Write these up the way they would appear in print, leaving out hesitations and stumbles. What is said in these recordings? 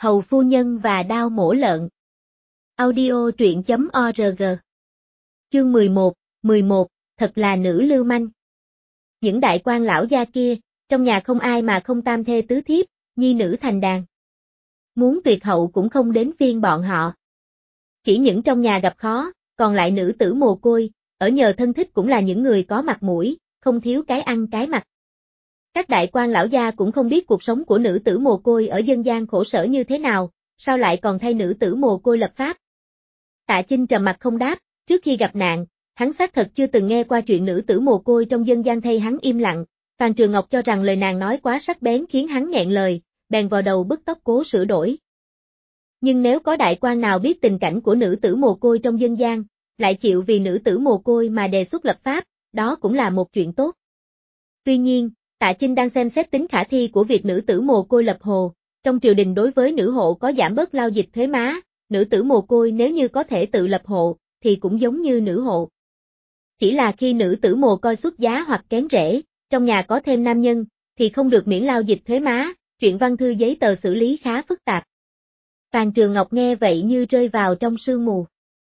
Hầu phu nhân và đao mổ lợn. Audio truyện.org. Chương 11, thật là nữ lưu manh. Những đại quan lão gia kia, trong nhà không ai mà không tam thê tứ thiếp, nhi nữ thành đàn. Muốn tuyệt hậu cũng không đến phiên bọn họ. Chỉ những trong nhà gặp khó, còn lại nữ tử mồ côi, ở nhờ thân thích cũng là những người có mặt mũi, không thiếu cái ăn cái mặc. Các đại quan lão gia cũng không biết cuộc sống của nữ tử mồ côi ở dân gian khổ sở như thế nào, sao lại còn thay nữ tử mồ côi lập pháp. Tạ Chinh trầm mặt không đáp, trước khi gặp nạn, hắn xác thật chưa từng nghe qua chuyện nữ tử mồ côi trong dân gian thay hắn im lặng. Phan Trường Ngọc cho rằng lời nàng nói quá sắc bén khiến hắn nghẹn lời, bèn vào đầu bứt tóc cố sửa đổi. Nhưng nếu có đại quan nào biết tình cảnh của nữ tử mồ côi trong dân gian, lại chịu vì nữ tử mồ côi mà đề xuất lập pháp, đó cũng là một chuyện tốt. Tuy nhiên, Tạ Chinh đang xem xét tính khả thi của việc nữ tử mồ côi lập hồ, trong triều đình đối với nữ hộ có giảm bớt lao dịch thuế má, nữ tử mồ côi nếu như có thể tự lập hộ, thì cũng giống như nữ hộ. Chỉ là khi nữ tử mồ côi xuất giá hoặc kén rễ, trong nhà có thêm nam nhân, thì không được miễn lao dịch thuế má, chuyện văn thư giấy tờ xử lý khá phức tạp. Phan Trường Ngọc nghe vậy như rơi vào trong sương mù.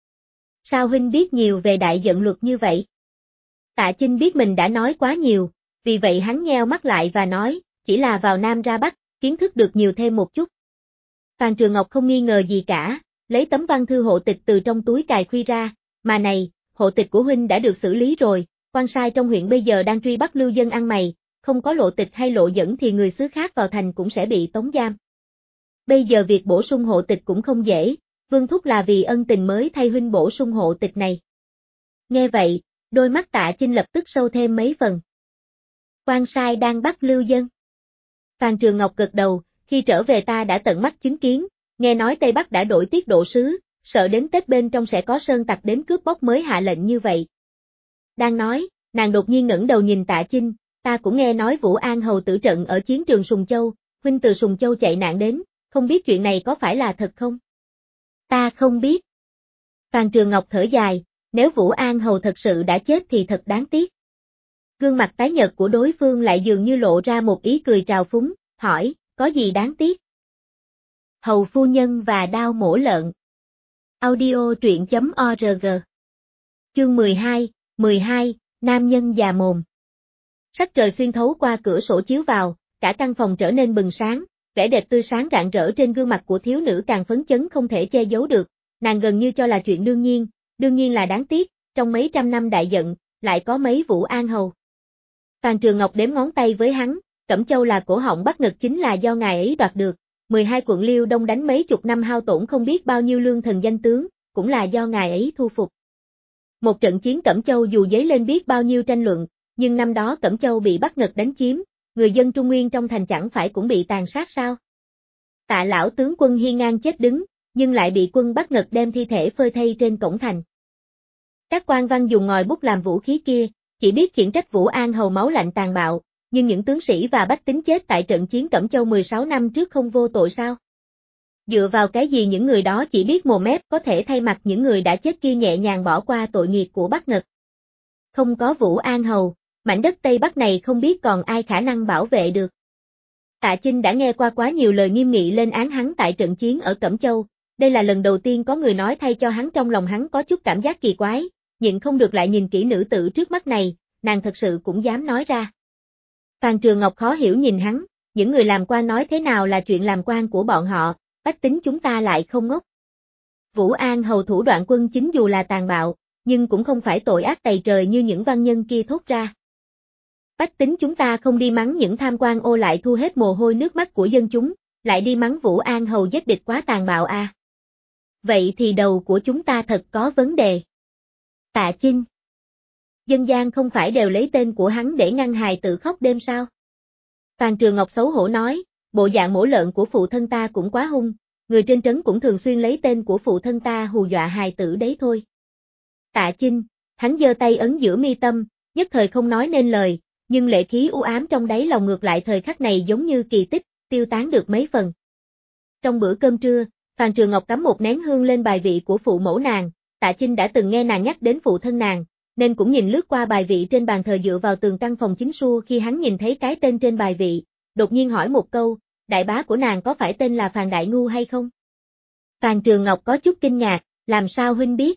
Sao huynh biết nhiều về đại vận luật như vậy? Tạ Chinh biết mình đã nói quá nhiều, vì vậy hắn nheo mắt lại và nói, chỉ là vào Nam ra Bắc, kiến thức được nhiều thêm một chút. Phan Trường Ngọc không nghi ngờ gì cả, lấy tấm văn thư hộ tịch từ trong túi cài khuy ra, mà này, hộ tịch của huynh đã được xử lý rồi, quan sai trong huyện bây giờ đang truy bắt lưu dân ăn mày, không có lộ tịch hay lộ dẫn thì người xứ khác vào thành cũng sẽ bị tống giam. Bây giờ việc bổ sung hộ tịch cũng không dễ, Vương thúc là vì ân tình mới thay huynh bổ sung hộ tịch này. Nghe vậy, đôi mắt Tạ Chinh lập tức sâu thêm mấy phần. Quan sai đang bắt lưu dân. Phan Trường Ngọc gật đầu, khi trở về ta đã tận mắt chứng kiến, nghe nói Tây Bắc đã đổi tiết độ sứ, sợ đến Tết bên trong sẽ có sơn tặc đến cướp bóc mới hạ lệnh như vậy. Đang nói, nàng đột nhiên ngẩng đầu nhìn Tạ Chinh, ta cũng nghe nói Vũ An hầu tử trận ở chiến trường Sùng Châu, huynh từ Sùng Châu chạy nạn đến, không biết chuyện này có phải là thật không? Ta không biết. Phan Trường Ngọc thở dài, nếu Vũ An hầu thật sự đã chết thì thật đáng tiếc. Gương mặt tái nhợt của đối phương lại dường như lộ ra một ý cười trào phúng, hỏi, có gì đáng tiếc? Hầu phu nhân và đao mổ lợn. Audio truyện.org. Chương 12, nam nhân già mồm. Sắc trời xuyên thấu qua cửa sổ chiếu vào, cả căn phòng trở nên bừng sáng, vẻ đẹp tươi sáng rạng rỡ trên gương mặt của thiếu nữ càng phấn chấn không thể che giấu được, nàng gần như cho là chuyện đương nhiên là đáng tiếc, trong mấy trăm năm đại vận, lại có mấy Vũ An hầu. Phan Trường Ngọc đếm ngón tay với hắn, Cẩm Châu là cổ họng Bắc Ngật chính là do ngài ấy đoạt được, 12 quận Liêu Đông đánh mấy chục năm hao tổn không biết bao nhiêu lương thần danh tướng, cũng là do ngài ấy thu phục. Một trận chiến Cẩm Châu dù dấy lên biết bao nhiêu tranh luận, nhưng năm đó Cẩm Châu bị Bắc Ngật đánh chiếm, người dân Trung Nguyên trong thành chẳng phải cũng bị tàn sát sao? Tạ lão tướng quân hiên ngang chết đứng, nhưng lại bị quân Bắc Ngật đem thi thể phơi thây trên cổng thành. Các quan văn dùng ngòi bút làm vũ khí kia, chỉ biết khiển trách Vũ An hầu máu lạnh tàn bạo, nhưng những tướng sĩ và bách tính chết tại trận chiến Cẩm Châu 16 năm trước không vô tội sao? Dựa vào cái gì những người đó chỉ biết mồm mép có thể thay mặt những người đã chết kia nhẹ nhàng bỏ qua tội nghiệp của Bắc Ngật? Không có Vũ An hầu, mảnh đất Tây Bắc này không biết còn ai khả năng bảo vệ được. Tạ Chinh đã nghe qua quá nhiều lời nghiêm nghị lên án hắn tại trận chiến ở Cẩm Châu, đây là lần đầu tiên có người nói thay cho hắn, trong lòng hắn có chút cảm giác kỳ quái, nhịn không được lại nhìn kỹ nữ tử trước mắt này, nàng thật sự cũng dám nói ra. Phan Trường Ngọc khó hiểu nhìn hắn, những người làm quan nói thế nào là chuyện làm quan của bọn họ, bách tính chúng ta lại không ngốc. Vũ An hầu thủ đoạn quân chính dù là tàn bạo, nhưng cũng không phải tội ác tày trời như những văn nhân kia thốt ra. Bách tính chúng ta không đi mắng những tham quan ô lại thu hết mồ hôi nước mắt của dân chúng, lại đi mắng Vũ An hầu giết địch quá tàn bạo à. Vậy thì đầu của chúng ta thật có vấn đề. Tạ Chinh. Dân gian không phải đều lấy tên của hắn để ngăn hài tử khóc đêm sao? Phan Trường Ngọc xấu hổ nói, bộ dạng mổ lợn của phụ thân ta cũng quá hung, người trên trấn cũng thường xuyên lấy tên của phụ thân ta hù dọa hài tử đấy thôi. Tạ Chinh, hắn giơ tay ấn giữa mi tâm, nhất thời không nói nên lời, nhưng lệ khí u ám trong đáy lòng ngược lại thời khắc này giống như kỳ tích, tiêu tán được mấy phần. Trong bữa cơm trưa, Phan Trường Ngọc cắm một nén hương lên bài vị của phụ mẫu nàng, Tạ Chinh đã từng nghe nàng nhắc đến phụ thân nàng, nên cũng nhìn lướt qua bài vị trên bàn thờ dựa vào tường căn phòng chính xua khi hắn nhìn thấy cái tên trên bài vị, đột nhiên hỏi một câu, đại bá của nàng có phải tên là Phàn Đại Ngu hay không? Phàn Trường Ngọc có chút kinh ngạc, làm sao huynh biết?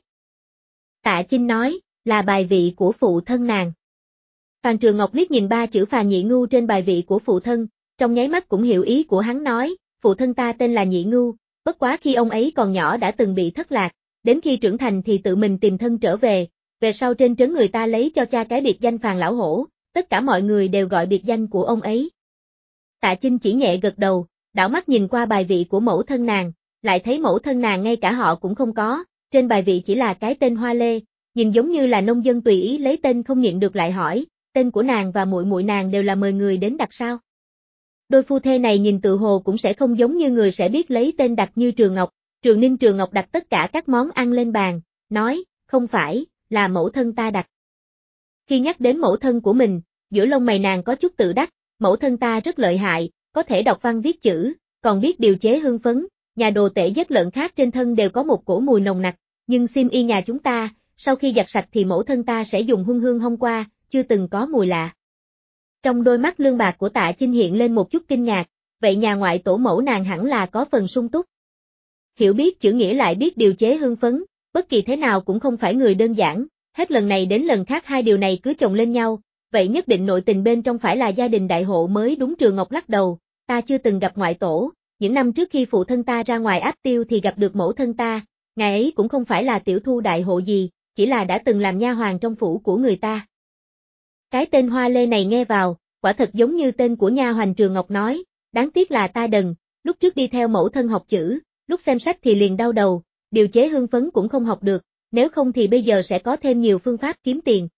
Tạ Chinh nói, là bài vị của phụ thân nàng. Phàn Trường Ngọc liếc nhìn ba chữ Phàn Nhị Ngu trên bài vị của phụ thân, trong nháy mắt cũng hiểu ý của hắn nói, phụ thân ta tên là Nhị Ngu, bất quá khi ông ấy còn nhỏ đã từng bị thất lạc, đến khi trưởng thành thì tự mình tìm thân trở về sau trên trấn người ta lấy cho cha cái biệt danh Phàn Lão Hổ, tất cả mọi người đều gọi biệt danh của ông ấy. Tạ Chinh chỉ nhẹ gật đầu, đảo mắt nhìn qua bài vị của mẫu thân nàng, lại thấy mẫu thân nàng ngay cả họ cũng không có, trên bài vị chỉ là cái tên Hoa Lê, nhìn giống như là nông dân tùy ý lấy tên không nhịn được lại hỏi, tên của nàng và muội muội nàng đều là mời người đến đặt sao? Đôi phu thê này nhìn tự hồ cũng sẽ không giống như người sẽ biết lấy tên đặt như Trường Ngọc, Trường Ninh Trường Ngọc đặt tất cả các món ăn lên bàn, nói, không phải, là mẫu thân ta đặt. Khi nhắc đến mẫu thân của mình, giữa lông mày nàng có chút tự đắc, mẫu thân ta rất lợi hại, có thể đọc văn viết chữ, còn biết điều chế hương phấn, nhà đồ tể giết lợn khác trên thân đều có một cổ mùi nồng nặc, nhưng xiêm y nhà chúng ta, sau khi giặt sạch thì mẫu thân ta sẽ dùng hương hương hôm qua, chưa từng có mùi lạ. Trong đôi mắt lương bạc của Tạ Chinh hiện lên một chút kinh ngạc, vậy nhà ngoại tổ mẫu nàng hẳn là có phần sung túc. Hiểu biết chữ nghĩa lại biết điều chế hương phấn, bất kỳ thế nào cũng không phải người đơn giản, hết lần này đến lần khác hai điều này cứ chồng lên nhau, vậy nhất định nội tình bên trong phải là gia đình đại hộ mới đúng. Trường Ngọc lắc đầu, ta chưa từng gặp ngoại tổ, những năm trước khi phụ thân ta ra ngoài áp tiêu thì gặp được mẫu thân ta, ngài ấy cũng không phải là tiểu thu đại hộ gì, chỉ là đã từng làm nha hoàn trong phủ của người ta. Cái tên Hoa Lê này nghe vào, quả thật giống như tên của nha hoàn. Trường Ngọc nói, đáng tiếc là ta đần, lúc trước đi theo mẫu thân học chữ, lúc xem sách thì liền đau đầu, điều chế hương phấn cũng không học được, nếu không thì bây giờ sẽ có thêm nhiều phương pháp kiếm tiền.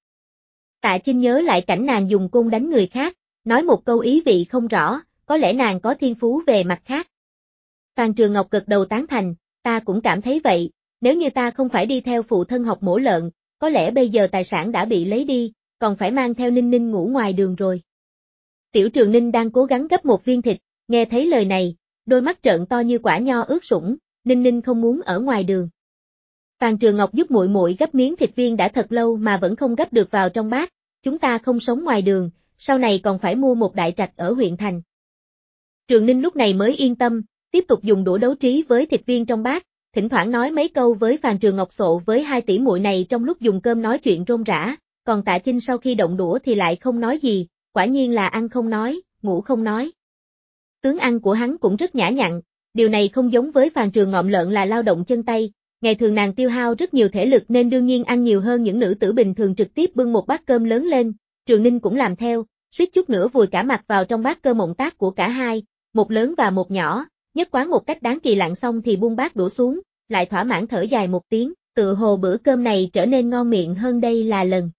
Tạ Chinh nhớ lại cảnh nàng dùng côn đánh người khác, nói một câu ý vị không rõ, có lẽ nàng có thiên phú về mặt khác. Phàn Trường Ngọc gật đầu tán thành, ta cũng cảm thấy vậy, nếu như ta không phải đi theo phụ thân học mổ lợn, có lẽ bây giờ tài sản đã bị lấy đi, còn phải mang theo Ninh Ninh ngủ ngoài đường rồi. Tiểu Trường Ninh đang cố gắng gấp một viên thịt, nghe thấy lời này, đôi mắt trợn to như quả nho ướt sũng, Ninh Ninh không muốn ở ngoài đường. Phàn Trường Ngọc giúp muội muội gấp miếng thịt viên đã thật lâu mà vẫn không gấp được vào trong bát, chúng ta không sống ngoài đường, sau này còn phải mua một đại trạch ở huyện thành. Trường Ninh lúc này mới yên tâm, tiếp tục dùng đũa đấu trí với thịt viên trong bát, thỉnh thoảng nói mấy câu với Phàn Trường Ngọc xộ với hai tỷ muội này trong lúc dùng cơm nói chuyện rôm rả, còn Tạ Chinh sau khi động đũa thì lại không nói gì, quả nhiên là ăn không nói, ngủ không nói. Tướng ăn của hắn cũng rất nhã nhặn, điều này không giống với Phàn Trường Ngọm lợn là lao động chân tay, ngày thường nàng tiêu hao rất nhiều thể lực nên đương nhiên ăn nhiều hơn những nữ tử bình thường trực tiếp bưng một bát cơm lớn lên, Trường Ninh cũng làm theo, suýt chút nữa vùi cả mặt vào trong bát cơm mộng tác của cả hai, một lớn và một nhỏ, nhất quán một cách đáng kỳ lạ xong thì buông bát đũa xuống, lại thỏa mãn thở dài một tiếng, tự hồ bữa cơm này trở nên ngon miệng hơn đây là lần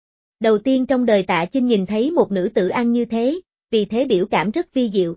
đầu tiên trong đời Tạ Chinh nhìn thấy một nữ tử ăn như thế, vì thế biểu cảm rất vi diệu.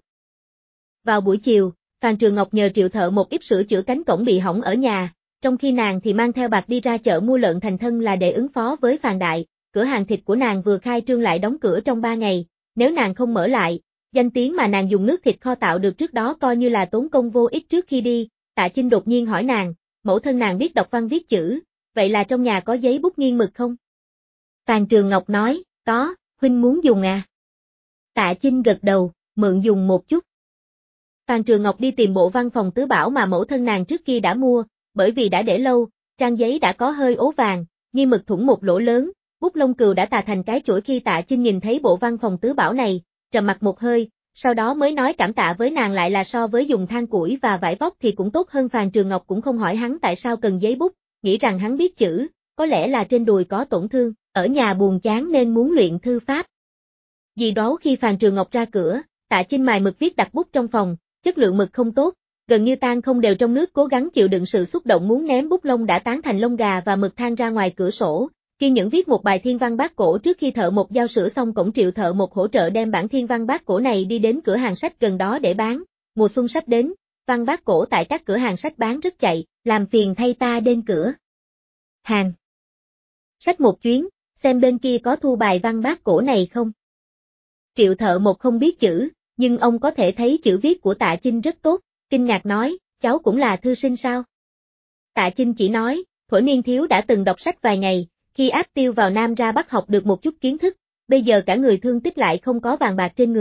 Vào buổi chiều, Phàn Trường Ngọc nhờ Triệu Thợ một ít sửa chữa cánh cổng bị hỏng ở nhà, trong khi nàng thì mang theo bạc đi ra chợ mua lợn thành thân là để ứng phó với Phàn Đại, cửa hàng thịt của nàng vừa khai trương lại đóng cửa trong 3 ngày, nếu nàng không mở lại, danh tiếng mà nàng dùng nước thịt kho tạo được trước đó coi như là tốn công vô ích. Trước khi đi, Tạ Chinh đột nhiên hỏi nàng, mẫu thân nàng biết đọc văn viết chữ, vậy là trong nhà có giấy bút nghiêng mực không? Phàn Trường Ngọc nói, có, huynh muốn dùng à? Tạ Chinh gật đầu, mượn dùng một chút. Phàn Trường Ngọc đi tìm bộ văn phòng tứ bảo mà mẫu thân nàng trước kia đã mua, bởi vì đã để lâu, trang giấy đã có hơi ố vàng, nghiêng mực thủng một lỗ lớn, bút lông cừu đã tà thành cái chổi. Khi Tạ Chinh nhìn thấy bộ văn phòng tứ bảo này, trầm mặc một hơi, sau đó mới nói cảm tạ với nàng, lại là so với dùng than củi và vải vóc thì cũng tốt hơn. Phàn Trường Ngọc cũng không hỏi hắn tại sao cần giấy bút, nghĩ rằng hắn biết chữ, có lẽ là trên đùi có tổn thương, ở nhà buồn chán nên muốn luyện thư pháp. Vì đó khi Phàn Trường Ngọc ra cửa, Tạ Chinh mài mực viết đặt bút trong phòng, chất lượng mực không tốt, gần như tan không đều trong nước, cố gắng chịu đựng sự xúc động muốn ném bút lông đã tán thành lông gà và mực than ra ngoài cửa sổ, kiên nhẫn viết một bài thiên văn bát cổ. Trước khi Thợ một giao sữa xong cổng Triệu Thợ một hỗ trợ đem bản thiên văn bát cổ này đi đến cửa hàng sách gần đó để bán, mùa xuân sắp đến, văn bát cổ tại các cửa hàng sách bán rất chạy, làm phiền thay ta đến cửa hàng sách một chuyến, xem bên kia có thu bài văn bát cổ này không. Triệu Thợ một không biết chữ, nhưng ông có thể thấy chữ viết của Tạ Chinh rất tốt, kinh ngạc nói, cháu cũng là thư sinh sao? Tạ Chinh chỉ nói, thuở niên thiếu đã từng đọc sách vài ngày, khi áp tiêu vào Nam ra Bắc học được một chút kiến thức, bây giờ cả người thương tích lại không có vàng bạc trên người,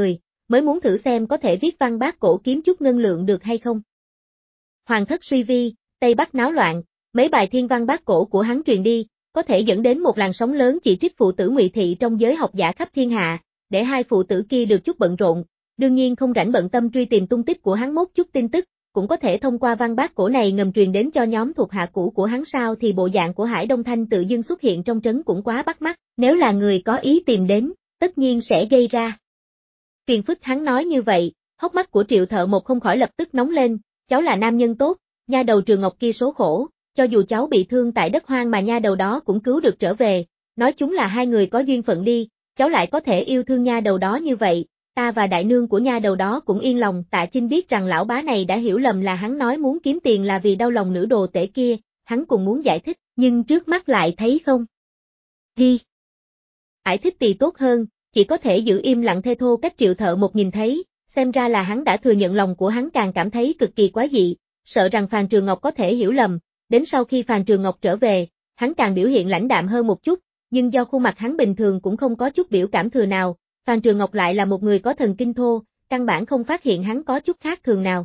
mới muốn thử xem có thể viết văn bát cổ kiếm chút ngân lượng được hay không. Hoàng thất suy vi, Tây Bắc náo loạn, mấy bài thiên văn bát cổ của hắn truyền đi, có thể dẫn đến một làn sóng lớn chỉ trích phụ tử Ngụy thị trong giới học giả khắp thiên hạ, để hai phụ tử kia được chút bận rộn, đương nhiên không rảnh bận tâm truy tìm tung tích của hắn mốt chút tin tức, cũng có thể thông qua văn bát cổ này ngầm truyền đến cho nhóm thuộc hạ cũ của hắn sao thì bộ dạng của Hải Đông Thanh tự dưng xuất hiện trong trấn cũng quá bắt mắt, nếu là người có ý tìm đến, tất nhiên sẽ gây ra phiền phức. Hắn nói như vậy, hốc mắt của Triệu Thợ Một không khỏi lập tức nóng lên, cháu là nam nhân tốt, nha đầu Trường Ngọc kia số khổ, cho dù cháu bị thương tại đất hoang mà nha đầu đó cũng cứu được trở về, nói chúng là hai người có duyên phận đi, cháu lại có thể yêu thương nha đầu đó như vậy, ta và đại nương của nha đầu đó cũng yên lòng. Tạ Chinh biết rằng lão bá này đã hiểu lầm là hắn nói muốn kiếm tiền là vì đau lòng nữ đồ tể kia, hắn cũng muốn giải thích, nhưng trước mắt lại thấy không đi. Ải thích thì tốt hơn, chỉ có thể giữ im lặng thê thô cách Triệu Thợ Một nhìn thấy, xem ra là hắn đã thừa nhận. Lòng của hắn càng cảm thấy cực kỳ quái dị, sợ rằng Phàn Trường Ngọc có thể hiểu lầm, đến sau khi Phàn Trường Ngọc trở về, hắn càng biểu hiện lãnh đạm hơn một chút, nhưng do khuôn mặt hắn bình thường cũng không có chút biểu cảm thừa nào, Phàn Trường Ngọc lại là một người có thần kinh thô, căn bản không phát hiện hắn có chút khác thường nào.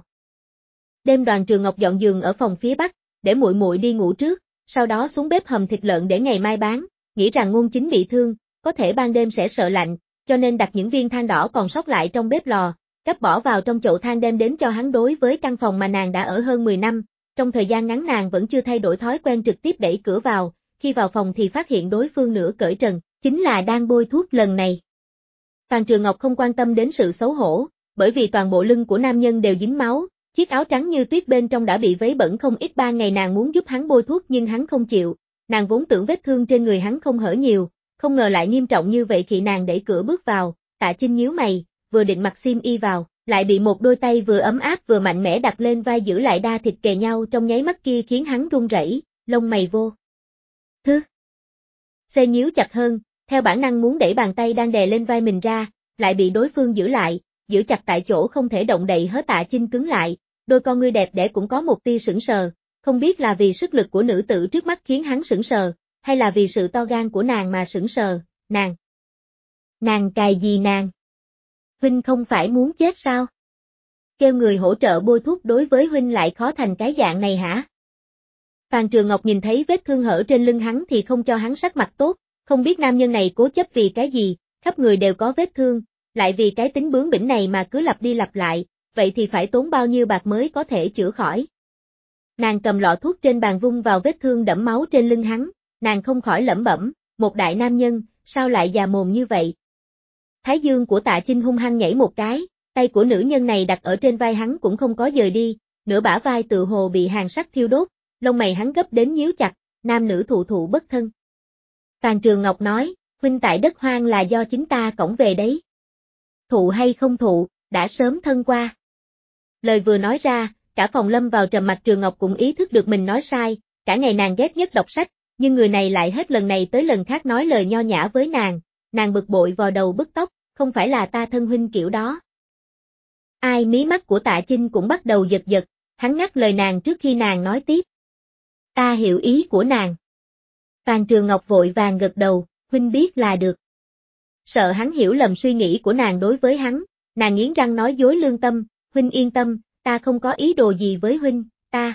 Đêm Đoàn Trường Ngọc dọn giường ở phòng phía bắc, để muội muội đi ngủ trước, sau đó xuống bếp hầm thịt lợn để ngày mai bán, nghĩ rằng Ngôn Chính bị thương, có thể ban đêm sẽ sợ lạnh, cho nên đặt những viên than đỏ còn sót lại trong bếp lò, cắt bỏ vào trong chậu than đem đến cho hắn. Đối với căn phòng mà nàng đã ở hơn 10 năm, trong thời gian ngắn nàng vẫn chưa thay đổi thói quen trực tiếp đẩy cửa vào, khi vào phòng thì phát hiện đối phương nửa cởi trần, chính là đang bôi thuốc. Lần này Phàn Trường Ngọc không quan tâm đến sự xấu hổ, bởi vì toàn bộ lưng của nam nhân đều dính máu, chiếc áo trắng như tuyết bên trong đã bị vấy bẩn không ít. 3 ngày nàng muốn giúp hắn bôi thuốc nhưng hắn không chịu, nàng vốn tưởng vết thương trên người hắn không hở nhiều, không ngờ lại nghiêm trọng như vậy. Khi nàng đẩy cửa bước vào, Tạ Chinh nhíu mày, vừa định mặc xiêm y vào, lại bị một đôi tay vừa ấm áp vừa mạnh mẽ đặt lên vai giữ lại. Đa thịt kề nhau trong nháy mắt kia khiến hắn run rẩy, lông mày vô xe nhíu chặt hơn, theo bản năng muốn đẩy bàn tay đang đè lên vai mình ra, lại bị đối phương giữ lại, giữ chặt tại chỗ không thể động đậy. Hớ Tạ Chinh cứng lại, đôi con ngươi đẹp đẽ cũng có một tia sững sờ, không biết là vì sức lực của nữ tử trước mắt khiến hắn sững sờ, hay là vì sự to gan của nàng mà sững sờ. Nàng cài gì nàng? Huynh không phải muốn chết sao? Kêu người hỗ trợ bôi thuốc đối với huynh lại khó thành cái dạng này hả? Phàn Trường Ngọc nhìn thấy vết thương hở trên lưng hắn thì không cho hắn sắc mặt tốt, không biết nam nhân này cố chấp vì cái gì, khắp người đều có vết thương, lại vì cái tính bướng bỉnh này mà cứ lặp đi lặp lại, vậy thì phải tốn bao nhiêu bạc mới có thể chữa khỏi. Nàng cầm lọ thuốc trên bàn vung vào vết thương đẫm máu trên lưng hắn, nàng không khỏi lẩm bẩm, một đại nam nhân, sao lại già mồm như vậy? Thái dương của Tạ Chinh hung hăng nhảy một cái, tay của nữ nhân này đặt ở trên vai hắn cũng không có dời đi, nửa bả vai tự hồ bị hàn sắt thiêu đốt, lông mày hắn gấp đến nhíu chặt, nam nữ thụ thụ bất thân. Phàn Trường Ngọc nói, huynh tại đất hoang là do chính ta cõng về đấy. Thụ hay không thụ, đã sớm thân qua. Lời vừa nói ra, cả phòng lâm vào trầm mặc. Trường Ngọc cũng ý thức được mình nói sai, cả ngày nàng ghét nhất đọc sách, nhưng người này lại hết lần này tới lần khác nói lời nho nhã với nàng bực bội vò đầu bứt tóc, không phải là ta thân huynh kiểu đó. Ai? Mí mắt của Tạ Chinh cũng bắt đầu giật giật, hắn ngắt lời nàng trước khi nàng nói tiếp. Ta hiểu ý của nàng. Phàn Trường Ngọc vội vàng gật đầu, huynh biết là được. Sợ hắn hiểu lầm suy nghĩ của nàng đối với hắn, nàng nghiến răng nói dối lương tâm, huynh yên tâm, ta không có ý đồ gì với huynh,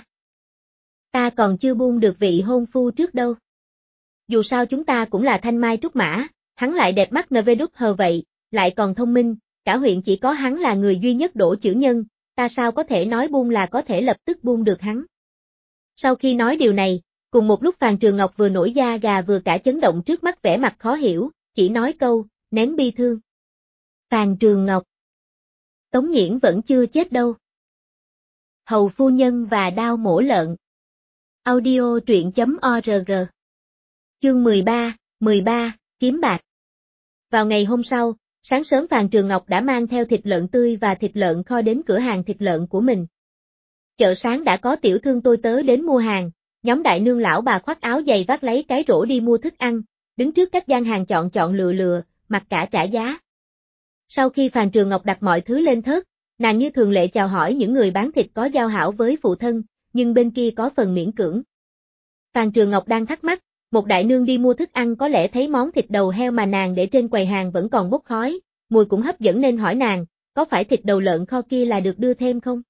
ta còn chưa buông được vị hôn phu trước đâu. Dù sao chúng ta cũng là thanh mai trúc mã, hắn lại đẹp mắt hờ vậy, lại còn thông minh, cả huyện chỉ có hắn là người duy nhất đỗ chữ nhân, ta sao có thể nói buông là có thể lập tức buông được hắn. Sau khi nói điều này, cùng một lúc Phàn Trường Ngọc vừa nổi da gà vừa cả chấn động trước mắt vẻ mặt khó hiểu, chỉ nói câu, nén bi thương. Phàn Trường Ngọc. Tống Nghiễn vẫn chưa chết đâu. Hầu phu nhân và đao mổ lợn. Audio truyện.org. Chương 13, kiếm bạc. Vào ngày hôm sau, sáng sớm Phàn Trường Ngọc đã mang theo thịt lợn tươi và thịt lợn kho đến cửa hàng thịt lợn của mình. Chợ sáng đã có tiểu thương tôi tớ đến mua hàng, nhóm đại nương lão bà khoác áo dày vác lấy cái rổ đi mua thức ăn, đứng trước các gian hàng chọn lựa, mặc cả trả giá. Sau khi Phàn Trường Ngọc đặt mọi thứ lên thớt, nàng như thường lệ chào hỏi những người bán thịt có giao hảo với phụ thân, nhưng bên kia có phần miễn cưỡng. Phàn Trường Ngọc đang thắc mắc, một đại nương đi mua thức ăn có lẽ thấy món thịt đầu heo mà nàng để trên quầy hàng vẫn còn bốc khói, mùi cũng hấp dẫn nên hỏi nàng, có phải thịt đầu lợn kho kia là được đưa thêm không?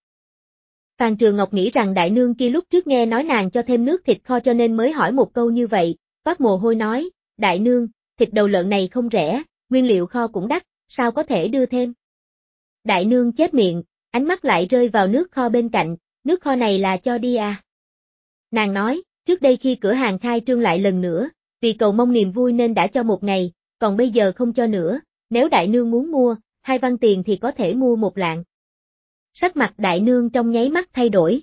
Phàn Trường Ngọc nghĩ rằng đại nương kia lúc trước nghe nói nàng cho thêm nước thịt kho cho nên mới hỏi một câu như vậy, toát mồ hôi nói, đại nương, thịt đầu lợn này không rẻ, nguyên liệu kho cũng đắt, sao có thể đưa thêm? Đại nương chép miệng, ánh mắt lại rơi vào nước kho bên cạnh, nước kho này là cho đi à? Nàng nói, trước đây khi cửa hàng khai trương lại lần nữa, vì cầu mong niềm vui nên đã cho một ngày, còn bây giờ không cho nữa, nếu đại nương muốn mua, 2 văn tiền thì có thể mua 1 lạng. Sắc mặt đại nương trong nháy mắt thay đổi.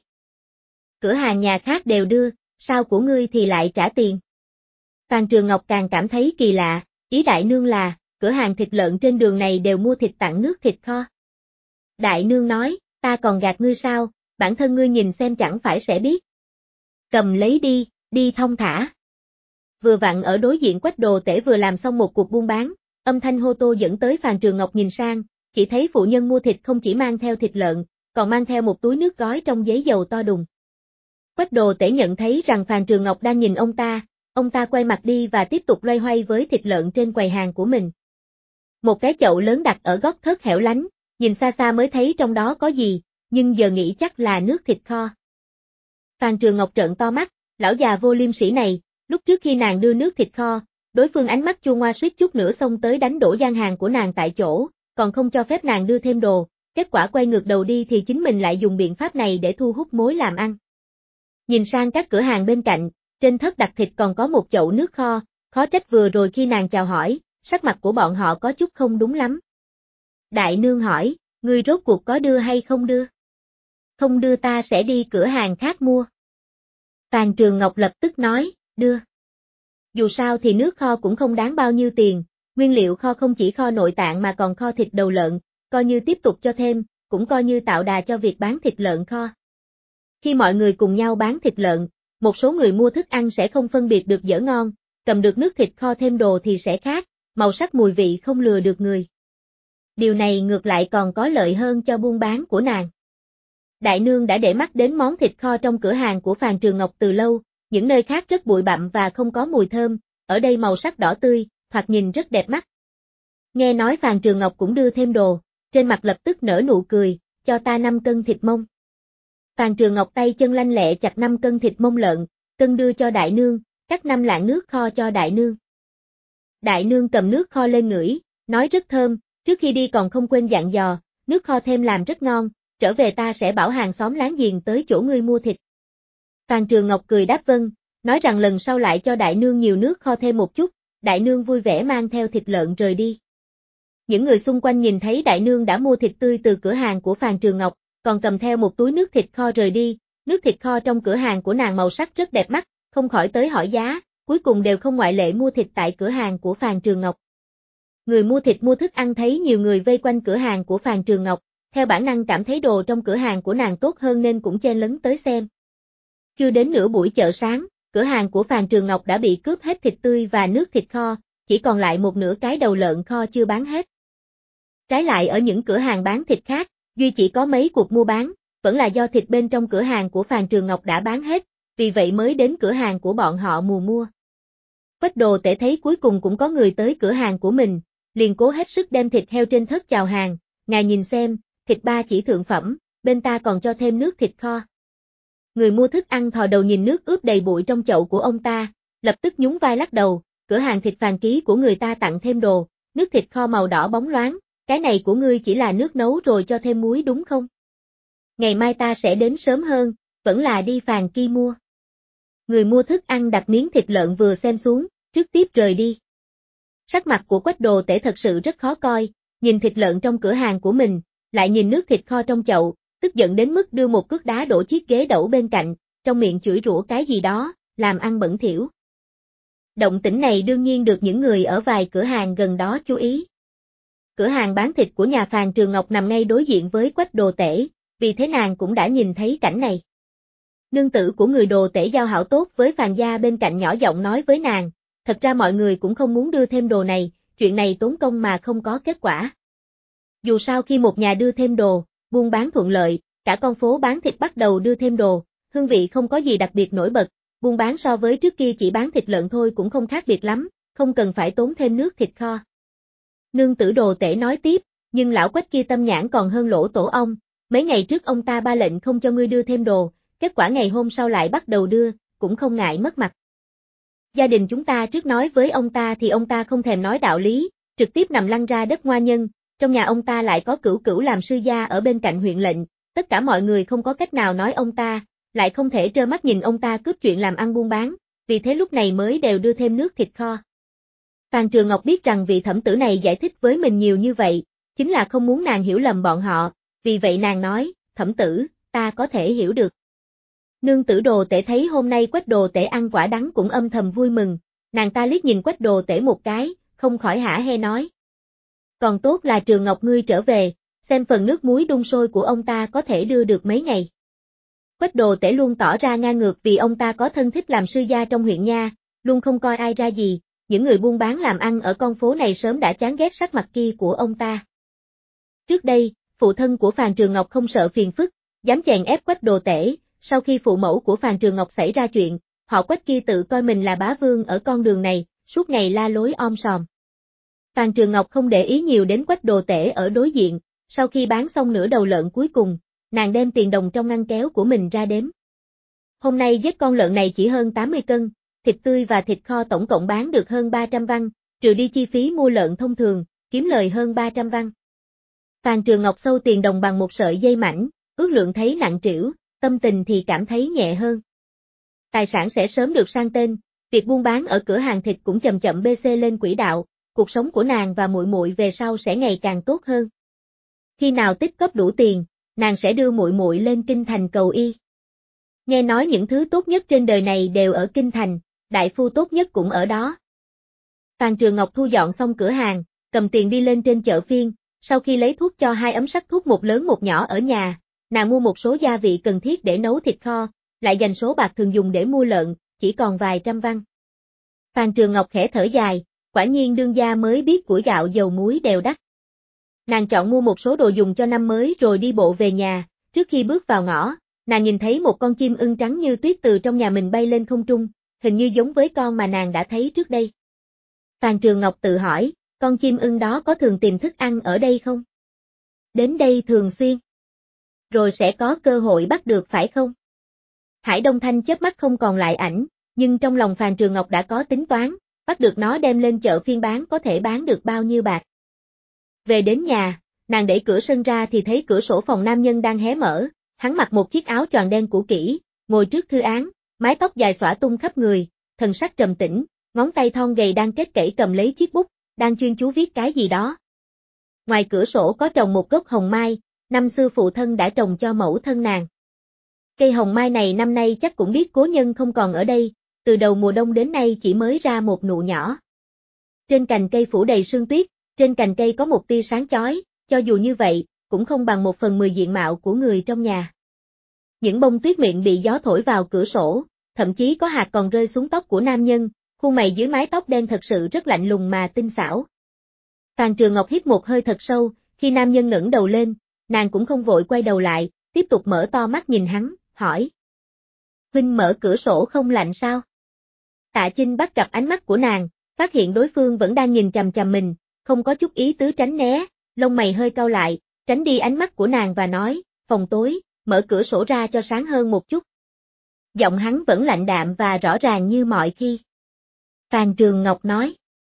Cửa hàng nhà khác đều đưa, sao của ngươi thì lại trả tiền? Phàn Trường Ngọc càng cảm thấy kỳ lạ, ý đại nương là, cửa hàng thịt lợn trên đường này đều mua thịt tặng nước thịt kho. Đại nương nói, ta còn gạt ngươi sao, bản thân ngươi nhìn xem chẳng phải sẽ biết. Cầm lấy đi, đi thong thả. Vừa vặn ở đối diện Quách Đồ Tể vừa làm xong một cuộc buôn bán, âm thanh hô tô dẫn tới Phàn Trường Ngọc nhìn sang, chỉ thấy phụ nhân mua thịt không chỉ mang theo thịt lợn, còn mang theo một túi nước gói trong giấy dầu to đùng. Quách Đồ Tể nhận thấy rằng Phàn Trường Ngọc đang nhìn ông ta quay mặt đi và tiếp tục loay hoay với thịt lợn trên quầy hàng của mình. Một cái chậu lớn đặt ở góc thớt hẻo lánh, nhìn xa xa mới thấy trong đó có gì, nhưng giờ nghĩ chắc là nước thịt kho. Phàn Trường Ngọc trợn to mắt, lão già vô liêm sỉ này, lúc trước khi nàng đưa nước thịt kho, đối phương ánh mắt chua ngoa suýt chút nữa xông tới đánh đổ gian hàng của nàng tại chỗ, còn không cho phép nàng đưa thêm đồ, kết quả quay ngược đầu đi thì chính mình lại dùng biện pháp này để thu hút mối làm ăn. Nhìn sang các cửa hàng bên cạnh, trên thớt đặt thịt còn có một chậu nước kho, khó trách vừa rồi khi nàng chào hỏi, sắc mặt của bọn họ có chút không đúng lắm. Đại nương hỏi, ngươi rốt cuộc có đưa hay không đưa? Không đưa ta sẽ đi cửa hàng khác mua. Phàn Trường Ngọc lập tức nói, đưa. Dù sao thì nước kho cũng không đáng bao nhiêu tiền, nguyên liệu kho không chỉ kho nội tạng mà còn kho thịt đầu lợn, coi như tiếp tục cho thêm, cũng coi như tạo đà cho việc bán thịt lợn kho. Khi mọi người cùng nhau bán thịt lợn, một số người mua thức ăn sẽ không phân biệt được dở ngon, cầm được nước thịt kho thêm đồ thì sẽ khác, màu sắc mùi vị không lừa được người. Điều này ngược lại còn có lợi hơn cho buôn bán của nàng. Đại nương đã để mắt đến món thịt kho trong cửa hàng của Phàn Trường Ngọc từ lâu, những nơi khác rất bụi bặm và không có mùi thơm, ở đây màu sắc đỏ tươi, thoạt nhìn rất đẹp mắt. Nghe nói Phàn Trường Ngọc cũng đưa thêm đồ, trên mặt lập tức nở nụ cười, cho ta 5 cân thịt mông. Phàn Trường Ngọc tay chân lanh lẹ chặt 5 cân thịt mông lợn, cân đưa cho đại nương, cắt 5 lạng nước kho cho đại nương. Đại nương cầm nước kho lên ngửi, nói rất thơm, trước khi đi còn không quên dặn dò, nước kho thêm làm rất ngon, trở về ta sẽ bảo hàng xóm láng giềng tới chỗ ngươi mua thịt. Phàn Trường Ngọc cười đáp vâng, nói rằng lần sau lại cho đại nương nhiều nước kho thêm một chút, đại nương vui vẻ mang theo thịt lợn rời đi. Những người xung quanh nhìn thấy đại nương đã mua thịt tươi từ cửa hàng của Phàn Trường Ngọc, còn cầm theo một túi nước thịt kho rời đi, nước thịt kho trong cửa hàng của nàng màu sắc rất đẹp mắt, không khỏi tới hỏi giá, cuối cùng đều không ngoại lệ mua thịt tại cửa hàng của Phàn Trường Ngọc. Người mua thịt mua thức ăn thấy nhiều người vây quanh cửa hàng của Phàn Trường Ngọc, theo bản năng cảm thấy đồ trong cửa hàng của nàng tốt hơn nên cũng chen lấn tới xem. Chưa đến nửa buổi chợ sáng, cửa hàng của Phàn Trường Ngọc đã bị cướp hết thịt tươi và nước thịt kho, chỉ còn lại một nửa cái đầu lợn kho chưa bán hết. Trái lại ở những cửa hàng bán thịt khác, duy chỉ có mấy cuộc mua bán, vẫn là do thịt bên trong cửa hàng của Phàn Trường Ngọc đã bán hết, vì vậy mới đến cửa hàng của bọn họ mùa mua. Quách Đồ Tể thấy cuối cùng cũng có người tới cửa hàng của mình, liền cố hết sức đem thịt heo trên thớt chào hàng, ngài nhìn xem, thịt ba chỉ thượng phẩm, bên ta còn cho thêm nước thịt kho. Người mua thức ăn thò đầu nhìn nước ướp đầy bụi trong chậu của ông ta, lập tức nhún vai lắc đầu, cửa hàng thịt Phàn ký của người ta tặng thêm đồ, nước thịt kho màu đỏ bóng loáng, cái này của ngươi chỉ là nước nấu rồi cho thêm muối đúng không? Ngày mai ta sẽ đến sớm hơn, vẫn là đi Phàn Ki mua. Người mua thức ăn đặt miếng thịt lợn vừa xem xuống, trước tiếp rời đi. Sắc mặt của Quách Đồ Tể thật sự rất khó coi, nhìn thịt lợn trong cửa hàng của mình, lại nhìn nước thịt kho trong chậu, tức giận đến mức đưa một cước đá đổ chiếc ghế đẩu bên cạnh, trong miệng chửi rủa cái gì đó, làm ăn bẩn thỉu. Động tĩnh này đương nhiên được những người ở vài cửa hàng gần đó chú ý. Cửa hàng bán thịt của nhà Phàn Trường Ngọc nằm ngay đối diện với Quách Đồ Tể, vì thế nàng cũng đã nhìn thấy cảnh này. Nương tử của người Đồ Tể giao hảo tốt với Phàn gia bên cạnh nhỏ giọng nói với nàng, thật ra mọi người cũng không muốn đưa thêm đồ này, chuyện này tốn công mà không có kết quả. Dù sao khi một nhà đưa thêm đồ, buôn bán thuận lợi, cả con phố bán thịt bắt đầu đưa thêm đồ, hương vị không có gì đặc biệt nổi bật, buôn bán so với trước kia chỉ bán thịt lợn thôi cũng không khác biệt lắm, không cần phải tốn thêm nước thịt kho. Nương tử Đồ Tể nói tiếp, nhưng lão Quách kia tâm nhãn còn hơn lỗ tổ ong, mấy ngày trước ông ta ba lệnh không cho ngươi đưa thêm đồ, kết quả ngày hôm sau lại bắt đầu đưa, cũng không ngại mất mặt. Gia đình chúng ta trước nói với ông ta thì ông ta không thèm nói đạo lý, trực tiếp nằm lăn ra đất ngoa nhân, trong nhà ông ta lại có cửu cửu làm sư gia ở bên cạnh huyện lệnh, tất cả mọi người không có cách nào nói ông ta, lại không thể trơ mắt nhìn ông ta cướp chuyện làm ăn buôn bán, vì thế lúc này mới đều đưa thêm nước thịt kho. Phan Trường Ngọc biết rằng vị thẩm tử này giải thích với mình nhiều như vậy, chính là không muốn nàng hiểu lầm bọn họ, vì vậy nàng nói, thẩm tử, ta có thể hiểu được. Nương tử Đồ Tể thấy hôm nay Quách Đồ Tể ăn quả đắng cũng âm thầm vui mừng, nàng ta liếc nhìn Quách Đồ Tể một cái, không khỏi hả hê nói. Còn tốt là Trường Ngọc ngươi trở về, xem phần nước muối đun sôi của ông ta có thể đưa được mấy ngày. Quách Đồ Tể luôn tỏ ra ngang ngược vì ông ta có thân thích làm sư gia trong huyện nha, luôn không coi ai ra gì, những người buôn bán làm ăn ở con phố này sớm đã chán ghét sắc mặt kia của ông ta. Trước đây, phụ thân của Phan Trường Ngọc không sợ phiền phức, dám chèn ép Quách Đồ Tể, sau khi phụ mẫu của Phan Trường Ngọc xảy ra chuyện, họ Quách kia tự coi mình là bá vương ở con đường này, suốt ngày la lối om sòm. Phan Trường Ngọc không để ý nhiều đến Quách Đồ Tể ở đối diện, sau khi bán xong nửa đầu lợn cuối cùng, nàng đem tiền đồng trong ngăn kéo của mình ra đếm. Hôm nay giết con lợn này chỉ hơn 80 cân, thịt tươi và thịt kho tổng cộng bán được hơn 300 văn, trừ đi chi phí mua lợn thông thường, kiếm lời hơn 300 văn. Phan Trường Ngọc sâu tiền đồng bằng một sợi dây mảnh, ước lượng thấy nặng trĩu, tâm tình thì cảm thấy nhẹ hơn. Tài sản sẽ sớm được sang tên, việc buôn bán ở cửa hàng thịt cũng chậm chậm BC lên quỹ đạo, cuộc sống của nàng và muội muội về sau sẽ ngày càng tốt hơn. Khi nào tích góp đủ tiền, nàng sẽ đưa muội muội lên kinh thành cầu y. Nghe nói những thứ tốt nhất trên đời này đều ở kinh thành, đại phu tốt nhất cũng ở đó. Phan Trường Ngọc thu dọn xong cửa hàng, cầm tiền đi lên trên chợ phiên, sau khi lấy thuốc cho 2 ấm sắc thuốc một lớn một nhỏ ở nhà, nàng mua một số gia vị cần thiết để nấu thịt kho, lại dành số bạc thường dùng để mua lợn, chỉ còn vài trăm văn. Phan Trường Ngọc khẽ thở dài, quả nhiên đương gia mới biết củi gạo dầu muối đều đắt. Nàng chọn mua một số đồ dùng cho năm mới rồi đi bộ về nhà, trước khi bước vào ngõ, nàng nhìn thấy một con chim ưng trắng như tuyết từ trong nhà mình bay lên không trung, hình như giống với con mà nàng đã thấy trước đây. Phan Trường Ngọc tự hỏi, con chim ưng đó có thường tìm thức ăn ở đây không? Đến đây thường xuyên. Rồi sẽ có cơ hội bắt được phải không? Hải Đông Thanh chớp mắt không còn lại ảnh, nhưng trong lòng Phan Trường Ngọc đã có tính toán, bắt được nó đem lên chợ phiên bán có thể bán được bao nhiêu bạc. Về đến nhà, nàng đẩy cửa sân ra thì thấy cửa sổ phòng nam nhân đang hé mở, hắn mặc một chiếc áo choàng đen cũ kỹ, ngồi trước thư án, mái tóc dài xõa tung khắp người, thần sắc trầm tĩnh, ngón tay thon gầy đang kết kẩy cầm lấy chiếc bút, đang chuyên chú viết cái gì đó. Ngoài cửa sổ có trồng một gốc hồng mai, năm xưa phụ thân đã trồng cho mẫu thân nàng. Cây hồng mai này năm nay chắc cũng biết cố nhân không còn ở đây, từ đầu mùa đông đến nay chỉ mới ra một nụ nhỏ. Trên cành cây phủ đầy sương tuyết, trên cành cây có một tia sáng chói, cho dù như vậy, cũng không bằng 1/10 diện mạo của người trong nhà. Những bông tuyết miệng bị gió thổi vào cửa sổ, thậm chí có hạt còn rơi xuống tóc của nam nhân, khuôn mày dưới mái tóc đen thật sự rất lạnh lùng mà tinh xảo. Phan Trường Ngọc hít một hơi thật sâu, khi nam nhân ngẩng đầu lên, nàng cũng không vội quay đầu lại, tiếp tục mở to mắt nhìn hắn, hỏi. Huynh mở cửa sổ không lạnh sao? Tạ Chinh bắt gặp ánh mắt của nàng, phát hiện đối phương vẫn đang nhìn chằm chằm mình, không có chút ý tứ tránh né, lông mày hơi cau lại, tránh đi ánh mắt của nàng và nói, phòng tối, mở cửa sổ ra cho sáng hơn một chút. Giọng hắn vẫn lạnh đạm và rõ ràng như mọi khi. Phan Trường Ngọc nói.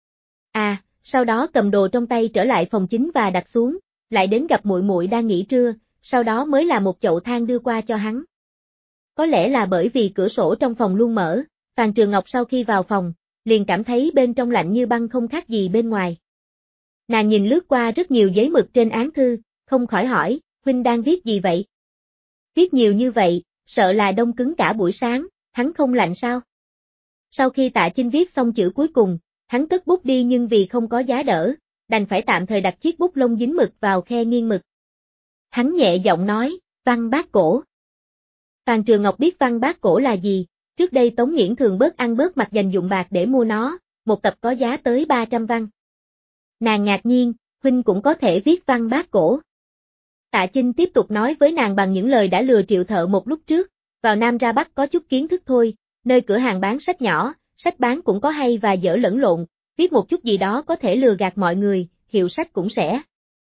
Sau đó cầm đồ trong tay trở lại phòng chính và đặt xuống, lại đến gặp muội muội đang nghỉ trưa, sau đó mới là một chậu than đưa qua cho hắn. Có lẽ là bởi vì cửa sổ trong phòng luôn mở, Phan Trường Ngọc sau khi vào phòng, liền cảm thấy bên trong lạnh như băng không khác gì bên ngoài. Nàng nhìn lướt qua rất nhiều giấy mực trên án thư, không khỏi hỏi, huynh đang viết gì vậy? Viết nhiều như vậy, sợ là đông cứng cả buổi sáng, hắn không lạnh sao? Sau khi Tạ Chinh viết xong chữ cuối cùng, hắn cất bút đi nhưng vì không có giá đỡ, đành phải tạm thời đặt chiếc bút lông dính mực vào khe nghiêng mực. Hắn nhẹ giọng nói, văn bát cổ. Phan Trường Ngọc biết văn bát cổ là gì, trước đây Tống Nghiễn thường bớt ăn bớt mặc dành dụng bạc để mua nó, một tập có giá tới 300 văn. Nàng ngạc nhiên, huynh cũng có thể viết văn bát cổ. Tạ Chinh tiếp tục nói với nàng bằng những lời đã lừa Triệu Thợ một lúc trước, vào Nam ra Bắc có chút kiến thức thôi, nơi cửa hàng bán sách nhỏ, sách bán cũng có hay và dở lẫn lộn, viết một chút gì đó có thể lừa gạt mọi người, hiệu sách cũng sẽ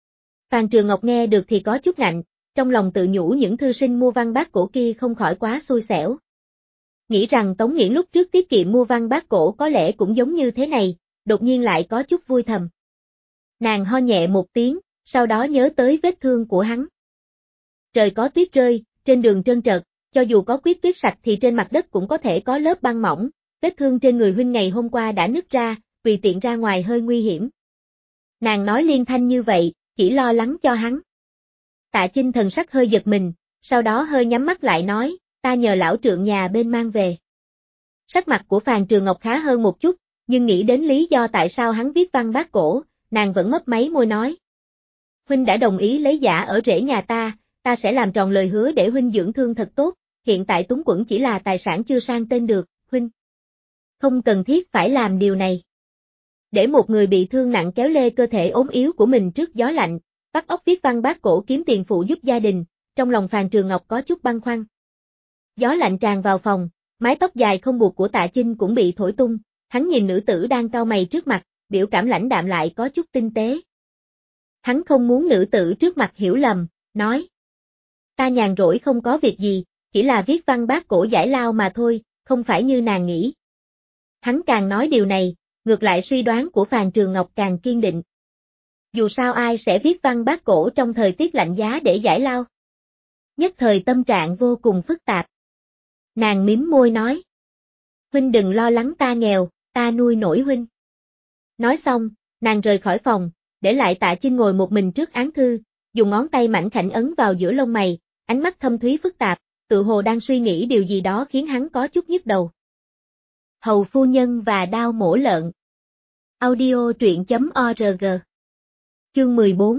Phan Trường Ngọc nghe được thì có chút ngạnh, trong lòng tự nhủ những thư sinh mua văn bác cổ kia không khỏi quá xui xẻo. Nghĩ rằng Tống Nghiễn lúc trước tiết kiệm mua văn bác cổ có lẽ cũng giống như thế này, đột nhiên lại có chút vui thầm. Nàng ho nhẹ một tiếng, sau đó nhớ tới vết thương của hắn. Trời có tuyết rơi, trên đường trơn trượt, cho dù có quyết tuyết sạch thì trên mặt đất cũng có thể có lớp băng mỏng, vết thương trên người huynh ngày hôm qua đã nứt ra, vì tiện ra ngoài hơi nguy hiểm. Nàng nói liên thanh như vậy, chỉ lo lắng cho hắn. Tạ Chinh thần sắc hơi giật mình, sau đó hơi nhắm mắt lại nói, ta nhờ lão trượng nhà bên mang về. Sắc mặt của Phan Trường Ngọc khá hơn một chút, nhưng nghĩ đến lý do tại sao hắn viết văn bác cổ, nàng vẫn mấp máy môi nói. Huynh đã đồng ý lấy giả ở rễ nhà ta sẽ làm tròn lời hứa để huynh dưỡng thương thật tốt, hiện tại túng quẫn chỉ là tài sản chưa sang tên được, huynh. Không cần thiết phải làm điều này. Để một người bị thương nặng kéo lê cơ thể ốm yếu của mình trước gió lạnh, bắt óc viết văn bác cổ kiếm tiền phụ giúp gia đình, trong lòng Phan Trường Ngọc có chút băn khoăn. Gió lạnh tràn vào phòng, mái tóc dài không buộc của Tạ Chinh cũng bị thổi tung, hắn nhìn nữ tử đang cau mày trước mặt, biểu cảm lãnh đạm lại có chút tinh tế. Hắn không muốn nữ tử trước mặt hiểu lầm, nói. Ta nhàn rỗi không có việc gì, chỉ là viết văn bác cổ giải lao mà thôi, không phải như nàng nghĩ. Hắn càng nói điều này, ngược lại suy đoán của Phan Trường Ngọc càng kiên định. Dù sao ai sẽ viết văn bác cổ trong thời tiết lạnh giá để giải lao. Nhất thời tâm trạng vô cùng phức tạp. Nàng mím môi nói. Huynh đừng lo lắng ta nghèo, ta nuôi nổi huynh. Nói xong, nàng rời khỏi phòng, để lại Tạ Chinh ngồi một mình trước án thư, dùng ngón tay mảnh khảnh ấn vào giữa lông mày, ánh mắt thâm thúy phức tạp, tự hồ đang suy nghĩ điều gì đó khiến hắn có chút nhức đầu. Hầu phu nhân và đao mổ lợn. Audio truyện.org. Chương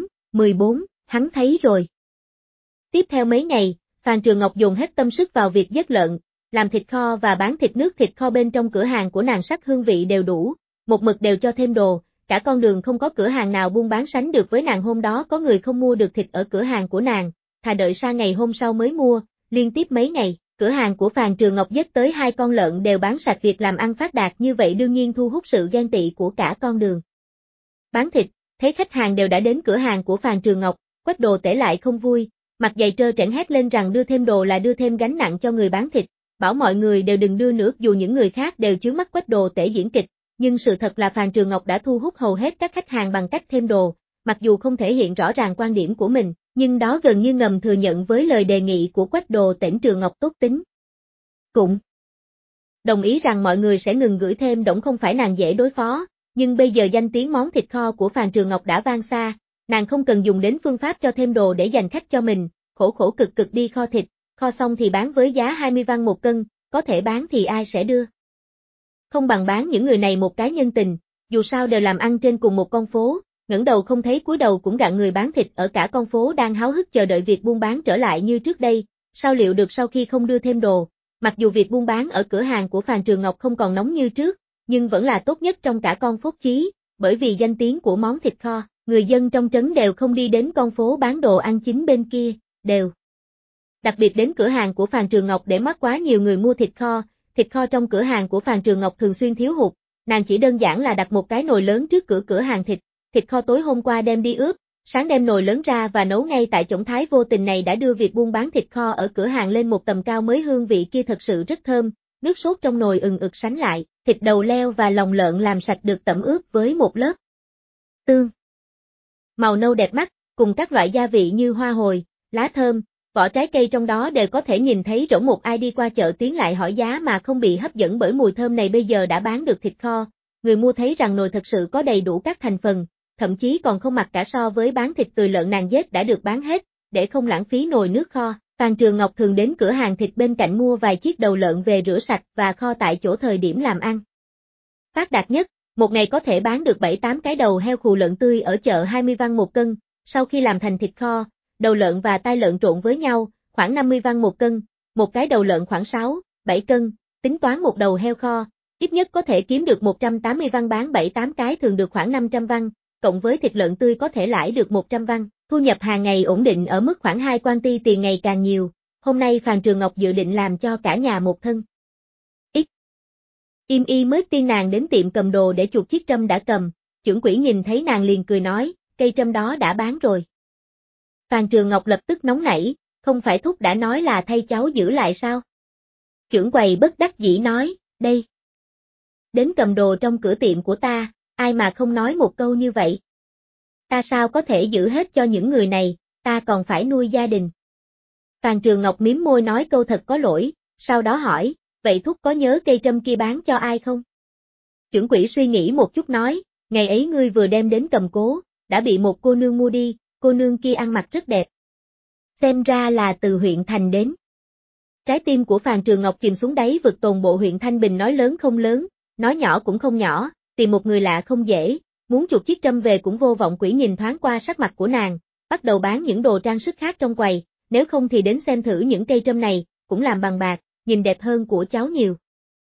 14, hắn thấy rồi. Tiếp theo mấy ngày, Phan Trường Ngọc dùng hết tâm sức vào việc giết lợn, làm thịt kho và bán thịt nước thịt kho bên trong cửa hàng của nàng sắc hương vị đều đủ, một mực đều cho thêm đồ, cả con đường không có cửa hàng nào buôn bán sánh được với nàng. Hôm đó có người không mua được thịt ở cửa hàng của nàng, thà đợi sang ngày hôm sau mới mua, liên tiếp mấy ngày, cửa hàng của Phan Trường Ngọc giết tới 2 con lợn đều bán sạch, việc làm ăn phát đạt như vậy đương nhiên thu hút sự ghen tị của cả con đường. Bán thịt, thấy khách hàng đều đã đến cửa hàng của Phan Trường Ngọc, Quách Đồ Tể lại không vui, mặt dày trơ trẽn hét lên rằng đưa thêm đồ là đưa thêm gánh nặng cho người bán thịt, bảo mọi người đều đừng đưa nữa. Dù những người khác đều chướng mắt Quách Đồ Tể diễn kịch, nhưng sự thật là Phan Trường Ngọc đã thu hút hầu hết các khách hàng bằng cách thêm đồ, mặc dù không thể hiện rõ ràng quan điểm của mình, nhưng đó gần như ngầm thừa nhận với lời đề nghị của Quách Đồ Tể. Trường Ngọc tốt tính. Cũng đồng ý rằng mọi người sẽ ngừng gửi thêm đổng, không phải nàng dễ đối phó, nhưng bây giờ danh tiếng món thịt kho của Phan Trường Ngọc đã vang xa, nàng không cần dùng đến phương pháp cho thêm đồ để giành khách cho mình, khổ khổ cực cực đi kho thịt, kho xong thì bán với giá 20 văn một cân, có thể bán thì ai sẽ đưa. Không bằng bán những người này một cái nhân tình, dù sao đều làm ăn trên cùng một con phố, ngẩng đầu không thấy cúi đầu cũng gạn người bán thịt ở cả con phố đang háo hức chờ đợi việc buôn bán trở lại như trước đây, sao liệu được sau khi không đưa thêm đồ. Mặc dù việc buôn bán ở cửa hàng của Phan Trường Ngọc không còn nóng như trước, nhưng vẫn là tốt nhất trong cả con phố Chí, bởi vì danh tiếng của món thịt kho, người dân trong trấn đều không đi đến con phố bán đồ ăn chính bên kia, đều đặc biệt đến cửa hàng của Phan Trường Ngọc để mắt quá nhiều người mua thịt kho trong cửa hàng của Phan Trường Ngọc thường xuyên thiếu hụt, nàng chỉ đơn giản là đặt một cái nồi lớn trước cửa hàng thịt kho tối hôm qua đem đi ướp, sáng đem nồi lớn ra và nấu ngay tại chổng. Thái vô tình này đã đưa việc buôn bán thịt kho ở cửa hàng lên một tầm cao mới, hương vị kia thật sự rất thơm, nước sốt trong nồi ừng ực sánh lại, thịt đầu leo và lòng lợn làm sạch được tẩm ướp với một lớp tương màu nâu đẹp mắt, cùng các loại gia vị như hoa hồi, lá thơm, vỏ trái cây trong đó đều có thể nhìn thấy rõ. Một ai đi qua chợ tiến lại hỏi giá mà không bị hấp dẫn bởi mùi thơm này. Bây giờ đã bán được thịt kho, người mua thấy rằng nồi thật sự có đầy đủ các thành phần, thậm chí còn không mặc cả so với bán thịt từ lợn nàng giết đã được bán hết, để không lãng phí nồi nước kho. Phan Trường Ngọc thường đến cửa hàng thịt bên cạnh mua vài chiếc đầu lợn về rửa sạch và kho tại chỗ thời điểm làm ăn phát đạt nhất, một ngày có thể bán được 7-8 cái đầu heo khù lợn tươi ở chợ 20 văn một cân, sau khi làm thành thịt kho, đầu lợn và tai lợn trộn với nhau, khoảng 50 văn một cân, một cái đầu lợn khoảng 6-7 cân, tính toán một đầu heo kho, ít nhất có thể kiếm được 180 văn, bán 7-8 cái thường được khoảng 500 văn, cộng với thịt lợn tươi có thể lãi được 100 văn, thu nhập hàng ngày ổn định ở mức khoảng 2 quan ti tiền ngày càng nhiều. Hôm nay Phan Trường Ngọc dự định làm cho cả nhà một thân Im y mới tiên nàng đến tiệm cầm đồ để chuộc chiếc trâm đã cầm, chưởng quỹ nhìn thấy nàng liền cười nói, cây trâm đó đã bán rồi. Phan Trường Ngọc lập tức nóng nảy, không phải thúc đã nói là thay cháu giữ lại sao? Trưởng quầy bất đắc dĩ nói, đây. Đến cầm đồ trong cửa tiệm của ta, ai mà không nói một câu như vậy? Ta sao có thể giữ hết cho những người này, ta còn phải nuôi gia đình. Phan Trường Ngọc mím môi nói câu thật có lỗi, sau đó hỏi, vậy thúc có nhớ cây trâm kia bán cho ai không? Trưởng quỹ suy nghĩ một chút nói, ngày ấy ngươi vừa đem đến cầm cố, đã bị một cô nương mua đi, cô nương kia ăn mặc rất đẹp. Xem ra là từ huyện thành đến. Trái tim của Phan Trường Ngọc chìm xuống đáy vực tồn bộ huyện Thanh Bình nói lớn không lớn, nói nhỏ cũng không nhỏ, tìm một người lạ không dễ, muốn chuột chiếc trâm về cũng vô vọng. Quỷ nhìn thoáng qua sắc mặt của nàng, bắt đầu bán những đồ trang sức khác trong quầy, nếu không thì đến xem thử những cây trâm này, cũng làm bằng bạc, nhìn đẹp hơn của cháu nhiều.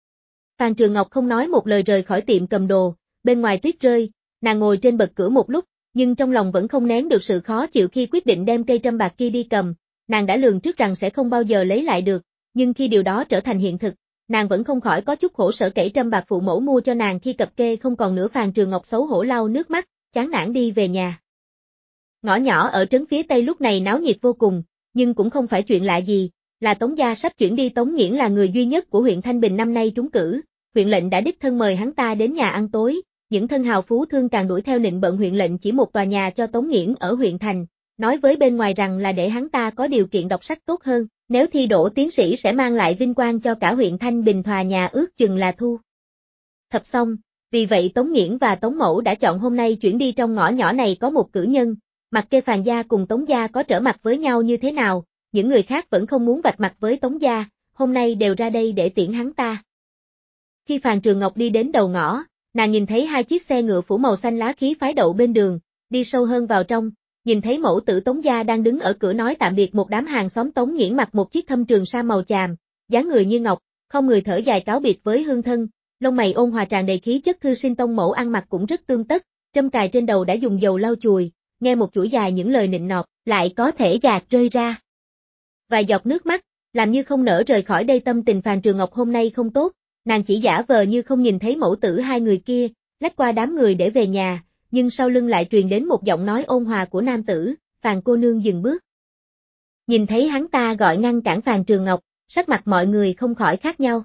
Phan Trường Ngọc không nói một lời rời khỏi tiệm cầm đồ, bên ngoài tuyết rơi, nàng ngồi trên bậc cửa một lúc, nhưng trong lòng vẫn không nén được sự khó chịu khi quyết định đem cây trâm bạc kia đi cầm, nàng đã lường trước rằng sẽ không bao giờ lấy lại được, nhưng khi điều đó trở thành hiện thực, nàng vẫn không khỏi có chút khổ sở. Kể trâm bạc phụ mẫu mua cho nàng khi cập kê không còn nữa. Phan Trường Ngọc xấu hổ lau nước mắt, chán nản đi về nhà. Ngõ nhỏ ở trấn phía Tây lúc này náo nhiệt vô cùng, nhưng cũng không phải chuyện lạ gì, là Tống gia sắp chuyển đi. Tống Nghiễn là người duy nhất của huyện Thanh Bình năm nay trúng cử, huyện lệnh đã đích thân mời hắn ta đến nhà ăn tối, những thân hào phú thương càng đuổi theo nịnh bợ huyện lệnh chỉ một tòa nhà cho Tống Nghiễn ở huyện thành, nói với bên ngoài rằng là để hắn ta có điều kiện đọc sách tốt hơn, nếu thi đỗ tiến sĩ sẽ mang lại vinh quang cho cả huyện Thanh Bình. Tòa nhà ước chừng là thu thập xong, vì vậy Tống Nghiễn và Tống Mẫu đã chọn hôm nay chuyển đi. Trong ngõ nhỏ này có một cử nhân, mặc kệ Phan gia cùng Tống gia có trở mặt với nhau như thế nào, những người khác vẫn không muốn vạch mặt với Tống gia, hôm nay đều ra đây để tiễn hắn ta. Khi Phan Trường Ngọc đi đến đầu ngõ, nàng nhìn thấy hai chiếc xe ngựa phủ màu xanh lá khí phái đậu bên đường, đi sâu hơn vào trong, nhìn thấy mẫu tử Tống gia đang đứng ở cửa nói tạm biệt một đám hàng xóm. Tống Nghiễn mặc một chiếc thâm trường sa màu chàm, dáng người như ngọc, không người thở dài cáo biệt với hương thân, lông mày ôn hòa tràn đầy khí chất thư sinh. Tông mẫu ăn mặc cũng rất tươm tất, trâm cài trên đầu đã dùng dầu lau chùi, nghe một chuỗi dài những lời nịnh nọt, lại có thể gạt rơi ra vài giọt nước mắt, làm như không nỡ rời khỏi đây. Tâm tình Phan Trường Ngọc hôm nay không tốt, nàng chỉ giả vờ như không nhìn thấy mẫu tử hai người kia, lách qua đám người để về nhà, nhưng sau lưng lại truyền đến một giọng nói ôn hòa của nam tử, Phan cô nương dừng bước. Nhìn thấy hắn ta gọi ngăn cản Phan Trường Ngọc, sắc mặt mọi người không khỏi khác nhau.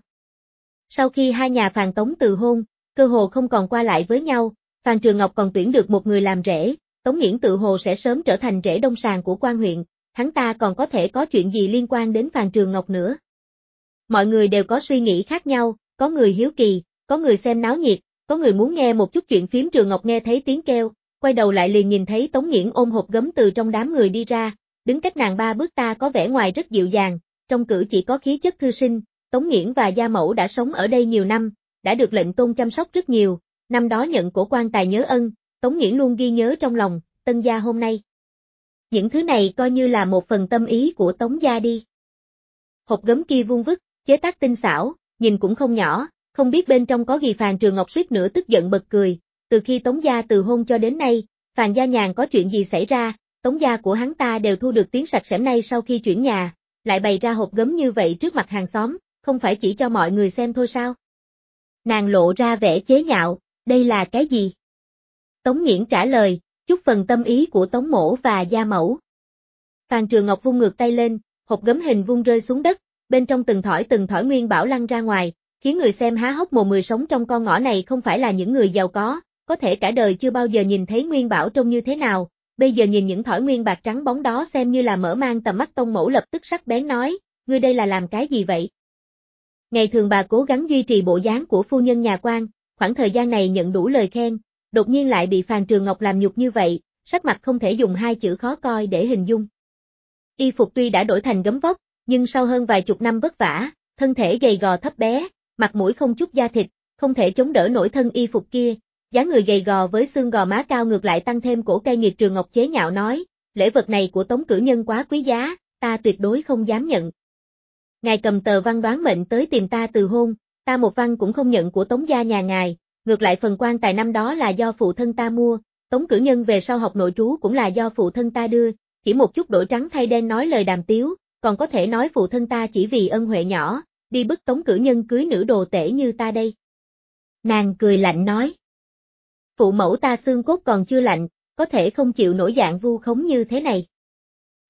Sau khi hai nhà Phan Tống từ hôn, cơ hồ không còn qua lại với nhau, Phan Trường Ngọc còn tuyển được một người làm rể, Tống Nghiễn tự hồ sẽ sớm trở thành rể đông sàng của quan huyện, hắn ta còn có thể có chuyện gì liên quan đến Phan Trường Ngọc nữa. Mọi người đều có suy nghĩ khác nhau, có người hiếu kỳ, có người xem náo nhiệt, có người muốn nghe một chút chuyện phiếm. Trường Ngọc nghe thấy tiếng kêu, quay đầu lại liền nhìn thấy Tống Nghiễn ôm hộp gấm từ trong đám người đi ra, đứng cách nàng 3 bước. Ta có vẻ ngoài rất dịu dàng, trong cử chỉ có khí chất thư sinh. Tống Nghiễn và gia mẫu đã sống ở đây nhiều năm, đã được lệnh tôn chăm sóc rất nhiều, năm đó nhận của quan tài nhớ ân, Tống Nghiễn luôn ghi nhớ trong lòng. Tân gia hôm nay, những thứ này coi như là một phần tâm ý của Tống gia đi. Hộp gấm kia vuông vức, chế tác tinh xảo, nhìn cũng không nhỏ, không biết bên trong có gì. Phan Trường Ngọc suýt nữa tức giận bật cười, từ khi Tống gia từ hôn cho đến nay, Phan gia nhàn có chuyện gì xảy ra, Tống gia của hắn ta đều thu được tiếng sạch sẻm. Nay sau khi chuyển nhà, lại bày ra hộp gấm như vậy trước mặt hàng xóm, không phải chỉ cho mọi người xem thôi sao? Nàng lộ ra vẻ chế nhạo, đây là cái gì? Tống Nghiễn trả lời, chút phần tâm ý của Tống mỗ và gia mẫu. Phan Trường Ngọc vung ngược tay lên, hộp gấm hình vuông rơi xuống đất, bên trong từng thỏi nguyên bảo lăn ra ngoài, khiến người xem há hốc mồm. Sống trong con ngõ này không phải là những người giàu có thể cả đời chưa bao giờ nhìn thấy nguyên bảo trông như thế nào, bây giờ nhìn những thỏi nguyên bạc trắng bóng đó xem như là mở mang tầm mắt. Tông mẫu lập tức sắc bén nói, ngươi đây là làm cái gì vậy? Ngày thường bà cố gắng duy trì bộ dáng của phu nhân nhà quan, khoảng thời gian này nhận đủ lời khen, đột nhiên lại bị Phan Trường Ngọc làm nhục như vậy, sắc mặt không thể dùng hai chữ khó coi để hình dung. Y phục tuy đã đổi thành gấm vóc, nhưng sau hơn vài chục năm vất vả, thân thể gầy gò thấp bé, mặt mũi không chút da thịt, không thể chống đỡ nổi thân y phục kia, dáng người gầy gò với xương gò má cao ngược lại tăng thêm cổ cay nghiệt. Trường Ngọc chế nhạo nói, lễ vật này của Tống cử nhân quá quý giá, ta tuyệt đối không dám nhận. Ngài cầm tờ văn đoán mệnh tới tìm ta từ hôn, ta một văn cũng không nhận của Tống gia nhà ngài, ngược lại phần quan tài năm đó là do phụ thân ta mua, Tống cử nhân về sau học nội trú cũng là do phụ thân ta đưa, chỉ một chút đổi trắng thay đen nói lời đàm tiếu, còn có thể nói phụ thân ta chỉ vì ân huệ nhỏ, đi bức Tống cử nhân cưới nữ đồ tể như ta đây. Nàng cười lạnh nói, phụ mẫu ta xương cốt còn chưa lạnh, có thể không chịu nổi dạng vu khống như thế này.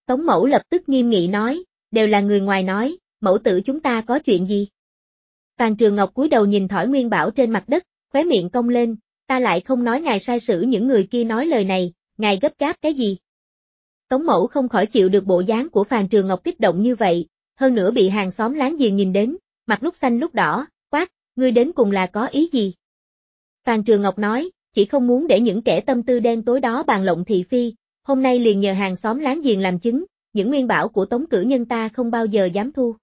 Tống mẫu lập tức nghiêm nghị nói, đều là người ngoài nói, mẫu tử chúng ta có chuyện gì? Phàn Trường Ngọc cúi đầu nhìn thỏi nguyên bảo trên mặt đất, khóe miệng cong lên, ta lại không nói ngài sai sử những người kia nói lời này, ngài gấp gáp cái gì? Tống mẫu không khỏi chịu được bộ dáng của Phàn Trường Ngọc kích động như vậy, hơn nữa bị hàng xóm láng giềng nhìn đến, mặt lúc xanh lúc đỏ, quát, ngươi đến cùng là có ý gì? Phàn Trường Ngọc nói, chỉ không muốn để những kẻ tâm tư đen tối đó bàn lộng thị phi, hôm nay liền nhờ hàng xóm láng giềng làm chứng, những nguyên bảo của Tống cử nhân ta không bao giờ dám thu.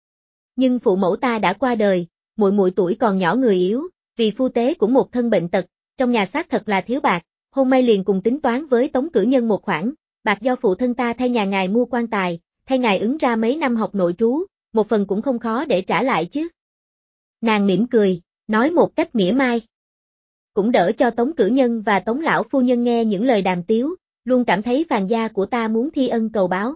Nhưng phụ mẫu ta đã qua đời, muội muội tuổi còn nhỏ người yếu, vì phu tế cũng một thân bệnh tật, trong nhà xác thật là thiếu bạc, hôm nay liền cùng tính toán với Tống cử nhân một khoản, bạc do phụ thân ta thay nhà ngài mua quan tài, thay ngài ứng ra mấy năm học nội trú, một phần cũng không khó để trả lại chứ. Nàng mỉm cười, nói một cách mỉa mai. Cũng đỡ cho Tống cử nhân và Tống lão phu nhân nghe những lời đàm tiếu, luôn cảm thấy Phàn gia của ta muốn thi ân cầu báo.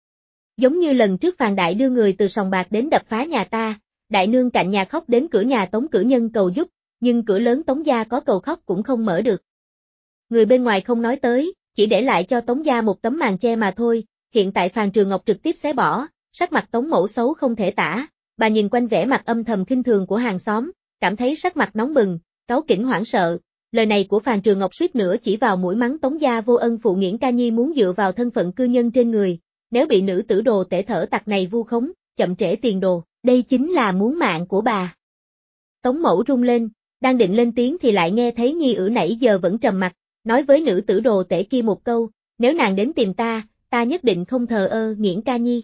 Giống như lần trước Phàn đại đưa người từ sòng bạc đến đập phá nhà ta, đại nương cạnh nhà khóc đến cửa nhà Tống cử nhân cầu giúp, nhưng cửa lớn Tống gia có cầu khóc cũng không mở được. Người bên ngoài không nói tới, chỉ để lại cho Tống gia một tấm màn che mà thôi, hiện tại Phàn Trường Ngọc trực tiếp xé bỏ, sắc mặt Tống mẫu xấu không thể tả, bà nhìn quanh vẻ mặt âm thầm khinh thường của hàng xóm, cảm thấy sắc mặt nóng bừng, cáu kỉnh hoảng sợ, lời này của Phàn Trường Ngọc suýt nữa chỉ vào mũi mắng Tống gia vô ân phụ Nghiễn Ca Nhi muốn dựa vào thân phận cư nhân trên người, nếu bị nữ tử đồ tể thở tặc này vu khống, chậm trễ tiền đồ, đây chính là muốn mạng của bà. Tống mẫu rung lên, đang định lên tiếng thì lại nghe thấy Nhi ử nãy giờ vẫn trầm mặt, nói với nữ tử đồ tể kia một câu, nếu nàng đến tìm ta, ta nhất định không thờ ơ Nghiễn Ca Nhi.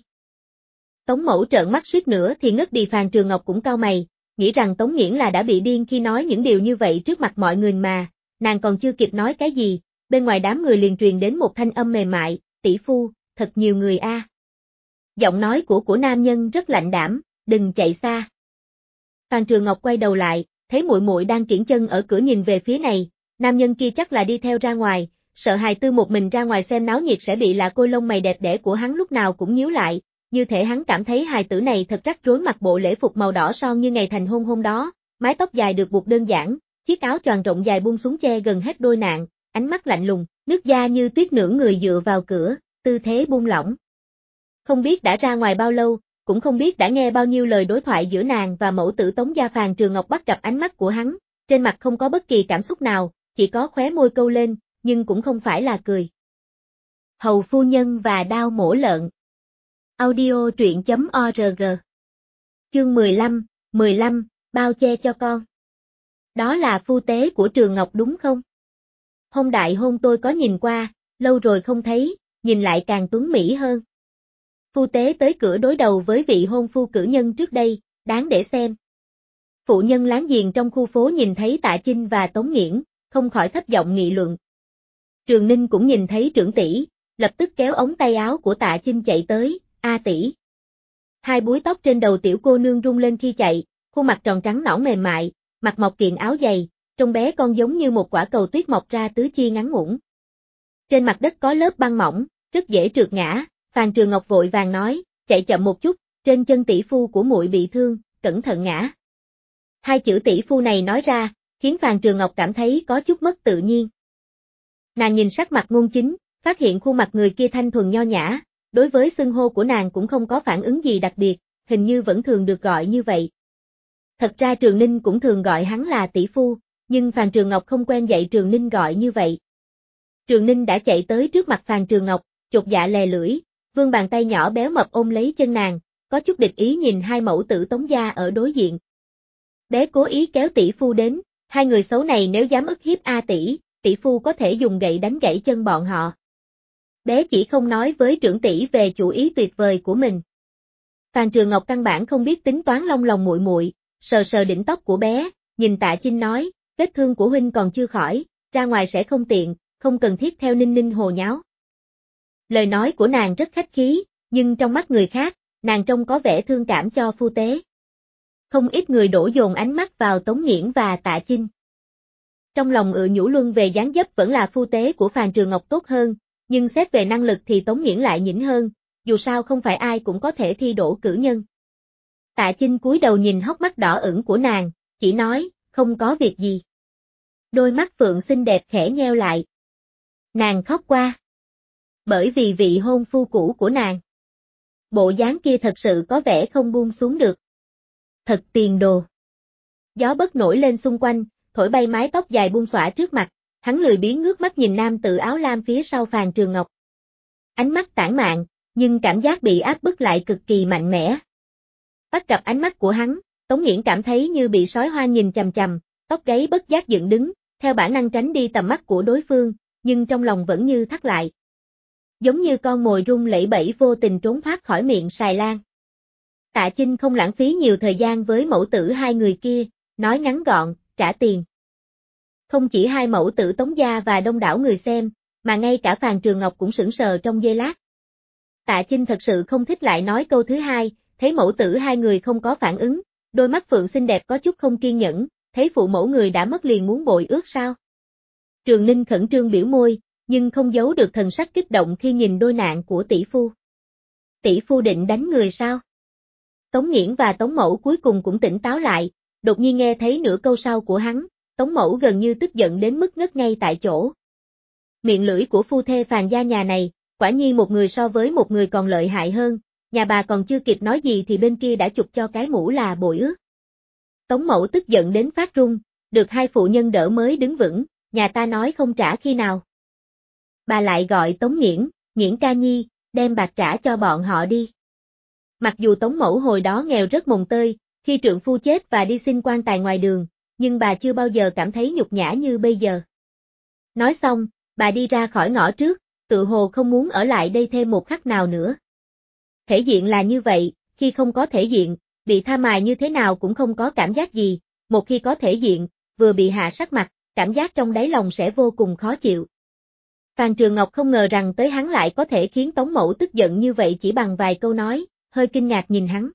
Tống mẫu trợn mắt suýt nữa thì ngất đi. Phàn Trường Ngọc cũng cau mày, nghĩ rằng Tống Nghiễn là đã bị điên khi nói những điều như vậy trước mặt mọi người mà, nàng còn chưa kịp nói cái gì, bên ngoài đám người liền truyền đến một thanh âm mềm mại, tỷ phu, thật nhiều người a. Giọng nói của nam nhân rất lạnh đảm, đừng chạy xa. Phàn Trường Ngọc quay đầu lại, thấy muội muội đang kiễng chân ở cửa nhìn về phía này, nam nhân kia chắc là đi theo ra ngoài, sợ hài tư một mình ra ngoài xem náo nhiệt sẽ bị lạ côi lông mày đẹp đẽ của hắn lúc nào cũng nhíu lại, như thể hắn cảm thấy hài tử này thật rắc rối, mặc bộ lễ phục màu đỏ son như ngày thành hôn hôm đó, mái tóc dài được buộc đơn giản, chiếc áo choàng rộng dài buông xuống che gần hết đôi nạng, ánh mắt lạnh lùng, nước da như tuyết, nửa người dựa vào cửa, tư thế buông lỏng. Không biết đã ra ngoài bao lâu, cũng không biết đã nghe bao nhiêu lời đối thoại giữa nàng và mẫu tử Tống gia. Phàn Trường Ngọc bắt gặp ánh mắt của hắn, trên mặt không có bất kỳ cảm xúc nào, chỉ có khóe môi câu lên, nhưng cũng không phải là cười. Hầu phu nhân và đao mổ lợn. Audio truyện.org. Chương 15, bao che cho con. Đó là phu tế của Trường Ngọc đúng không? Hôm đại hôn tôi có nhìn qua, lâu rồi không thấy, nhìn lại càng tuấn mỹ hơn. Phu tế tới cửa đối đầu với vị hôn phu cử nhân trước đây, đáng để xem. Phụ nhân láng giềng trong khu phố nhìn thấy Tạ Chinh và Tống Nghiễn, không khỏi thấp giọng nghị luận. Trường Ninh cũng nhìn thấy trưởng tỷ, lập tức kéo ống tay áo của Tạ Chinh chạy tới, a tỷ. Hai búi tóc trên đầu tiểu cô nương rung lên khi chạy, khuôn mặt tròn trắng nõn mềm mại, mặt mọc kiện áo dày, trông bé con giống như một quả cầu tuyết mọc ra tứ chi ngắn ngủn. Trên mặt đất có lớp băng mỏng, rất dễ trượt ngã. Phàn Trường Ngọc vội vàng nói, chạy chậm một chút, trên chân tỷ phu của muội bị thương, cẩn thận ngã. Hai chữ tỷ phu này nói ra, khiến Phàn Trường Ngọc cảm thấy có chút mất tự nhiên. Nàng nhìn sắc mặt Ngôn Chính, phát hiện khuôn mặt người kia thanh thuần nho nhã, đối với xưng hô của nàng cũng không có phản ứng gì đặc biệt, hình như vẫn thường được gọi như vậy. Thật ra Trường Ninh cũng thường gọi hắn là tỷ phu, nhưng Phàn Trường Ngọc không quen dạy Trường Ninh gọi như vậy. Trường Ninh đã chạy tới trước mặt Phàn Trường Ngọc, chột dạ lè lưỡi, vươn bàn tay nhỏ béo mập ôm lấy chân nàng, có chút địch ý nhìn hai mẫu tử Tống gia ở đối diện. Bé cố ý kéo tỷ phu đến, hai người xấu này nếu dám ức hiếp A tỷ, tỷ phu có thể dùng gậy đánh gãy chân bọn họ. Bé chỉ không nói với trưởng tỷ về chủ ý tuyệt vời của mình. Phàn Trường Ngọc căn bản không biết tính toán long lòng muội muội, sờ sờ đỉnh tóc của bé, nhìn Tạ Chinh nói, vết thương của huynh còn chưa khỏi, ra ngoài sẽ không tiện, không cần thiết theo Ninh Ninh hồ nháo. Lời nói của nàng rất khách khí, nhưng trong mắt người khác, nàng trông có vẻ thương cảm cho phu tế. Không ít người đổ dồn ánh mắt vào Tống Nghiễn và Tạ Chinh. Trong lòng nhủ luân về dáng dấp vẫn là phu tế của Phàn Trường Ngọc tốt hơn, nhưng xét về năng lực thì Tống Nghiễn lại nhỉnh hơn, dù sao không phải ai cũng có thể thi đỗ cử nhân. Tạ Chinh cúi đầu nhìn hốc mắt đỏ ửng của nàng, chỉ nói, không có việc gì. Đôi mắt phượng xinh đẹp khẽ nheo lại. Nàng khóc qua. bởi vì vị hôn phu cũ của nàng. Bộ dáng kia thật sự có vẻ không buông xuống được. Thật tiền đồ. Gió bấc nổi lên xung quanh, thổi bay mái tóc dài buông xõa trước mặt, hắn lười biếng ngước mắt nhìn nam tử áo lam phía sau Phàn Trường Ngọc. Ánh mắt tản mạn, nhưng cảm giác bị áp bức lại cực kỳ mạnh mẽ. Bắt gặp ánh mắt của hắn, Tống Nghiễn cảm thấy như bị sói hoang nhìn chằm chằm, tóc gáy bất giác dựng đứng, theo bản năng tránh đi tầm mắt của đối phương, nhưng trong lòng vẫn như thắt lại. Giống như con mồi rung lẩy bẩy vô tình trốn thoát khỏi miệng Sài Lan. Tạ Chinh không lãng phí nhiều thời gian với mẫu tử hai người kia, nói ngắn gọn, trả tiền. Không chỉ hai mẫu tử Tống gia và đông đảo người xem, mà ngay cả Phàn Trường Ngọc cũng sững sờ trong giây lát. Tạ Chinh thật sự không thích lại nói câu thứ hai, thấy mẫu tử hai người không có phản ứng, đôi mắt phượng xinh đẹp có chút không kiên nhẫn, thấy phụ mẫu người đã mất liền muốn bội ước sao. Trường Ninh khẩn trương biểu môi, nhưng không giấu được thần sắc kích động khi nhìn đôi nạn của tỷ phu. Tỷ phu định đánh người sao? Tống Nghiễn và Tống Mẫu cuối cùng cũng tỉnh táo lại, đột nhiên nghe thấy nửa câu sau của hắn, Tống Mẫu gần như tức giận đến mức ngất ngay tại chỗ. Miệng lưỡi của phu thê Phàn gia nhà này, quả nhiên một người so với một người còn lợi hại hơn, nhà bà còn chưa kịp nói gì thì bên kia đã chụp cho cái mũ là bội ước. Tống Mẫu tức giận đến phát run, được hai phụ nhân đỡ mới đứng vững, nhà ta nói không trả khi nào. Bà lại gọi Tống Nghiễn, Nghiễn ca nhi, đem bạc trả cho bọn họ đi. Mặc dù Tống Mẫu hồi đó nghèo rất mồng tơi, khi trượng phu chết và đi xin quan tài ngoài đường, nhưng bà chưa bao giờ cảm thấy nhục nhã như bây giờ. Nói xong, bà đi ra khỏi ngõ trước, tự hồ không muốn ở lại đây thêm một khắc nào nữa. Thể diện là như vậy, khi không có thể diện, bị tha mài như thế nào cũng không có cảm giác gì, một khi có thể diện, vừa bị hạ sắc mặt, cảm giác trong đáy lòng sẽ vô cùng khó chịu. Phàn Trường Ngọc không ngờ rằng tới hắn lại có thể khiến Tống Mẫu tức giận như vậy chỉ bằng vài câu nói, hơi kinh ngạc nhìn hắn.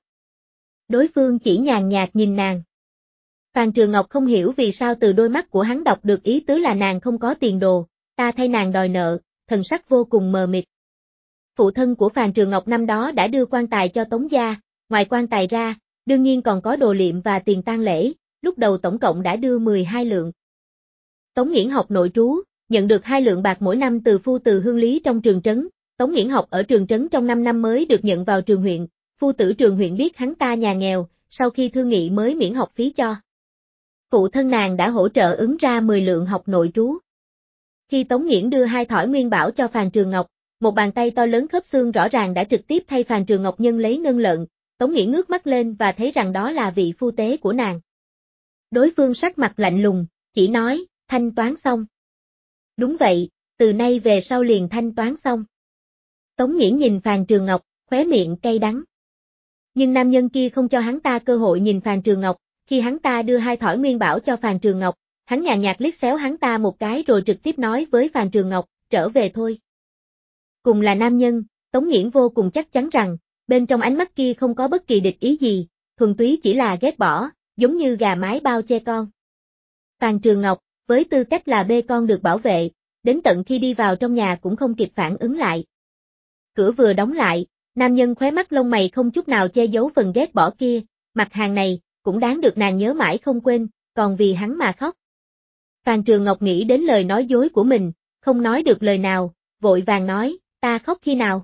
Đối phương chỉ nhàn nhạt nhìn nàng. Phàn Trường Ngọc không hiểu vì sao từ đôi mắt của hắn đọc được ý tứ là nàng không có tiền đồ, ta thay nàng đòi nợ, thần sắc vô cùng mờ mịt. Phụ thân của Phàn Trường Ngọc năm đó đã đưa quan tài cho Tống gia, ngoài quan tài ra, đương nhiên còn có đồ liệm và tiền tang lễ, lúc đầu tổng cộng đã đưa 12 lượng. Tống Nghiễn học nội trú, nhận được 2 lượng bạc mỗi năm từ phu từ hương lý trong trường trấn, Tống Nghiễn học ở trường trấn trong 5 năm mới được nhận vào trường huyện, phu tử trường huyện biết hắn ta nhà nghèo, sau khi thương nghị mới miễn học phí cho. Phụ thân nàng đã hỗ trợ ứng ra 10 lượng học nội trú. Khi Tống Nghiễn đưa 2 thỏi nguyên bảo cho Phàn Trường Ngọc, một bàn tay to lớn khớp xương rõ ràng đã trực tiếp thay Phàn Trường Ngọc nhân lấy ngân lợn, Tống Nghiễn ngước mắt lên và thấy rằng đó là vị phu tế của nàng. Đối phương sắc mặt lạnh lùng, chỉ nói, thanh toán xong. Đúng vậy, từ nay về sau liền thanh toán xong. Tống Nghiễn nhìn Phàn Trường Ngọc, khóe miệng cay đắng. Nhưng nam nhân kia không cho hắn ta cơ hội nhìn Phàn Trường Ngọc, khi hắn ta đưa 2 thỏi nguyên bảo cho Phàn Trường Ngọc, hắn nhàn nhạt liếc xéo hắn ta một cái rồi trực tiếp nói với Phàn Trường Ngọc, trở về thôi. Cùng là nam nhân, Tống Nghiễn vô cùng chắc chắn rằng, bên trong ánh mắt kia không có bất kỳ địch ý gì, thuần túy chỉ là ghét bỏ, giống như gà mái bao che con. Phàn Trường Ngọc, với tư cách là bê con được bảo vệ, đến tận khi đi vào trong nhà cũng không kịp phản ứng lại. Cửa vừa đóng lại, nam nhân khóe mắt lông mày không chút nào che giấu phần ghét bỏ kia, mặt hàng này, cũng đáng được nàng nhớ mãi không quên, còn vì hắn mà khóc. Phàn Trường Ngọc nghĩ đến lời nói dối của mình, không nói được lời nào, vội vàng nói, ta khóc khi nào?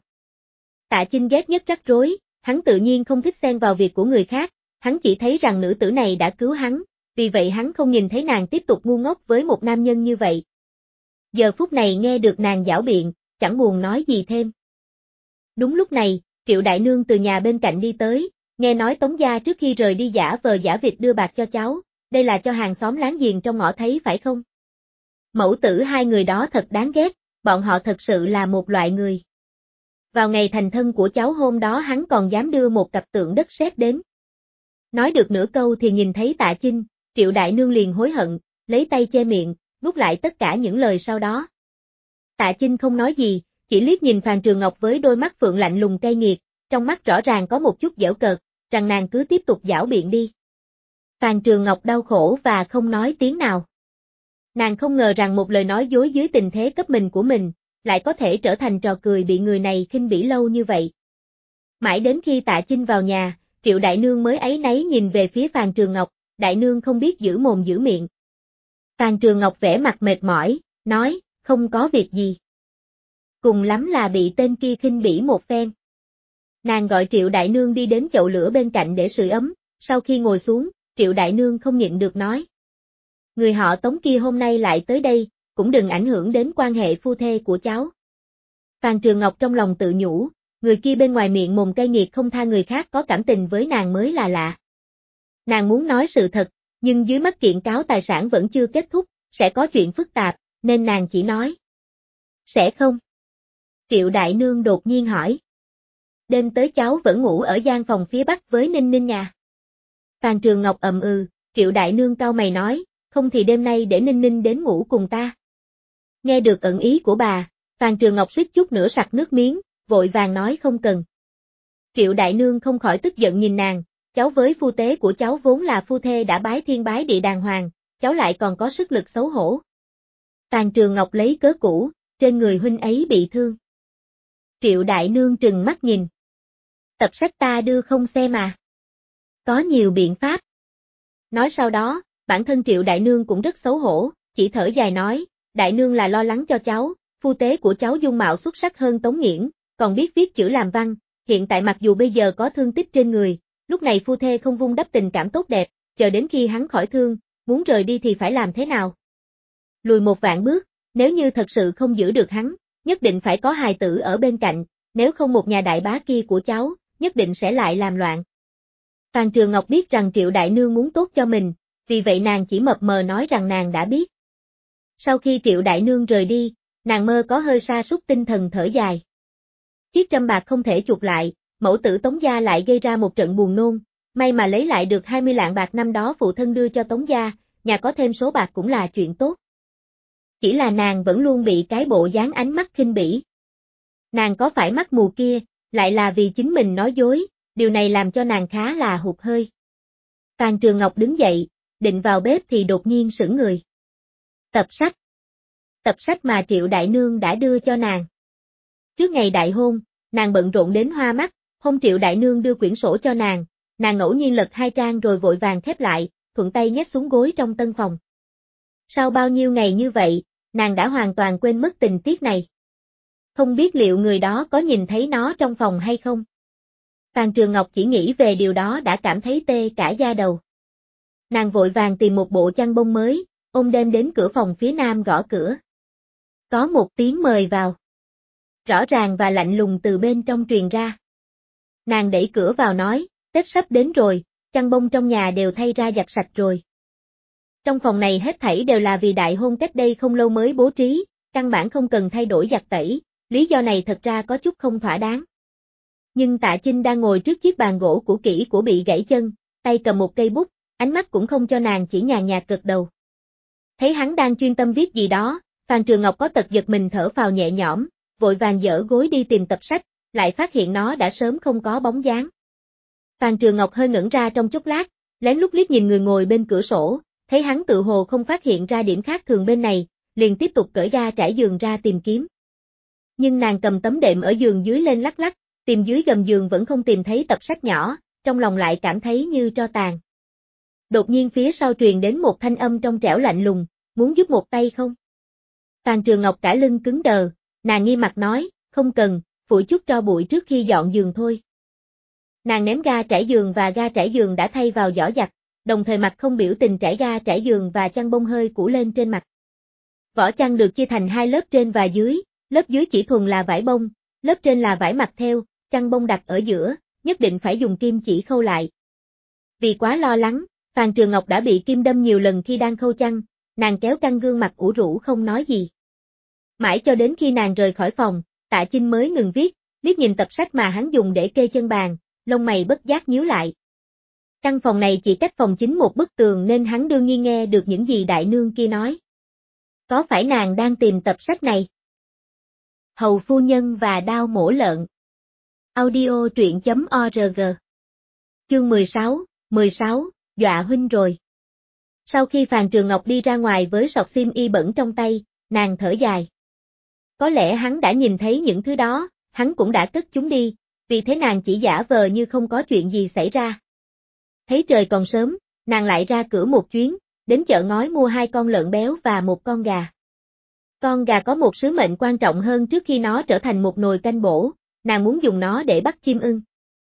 Tạ Chinh ghét nhất rắc rối, hắn tự nhiên không thích xen vào việc của người khác, hắn chỉ thấy rằng nữ tử này đã cứu hắn, vì vậy hắn không nhìn thấy nàng tiếp tục ngu ngốc với một nam nhân như vậy. Giờ phút này nghe được nàng giảo biện, chẳng buồn nói gì thêm. Đúng lúc này, Triệu Đại Nương từ nhà bên cạnh đi tới, nghe nói Tống gia trước khi rời đi giả vờ giả vịt đưa bạc cho cháu, đây là cho hàng xóm láng giềng trong ngõ thấy phải không? Mẫu tử hai người đó thật đáng ghét, bọn họ thật sự là một loại người. Vào ngày thành thân của cháu hôm đó hắn còn dám đưa một cặp tượng đất sét đến. Nói được nửa câu thì nhìn thấy Tạ Chinh, Triệu Đại Nương liền hối hận, lấy tay che miệng, nuốt lại tất cả những lời sau đó. Tạ Chinh không nói gì, chỉ liếc nhìn Phàn Trường Ngọc với đôi mắt phượng lạnh lùng cay nghiệt, trong mắt rõ ràng có một chút giễu cợt, rằng nàng cứ tiếp tục giảo biện đi. Phàn Trường Ngọc đau khổ và không nói tiếng nào. Nàng không ngờ rằng một lời nói dối dưới tình thế cấp mình của mình, lại có thể trở thành trò cười bị người này khinh bỉ lâu như vậy. Mãi đến khi Tạ Chinh vào nhà, Triệu Đại Nương mới áy náy nhìn về phía Phàn Trường Ngọc, Đại Nương không biết giữ mồm giữ miệng. Phàn Trường Ngọc vẻ mặt mệt mỏi, nói, không có việc gì. cùng lắm là bị tên kia khinh bỉ một phen. Nàng gọi Triệu Đại Nương đi đến chậu lửa bên cạnh để sưởi ấm, sau khi ngồi xuống, Triệu Đại Nương không nhịn được nói. Người họ Tống kia hôm nay lại tới đây, cũng đừng ảnh hưởng đến quan hệ phu thê của cháu. Phàn Trường Ngọc trong lòng tự nhủ, người kia bên ngoài miệng mồm cay nghiệt không tha người khác có cảm tình với nàng mới là lạ. Nàng muốn nói sự thật, nhưng dưới mắt kiện cáo tài sản vẫn chưa kết thúc, sẽ có chuyện phức tạp, nên nàng chỉ nói. Sẽ không? Triệu Đại Nương đột nhiên hỏi. Đêm tới cháu vẫn ngủ ở gian phòng phía bắc với Ninh Ninh nhà. Phàn Trường Ngọc ậm ừ, Triệu Đại Nương cau mày nói, không thì đêm nay để Ninh Ninh đến ngủ cùng ta. Nghe được ẩn ý của bà, Phàn Trường Ngọc suýt chút nữa sặc nước miếng, vội vàng nói không cần. Triệu Đại Nương không khỏi tức giận nhìn nàng, cháu với phu tế của cháu vốn là phu thê đã bái thiên bái địa đàng hoàng, cháu lại còn có sức lực xấu hổ. Phàn Trường Ngọc lấy cớ cũ, trên người huynh ấy bị thương. Triệu Đại Nương trừng mắt nhìn. Tập sách ta đưa không xem mà. Có nhiều biện pháp. Nói sau đó, bản thân Triệu Đại Nương cũng rất xấu hổ, chỉ thở dài nói, Đại Nương là lo lắng cho cháu, phu tế của cháu dung mạo xuất sắc hơn Tống Nghiễn, còn biết viết chữ làm văn, hiện tại mặc dù bây giờ có thương tích trên người, lúc này phu thê không vun đắp tình cảm tốt đẹp, chờ đến khi hắn khỏi thương, muốn rời đi thì phải làm thế nào? Lùi một vạn bước, nếu như thật sự không giữ được hắn, nhất định phải có hài tử ở bên cạnh, nếu không một nhà đại bá kia của cháu, nhất định sẽ lại làm loạn. Phàn Trường Ngọc biết rằng Triệu Đại Nương muốn tốt cho mình, vì vậy nàng chỉ mập mờ nói rằng nàng đã biết. Sau khi Triệu Đại Nương rời đi, nàng mơ có hơi sa sút tinh thần thở dài. Chiếc trăm bạc không thể chuộc lại, mẫu tử Tống gia lại gây ra một trận buồn nôn, may mà lấy lại được 20 lạng bạc năm đó phụ thân đưa cho Tống gia, nhà có thêm số bạc cũng là chuyện tốt. Chỉ là nàng vẫn luôn bị cái bộ dáng ánh mắt khinh bỉ. Nàng có phải mắt mù kia, lại là vì chính mình nói dối, điều này làm cho nàng khá là hụt hơi. Phàn Trường Ngọc đứng dậy, định vào bếp thì đột nhiên sững người. Tập sách. Tập sách mà Triệu Đại Nương đã đưa cho nàng. Trước ngày đại hôn, nàng bận rộn đến hoa mắt, hôm Triệu Đại Nương đưa quyển sổ cho nàng ngẫu nhiên lật 2 trang rồi vội vàng khép lại, thuận tay nhét xuống gối trong tân phòng. Sau bao nhiêu ngày như vậy, nàng đã hoàn toàn quên mất tình tiết này. Không biết liệu người đó có nhìn thấy nó trong phòng hay không? Phàn Trường Ngọc chỉ nghĩ về điều đó đã cảm thấy tê cả da đầu. Nàng vội vàng tìm một bộ chăn bông mới, ôm đem đến cửa phòng phía nam gõ cửa. Có một tiếng mời vào. Rõ ràng và lạnh lùng từ bên trong truyền ra. Nàng đẩy cửa vào nói, Tết sắp đến rồi, chăn bông trong nhà đều thay ra giặt sạch rồi. Trong phòng này hết thảy đều là vì đại hôn cách đây không lâu mới bố trí, căn bản không cần thay đổi giặt tẩy, lý do này thật ra có chút không thỏa đáng. Nhưng Tạ Chinh đang ngồi trước chiếc bàn gỗ cũ kỹ của bị gãy chân, tay cầm một cây bút, ánh mắt cũng không cho nàng chỉ nhàn nhạt gật đầu. Thấy hắn đang chuyên tâm viết gì đó, Phàn Trường Ngọc có tật giật mình thở phào nhẹ nhõm, vội vàng dỡ gối đi tìm tập sách, lại phát hiện nó đã sớm không có bóng dáng. Phàn Trường Ngọc hơi ngẩn ra trong chốc lát, lén lút liếc nhìn người ngồi bên cửa sổ, thấy hắn tự hồ không phát hiện ra điểm khác thường bên này, liền tiếp tục cởi ga trải giường ra tìm kiếm. Nhưng nàng cầm tấm đệm ở giường dưới lên lắc lắc, tìm dưới gầm giường vẫn không tìm thấy tập sách nhỏ, trong lòng lại cảm thấy như tro tàn. Đột nhiên phía sau truyền đến một thanh âm trong trẻo lạnh lùng, muốn giúp một tay không? Phàn Trường Ngọc cả lưng cứng đờ, nàng nghi mặt nói, không cần, phủi chút tro bụi trước khi dọn giường thôi. Nàng ném ga trải giường và ga trải giường đã thay vào giỏ giặt, đồng thời mặt không biểu tình trải ga trải giường và chăn bông hơi cũ lên trên mặt. Vỏ chăn được chia thành 2 lớp trên và dưới, lớp dưới chỉ thuần là vải bông, lớp trên là vải mặc theo, chăn bông đặt ở giữa, nhất định phải dùng kim chỉ khâu lại. Vì quá lo lắng, Phàn Trường Ngọc đã bị kim đâm nhiều lần khi đang khâu chăn, nàng kéo căng gương mặt ủ rũ không nói gì. Mãi cho đến khi nàng rời khỏi phòng, Tạ Chinh mới ngừng viết, liếc nhìn tập sách mà hắn dùng để kê chân bàn, lông mày bất giác nhíu lại. Căn phòng này chỉ cách phòng chính một bức tường nên hắn đương nhiên nghe được những gì đại nương kia nói. Có phải nàng đang tìm tập sách này? Hầu phu nhân và đao mổ lợn. Audio truyện.org. Chương 16, dọa huynh rồi. Sau khi Phàn Trường Ngọc đi ra ngoài với sọt xiêm y bẩn trong tay, nàng thở dài. Có lẽ hắn đã nhìn thấy những thứ đó, hắn cũng đã cất chúng đi, vì thế nàng chỉ giả vờ như không có chuyện gì xảy ra. Thấy trời còn sớm, nàng lại ra cửa một chuyến, đến chợ ngói mua 2 con lợn béo và 1 con gà. Con gà có một sứ mệnh quan trọng hơn trước khi nó trở thành một nồi canh bổ, nàng muốn dùng nó để bắt chim ưng.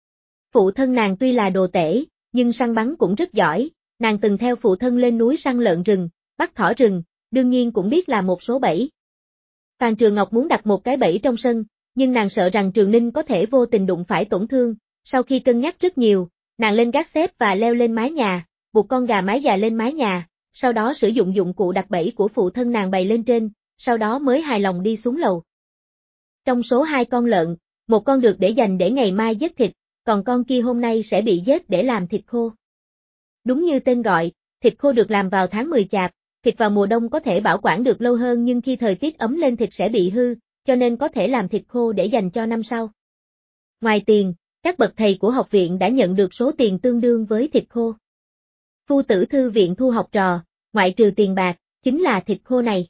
Phụ thân nàng tuy là đồ tể, nhưng săn bắn cũng rất giỏi, nàng từng theo phụ thân lên núi săn lợn rừng, bắt thỏ rừng, đương nhiên cũng biết là một số bẫy. Phan Trường Ngọc muốn đặt một cái bẫy trong sân, nhưng nàng sợ rằng Trường Ninh có thể vô tình đụng phải tổn thương, sau khi cân nhắc rất nhiều, nàng lên gác xếp và leo lên mái nhà, buộc con gà mái già lên mái nhà, sau đó sử dụng dụng cụ đặt bẫy của phụ thân nàng bày lên trên, sau đó mới hài lòng đi xuống lầu. Trong số 2 con lợn, một con được để dành để ngày mai giết thịt, còn con kia hôm nay sẽ bị giết để làm thịt khô. Đúng như tên gọi, thịt khô được làm vào tháng 10 Chạp, thịt vào mùa đông có thể bảo quản được lâu hơn nhưng khi thời tiết ấm lên thịt sẽ bị hư, cho nên có thể làm thịt khô để dành cho năm sau. Ngoài tiền, các bậc thầy của học viện đã nhận được số tiền tương đương với thịt khô. Phu tử thư viện thu học trò, ngoại trừ tiền bạc, chính là thịt khô này.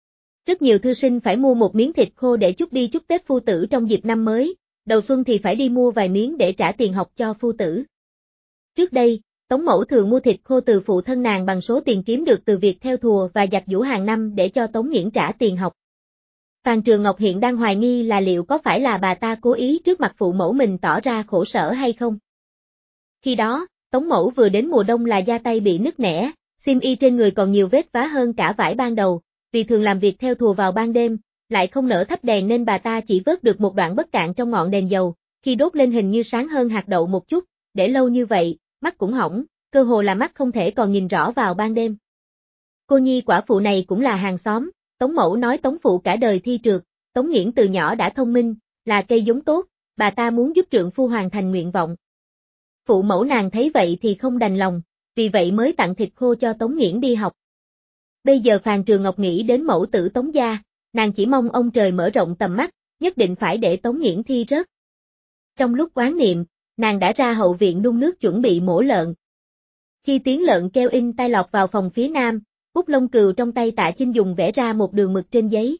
Rất nhiều thư sinh phải mua một miếng thịt khô để chúc đi chúc Tết phu tử trong dịp năm mới, đầu xuân thì phải đi mua vài miếng để trả tiền học cho phu tử. Trước đây, Tống Mẫu thường mua thịt khô từ phụ thân nàng bằng số tiền kiếm được từ việc theo thùa và giặt giũ hàng năm để cho Tống Nghiễn trả tiền học. Phan Trường Ngọc hiện đang hoài nghi là liệu có phải là bà ta cố ý trước mặt phụ mẫu mình tỏ ra khổ sở hay không. Khi đó, Tống Mẫu vừa đến mùa đông là da tay bị nứt nẻ, xiêm y trên người còn nhiều vết vá hơn cả vải ban đầu, vì thường làm việc theo thùa vào ban đêm, lại không nỡ thắp đèn nên bà ta chỉ vớt được một đoạn bất cạn trong ngọn đèn dầu, khi đốt lên hình như sáng hơn hạt đậu một chút, để lâu như vậy, mắt cũng hỏng, cơ hồ là mắt không thể còn nhìn rõ vào ban đêm. Cô nhi quả phụ này cũng là hàng xóm, Tống Mẫu nói Tống phụ cả đời thi trượt, Tống Nghiễn từ nhỏ đã thông minh, là cây giống tốt, bà ta muốn giúp trượng phu hoàn thành nguyện vọng. Phụ mẫu nàng thấy vậy thì không đành lòng, vì vậy mới tặng thịt khô cho Tống Nghiễn đi học. Bây giờ Phan Trường Ngọc nghĩ đến mẫu tử Tống gia, nàng chỉ mong ông trời mở rộng tầm mắt, nhất định phải để Tống Nghiễn thi rớt. Trong lúc quán niệm, nàng đã ra hậu viện đun nước chuẩn bị mổ lợn. Khi tiếng lợn kêu in tai lọt vào phòng phía nam, bút lông cừu trong tay Tạ Chinh dùng vẽ ra một đường mực trên giấy.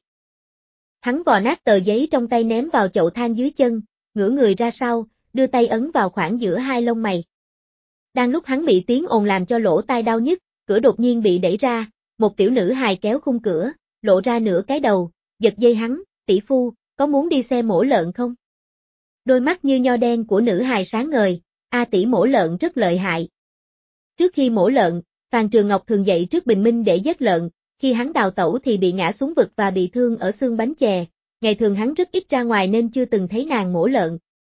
Hắn vò nát tờ giấy trong tay ném vào chậu than dưới chân, ngửa người ra sau, đưa tay ấn vào khoảng giữa hai lông mày. Đang lúc hắn bị tiếng ồn làm cho lỗ tai đau nhức, cửa đột nhiên bị đẩy ra, một tiểu nữ hài kéo khung cửa, lộ ra nửa cái đầu, giật dây hắn, tỷ phu, có muốn đi xe mổ lợn không? Đôi mắt như nho đen của nữ hài sáng ngời, a tỷ mổ lợn rất lợi hại. Trước khi mổ lợn, Phan Trường Ngọc thường dậy trước bình minh để giết lợn, khi hắn đào tẩu thì bị ngã xuống vực và bị thương ở xương bánh chè, ngày thường hắn rất ít ra ngoài nên chưa từng thấy nàng mổ lợn.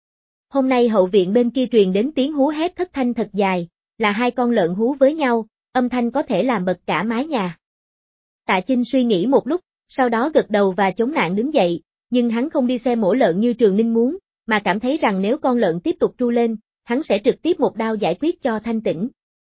Hôm nay hậu viện bên kia truyền đến tiếng hú hét thất thanh thật dài, là 2 con lợn hú với nhau, âm thanh có thể làm bật cả mái nhà. Tạ Chinh suy nghĩ một lúc, sau đó gật đầu và chống nạn đứng dậy, nhưng hắn không đi xe mổ lợn như Trường Ninh muốn, mà cảm thấy rằng nếu con lợn tiếp tục tru lên, hắn sẽ trực tiếp một đao giải quyết cho thanh tĩnh.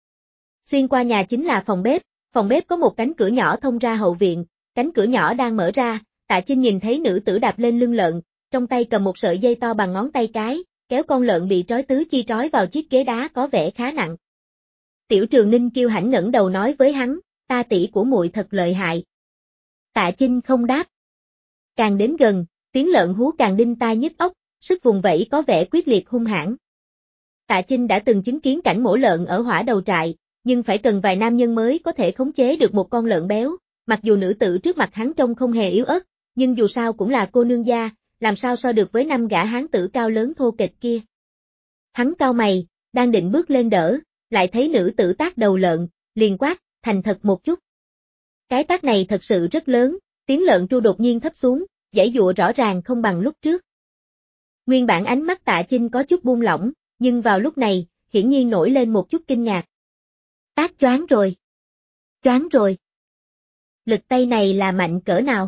Xuyên qua nhà chính là phòng bếp có một cánh cửa nhỏ thông ra hậu viện, cánh cửa nhỏ đang mở ra, Tạ Chinh nhìn thấy nữ tử đạp lên lưng lợn, trong tay cầm một sợi dây to bằng ngón tay cái, kéo con lợn bị trói tứ chi trói vào chiếc ghế đá có vẻ khá nặng. Tiểu Trường Ninh kiêu hãnh ngẩng đầu nói với hắn, ta tỷ của muội thật lợi hại. Tạ Chinh không đáp. Càng đến gần, tiếng lợn hú càng đinh tai nhức óc, sức vùng vẫy có vẻ quyết liệt hung hãn. Tạ Chinh đã từng chứng kiến cảnh mổ lợn ở Hỏa Đầu trại, nhưng phải cần vài nam nhân mới có thể khống chế được một con lợn béo, mặc dù nữ tử trước mặt hắn trông không hề yếu ớt, nhưng dù sao cũng là cô nương gia, làm sao so được với 5 gã hán tử cao lớn thô kệch kia. Hắn cau mày, đang định bước lên đỡ, lại thấy nữ tử tát đầu lợn, liền quát, thành thật một chút. Cái tát này thật sự rất lớn, tiếng lợn tru đột nhiên thấp xuống, giãy giụa rõ ràng không bằng lúc trước. Nguyên bản ánh mắt Tạ Chinh có chút buông lỏng, nhưng vào lúc này, hiển nhiên nổi lên một chút kinh ngạc. Tát choáng rồi. Choáng rồi. Lực tay này là mạnh cỡ nào?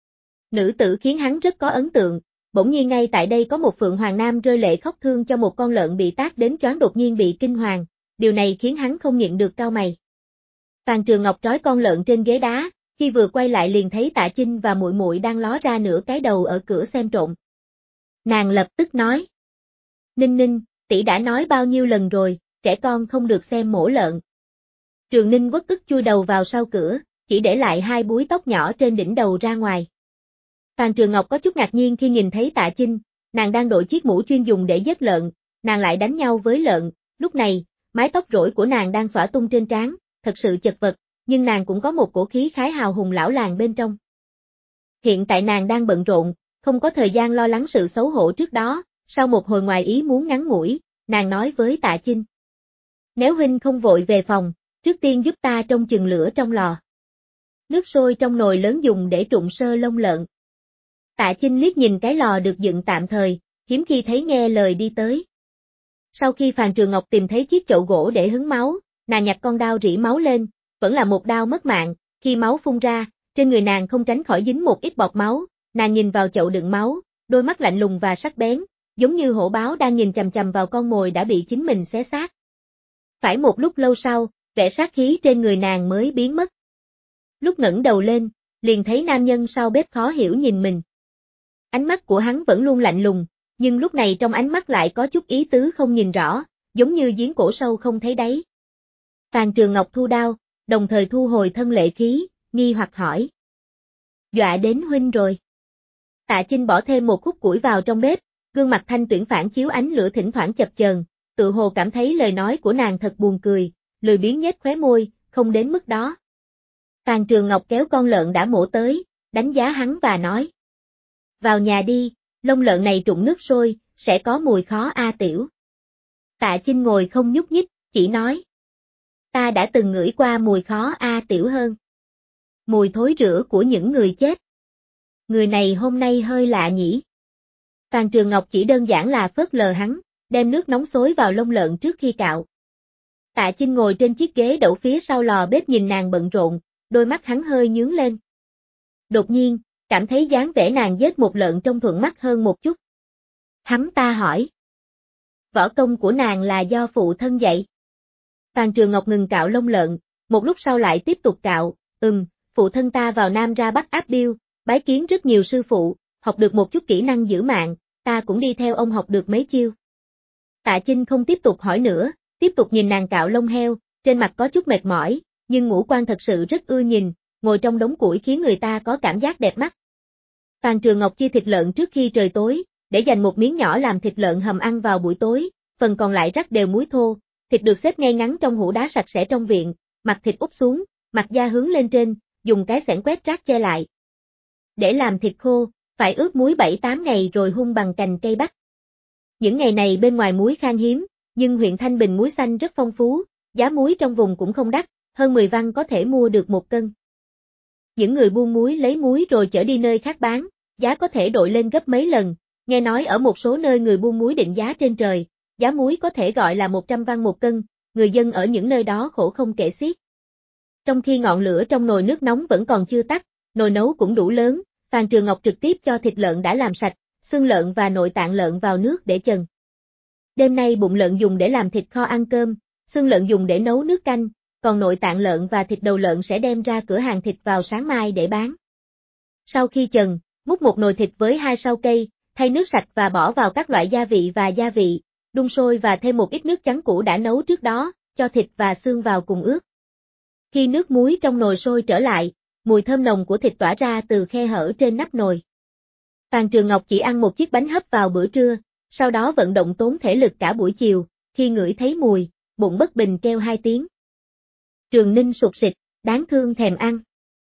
Nữ tử khiến hắn rất có ấn tượng, bỗng nhiên ngay tại đây có một Phượng Hoàng Nam rơi lệ khóc thương cho một con lợn bị tát đến choáng đột nhiên bị kinh hoàng, điều này khiến hắn không nhịn được cau mày. Phan Trường Ngọc trói con lợn trên ghế đá, khi vừa quay lại liền thấy Tạ Chinh và muội muội đang ló ra nửa cái đầu ở cửa xem trộm. Nàng lập tức nói. Ninh Ninh, tỷ đã nói bao nhiêu lần rồi, trẻ con không được xem mổ lợn. Trường Ninh uất ức chui đầu vào sau cửa, chỉ để lại 2 búi tóc nhỏ trên đỉnh đầu ra ngoài. Phan Trường Ngọc có chút ngạc nhiên khi nhìn thấy Tạ Chinh, nàng đang đội chiếc mũ chuyên dùng để giết lợn, nàng lại đánh nhau với lợn, lúc này, mái tóc rối của nàng đang xõa tung trên trán, thật sự chật vật, nhưng nàng cũng có một cổ khí khái hào hùng lão làng bên trong. Hiện tại nàng đang bận rộn, không có thời gian lo lắng sự xấu hổ trước đó, sau một hồi ngoài ý muốn ngắn ngủi, nàng nói với Tạ Chinh. Nếu huynh không vội về phòng, trước tiên giúp ta trông chừng lửa trong lò. Nước sôi trong nồi lớn dùng để trụng sơ lông lợn. Tạ Chinh liếc nhìn cái lò được dựng tạm thời, hiếm khi thấy nghe lời đi tới. Sau khi Phàn Trường Ngọc tìm thấy chiếc chậu gỗ để hứng máu, nàng nhặt con dao rỉ máu lên, vẫn là một đao mất mạng, khi máu phun ra, trên người nàng không tránh khỏi dính một ít bọt máu, nàng nhìn vào chậu đựng máu, đôi mắt lạnh lùng và sắc bén, giống như hổ báo đang nhìn chằm chằm vào con mồi đã bị chính mình xé xác. Phải một lúc lâu sau, vẻ sát khí trên người nàng mới biến mất. Lúc ngẩng đầu lên, liền thấy nam nhân sau bếp khó hiểu nhìn mình. Ánh mắt của hắn vẫn luôn lạnh lùng, nhưng lúc này trong ánh mắt lại có chút ý tứ không nhìn rõ, giống như giếng cổ sâu không thấy đáy. Phàn Trường Ngọc thu đao, đồng thời thu hồi thân lệ khí, nghi hoặc hỏi. Dọa đến huynh rồi. Tạ Chinh bỏ thêm một khúc củi vào trong bếp, gương mặt thanh tuyển phản chiếu ánh lửa thỉnh thoảng chập chờn, tự hồ cảm thấy lời nói của nàng thật buồn cười, lười biếng nhếch khóe môi, không đến mức đó. Phàn Trường Ngọc kéo con lợn đã mổ tới, đánh giá hắn và nói. Vào nhà đi, lông lợn này trụng nước sôi, sẽ có mùi khó a tiểu. Tạ Chinh ngồi không nhúc nhích, chỉ nói. Ta đã từng ngửi qua mùi khó a tiểu hơn. Mùi thối rữa của những người chết. Người này hôm nay hơi lạ nhỉ. Phàn Trường Ngọc chỉ đơn giản là phớt lờ hắn, đem nước nóng xối vào lông lợn trước khi cạo. Tạ Chinh ngồi trên chiếc ghế đậu phía sau lò bếp nhìn nàng bận rộn, đôi mắt hắn hơi nhướng lên. Đột nhiên, cảm thấy dáng vẻ nàng giết một lợn trông thuận mắt hơn một chút. Hắn ta hỏi. Võ công của nàng là do phụ thân dạy. Phàn Trường Ngọc ngừng cạo lông lợn, một lúc sau lại tiếp tục cạo, phụ thân ta vào Nam ra Bắc áp biêu, bái kiến rất nhiều sư phụ, học được một chút kỹ năng giữ mạng, ta cũng đi theo ông học được mấy chiêu. Tạ Chinh không tiếp tục hỏi nữa, tiếp tục nhìn nàng cạo lông heo, trên mặt có chút mệt mỏi, nhưng ngũ quan thật sự rất ưa nhìn, ngồi trong đống củi khiến người ta có cảm giác đẹp mắt. Phàn Trường Ngọc chia thịt lợn trước khi trời tối, để dành một miếng nhỏ làm thịt lợn hầm ăn vào buổi tối, phần còn lại rắc đều muối thô, thịt được xếp ngay ngắn trong hũ đá sạch sẽ trong viện, mặt thịt úp xuống, mặt da hướng lên trên, dùng cái xẻng quét rác che lại. Để làm thịt khô, phải ướp muối 7-8 ngày rồi hun bằng cành cây bách. Những ngày này bên ngoài muối khan hiếm, nhưng huyện Thanh Bình muối xanh rất phong phú, giá muối trong vùng cũng không đắt, hơn 10 văn có thể mua được 1 cân. Những người buôn muối lấy muối rồi chở đi nơi khác bán, giá có thể đội lên gấp mấy lần, nghe nói ở một số nơi người buôn muối định giá trên trời, giá muối có thể gọi là 100 văn 1 cân, người dân ở những nơi đó khổ không kể xiết. Trong khi ngọn lửa trong nồi nước nóng vẫn còn chưa tắt, nồi nấu cũng đủ lớn, Phàn Trường Ngọc trực tiếp cho thịt lợn đã làm sạch, xương lợn và nội tạng lợn vào nước để chần. Đêm nay bụng lợn dùng để làm thịt kho ăn cơm, xương lợn dùng để nấu nước canh, còn nội tạng lợn và thịt đầu lợn sẽ đem ra cửa hàng thịt vào sáng mai để bán. Sau khi chần, múc một nồi thịt với 2 sau cây, thay nước sạch và bỏ vào các loại gia vị, đun sôi và thêm một ít nước trắng cũ đã nấu trước đó, cho thịt và xương vào cùng ướp. Khi nước muối trong nồi sôi trở lại, mùi thơm nồng của thịt tỏa ra từ khe hở trên nắp nồi. Phàn Trường Ngọc chỉ ăn một chiếc bánh hấp vào bữa trưa, sau đó vận động tốn thể lực cả buổi chiều, khi ngửi thấy mùi, bụng bất bình kêu 2 tiếng. Trường Ninh sụt sịt, đáng thương thèm ăn.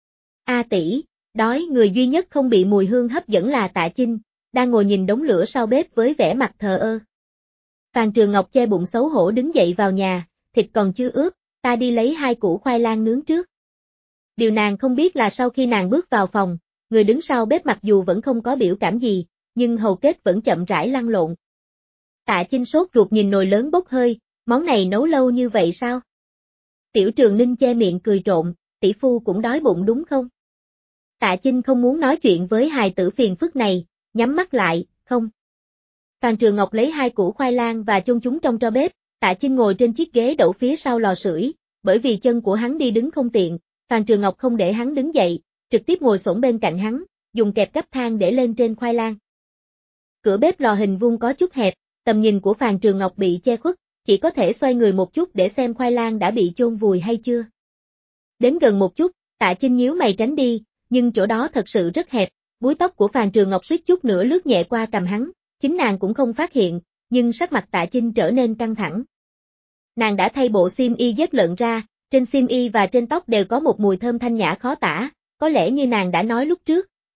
A tỷ, đói, người duy nhất không bị mùi hương hấp dẫn là Tạ Chinh, đang ngồi nhìn đống lửa sau bếp với vẻ mặt thờ ơ. Phàn Trường Ngọc che bụng xấu hổ đứng dậy vào nhà, thịt còn chưa ướp, ta đi lấy 2 củ khoai lang nướng trước. Điều nàng không biết là sau khi nàng bước vào phòng, người đứng sau bếp mặc dù vẫn không có biểu cảm gì, nhưng hầu kết vẫn chậm rãi lăn lộn. Tạ Chinh sốt ruột nhìn nồi lớn bốc hơi, món này nấu lâu như vậy sao? Tiểu Trường Ninh che miệng cười trộn, tỷ phu cũng đói bụng đúng không? Tạ Chinh không muốn nói chuyện với hài tử phiền phức này, nhắm mắt lại, không. Phàn Trường Ngọc lấy 2 củ khoai lang và chôn chúng trong tro bếp, Tạ Chinh ngồi trên chiếc ghế đậu phía sau lò sưởi, bởi vì chân của hắn đi đứng không tiện, Phàn Trường Ngọc không để hắn đứng dậy, trực tiếp ngồi xổm bên cạnh hắn, dùng kẹp gấp than để lên trên khoai lang. Cửa bếp lò hình vuông có chút hẹp, tầm nhìn của Phàn Trường Ngọc bị che khuất, chỉ có thể xoay người một chút để xem khoai lang đã bị chôn vùi hay chưa. Đến gần một chút, Tạ Chinh nhíu mày tránh đi, nhưng chỗ đó thật sự rất hẹp, búi tóc của Phàn Trường Ngọc suýt chút nữa lướt nhẹ qua cằm hắn, chính nàng cũng không phát hiện, nhưng sắc mặt Tạ Chinh trở nên căng thẳng. Nàng đã thay bộ xiêm y dép lợn ra, trên xiêm y và trên tóc đều có một mùi thơm thanh nhã khó tả, có lẽ như nàng đã nói lúc trước,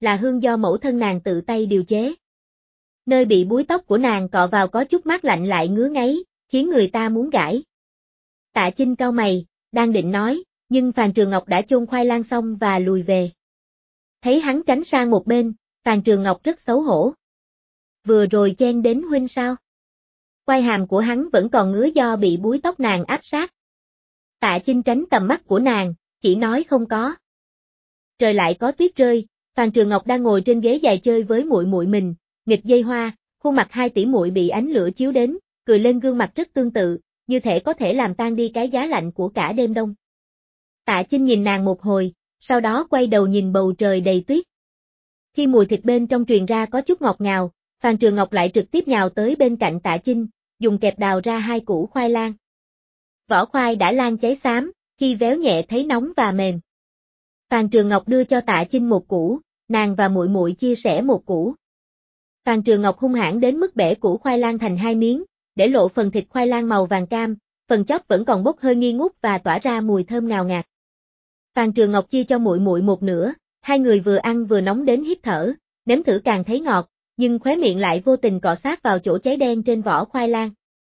là hương do mẫu thân nàng tự tay điều chế. Nơi bị búi tóc của nàng cọ vào có chút mát lạnh lại ngứa ngáy, khiến người ta muốn gãi. Tạ Chinh cau mày, đang định nói, nhưng Phàn Trường Ngọc đã chôn khoai lang xong và lùi về. Thấy hắn tránh sang một bên, Phàn Trường Ngọc rất xấu hổ. Vừa rồi chen đến huynh sao? Quai hàm của hắn vẫn còn ngứa do bị búi tóc nàng áp sát. Tạ Chinh tránh tầm mắt của nàng, chỉ nói không có. Trời lại có tuyết rơi, Phàn Trường Ngọc đang ngồi trên ghế dài chơi với muội muội mình, nghịch dây hoa, khuôn mặt hai tỷ muội bị ánh lửa chiếu đến, cười lên gương mặt rất tương tự, như thể có thể làm tan đi cái giá lạnh của cả đêm đông. Tạ Chinh nhìn nàng một hồi, sau đó quay đầu nhìn bầu trời đầy tuyết. Khi mùi thịt bên trong truyền ra có chút ngọt ngào, Phàn Trường Ngọc lại trực tiếp nhào tới bên cạnh Tạ Chinh, dùng kẹp đào ra hai củ khoai lang. Vỏ khoai đã lan cháy xám, khi véo nhẹ thấy nóng và mềm. Phàn Trường Ngọc đưa cho Tạ Chinh một củ, nàng và muội muội chia sẻ một củ. Phàn Trường Ngọc hung hãn đến mức bẻ củ khoai lang thành hai miếng, để lộ phần thịt khoai lang màu vàng cam, phần chóp vẫn còn bốc hơi nghi ngút và tỏa ra mùi thơm ngào ngạt. Phàn Trường Ngọc chia cho muội muội một nửa, hai người vừa ăn vừa nóng đến hít thở, nếm thử càng thấy ngọt, nhưng khóe miệng lại vô tình cọ sát vào chỗ cháy đen trên vỏ khoai lang.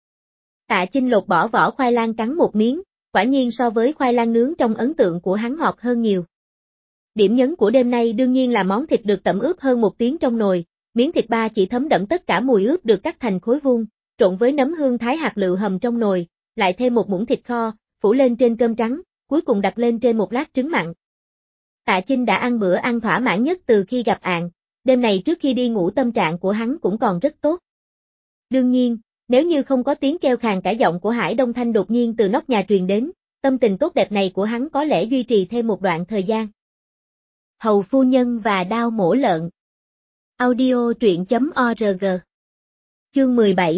Tạ Chinh lột bỏ vỏ khoai lang cắn một miếng, quả nhiên so với khoai lang nướng trong ấn tượng của hắn ngọt hơn nhiều. Điểm nhấn của đêm nay đương nhiên là món thịt được tẩm ướp hơn một tiếng trong nồi, miếng thịt ba chỉ thấm đẫm tất cả mùi ướp được cắt thành khối vuông, trộn với nấm hương thái hạt lựu hầm trong nồi, lại thêm một muỗng thịt kho, phủ lên trên cơm trắng, cuối cùng đặt lên trên một lát trứng mặn. Tạ Chinh đã ăn bữa ăn thỏa mãn nhất từ khi gặp Ạng, đêm này trước khi đi ngủ tâm trạng của hắn cũng còn rất tốt. Đương nhiên, nếu như không có tiếng kêu khàn cả giọng của Hải Đông Thanh đột nhiên từ nóc nhà truyền đến, tâm tình tốt đẹp này của hắn có lẽ duy trì thêm một đoạn thời gian. Hầu phu nhân và đao mổ lợn. Audio truyện.org. Chương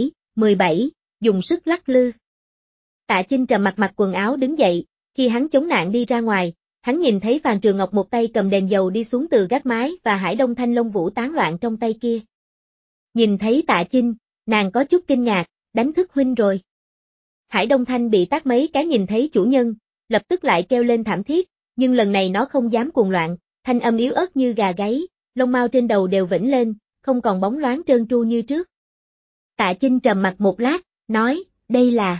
17, dùng sức lắc lư. Tạ Chinh trầm mặc mặc quần áo đứng dậy, khi hắn chống nạn đi ra ngoài, hắn nhìn thấy Phàn Trường Ngọc một tay cầm đèn dầu đi xuống từ gác mái và Hải Đông Thanh lông vũ tán loạn trong tay kia. Nhìn thấy Tạ Chinh, nàng có chút kinh ngạc, đánh thức huynh rồi. Hải Đông Thanh bị tát mấy cái nhìn thấy chủ nhân, lập tức lại kêu lên thảm thiết, nhưng lần này nó không dám cuồng loạn, thanh âm yếu ớt như gà gáy, lông mao trên đầu đều vĩnh lên, không còn bóng loáng trơn tru như trước. Tạ Chinh trầm mặt một lát, nói, đây là...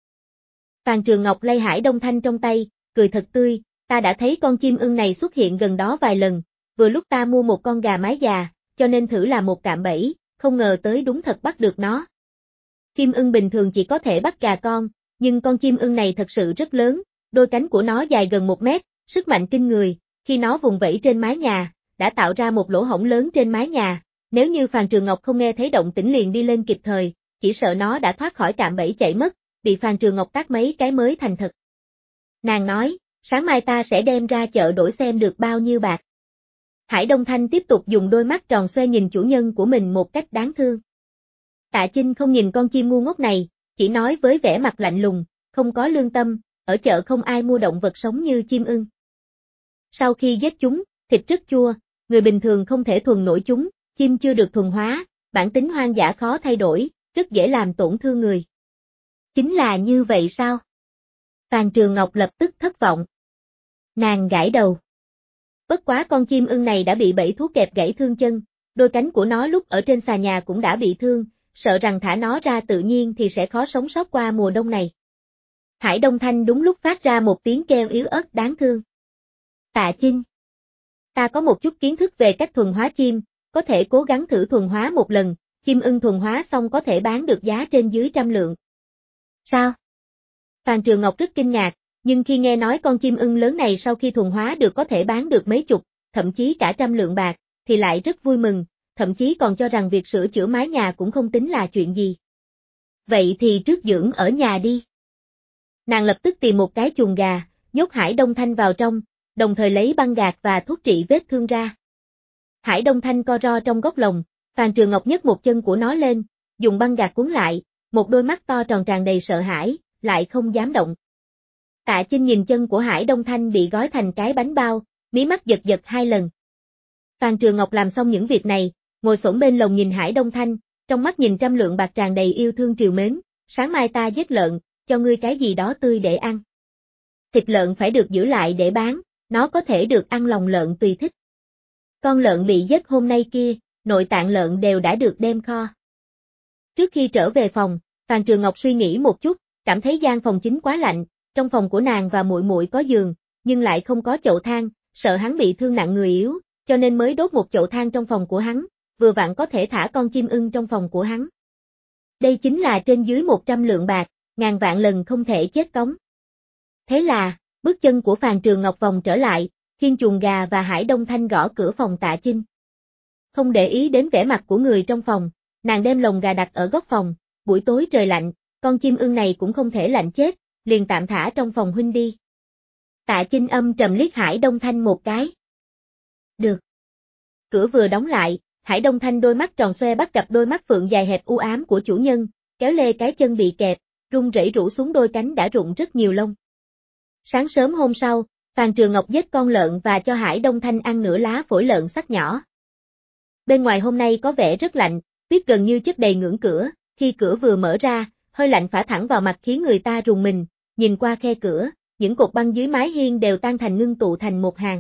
Phàn Trường Ngọc lay Hải Đông Thanh trong tay, cười thật tươi, ta đã thấy con chim ưng này xuất hiện gần đó vài lần, vừa lúc ta mua một con gà mái già, cho nên thử làm một cạm bẫy, không ngờ tới đúng thật bắt được nó. Chim ưng bình thường chỉ có thể bắt gà con, nhưng con chim ưng này thật sự rất lớn, đôi cánh của nó dài gần 1 mét, sức mạnh kinh người, khi nó vùng vẫy trên mái nhà, đã tạo ra một lỗ hổng lớn trên mái nhà, nếu như Phàn Trường Ngọc không nghe thấy động tĩnh liền đi lên kịp thời, chỉ sợ nó đã thoát khỏi cạm bẫy chạy mất, bị Phàn Trường Ngọc tát mấy cái mới thành thật. Nàng nói, sáng mai ta sẽ đem ra chợ đổi xem được bao nhiêu bạc. Hải Đông Thanh tiếp tục dùng đôi mắt tròn xoe nhìn chủ nhân của mình một cách đáng thương. Tạ Chinh không nhìn con chim ngu ngốc này, chỉ nói với vẻ mặt lạnh lùng, không có lương tâm, ở chợ không ai mua động vật sống như chim ưng. Sau khi giết chúng, thịt rất chua, người bình thường không thể thuần nổi chúng, chim chưa được thuần hóa, bản tính hoang dã khó thay đổi, rất dễ làm tổn thương người. Chính là như vậy sao? Phàn Trường Ngọc lập tức thất vọng. Nàng gãi đầu. Bất quá con chim ưng này đã bị bẫy thú kẹp gãy thương chân, đôi cánh của nó lúc ở trên xà nhà cũng đã bị thương, sợ rằng thả nó ra tự nhiên thì sẽ khó sống sót qua mùa đông này. Hải Đông Thanh đúng lúc phát ra một tiếng kêu yếu ớt đáng thương. Tạ Chinh, ta có một chút kiến thức về cách thuần hóa chim, có thể cố gắng thử thuần hóa một lần, chim ưng thuần hóa xong có thể bán được giá trên dưới 100 lượng. Sao? Phàn Trường Ngọc rất kinh ngạc, nhưng khi nghe nói con chim ưng lớn này sau khi thuần hóa được có thể bán được mấy chục, thậm chí cả 100 lượng bạc, thì lại rất vui mừng, thậm chí còn cho rằng việc sửa chữa mái nhà cũng không tính là chuyện gì. Vậy thì trước dưỡng ở nhà đi. Nàng lập tức tìm một cái chuồng gà, nhốt Hải Đông Thanh vào trong, đồng thời lấy băng gạc và thuốc trị vết thương ra. Hải Đông Thanh co ro trong góc lồng, Phàn Trường Ngọc nhấc một chân của nó lên, dùng băng gạc cuốn lại, một đôi mắt to tròn tràn đầy sợ hãi, lại không dám động. Tạ Chinh nhìn chân của Hải Đông Thanh bị gói thành cái bánh bao, mí mắt giật giật 2 lần. Phàn Trường Ngọc làm xong những việc này, ngồi xổm bên lồng nhìn Hải Đông Thanh, trong mắt nhìn 100 lượng bạc tràn đầy yêu thương triều mến, sáng mai ta giết lợn, cho ngươi cái gì đó tươi để ăn. Thịt lợn phải được giữ lại để bán, nó có thể được ăn lòng lợn tùy thích. Con lợn bị giết hôm nay kia, nội tạng lợn đều đã được đem kho. Trước khi trở về phòng, Phàn Trường Ngọc suy nghĩ một chút, cảm thấy gian phòng chính quá lạnh, trong phòng của nàng và muội muội có giường, nhưng lại không có chậu than, sợ hắn bị thương nặng người yếu, cho nên mới đốt một chậu than trong phòng của hắn, vừa vặn có thể thả con chim ưng trong phòng của hắn. Đây chính là trên dưới 100 lượng bạc, ngàn vạn lần không thể chết cống. Thế là, bước chân của Phàn Trường Ngọc vòng trở lại, khiêng chuồng gà và Hải Đông Thanh gõ cửa phòng Tạ Chinh. Không để ý đến vẻ mặt của người trong phòng, nàng đem lồng gà đặt ở góc phòng, buổi tối trời lạnh, con chim ưng này cũng không thể lạnh chết, liền tạm thả trong phòng huynh đi. Tạ Chinh âm trầm liếc Hải Đông Thanh một cái. Được. Cửa vừa đóng lại, Hải Đông Thanh đôi mắt tròn xoe bắt gặp đôi mắt phượng dài hẹp u ám của chủ nhân, kéo lê cái chân bị kẹp, run rẩy rũ xuống đôi cánh đã rụng rất nhiều lông. Sáng sớm hôm sau, Phàn Trường Ngọc giết con lợn và cho Hải Đông Thanh ăn nửa lá phổi lợn sắc nhỏ. Bên ngoài hôm nay có vẻ rất lạnh, tuyết gần như chất đầy ngưỡng cửa, khi cửa vừa mở ra, hơi lạnh phả thẳng vào mặt khiến người ta rùng mình, nhìn qua khe cửa, những cột băng dưới mái hiên đều tan thành ngưng tụ thành một hàng.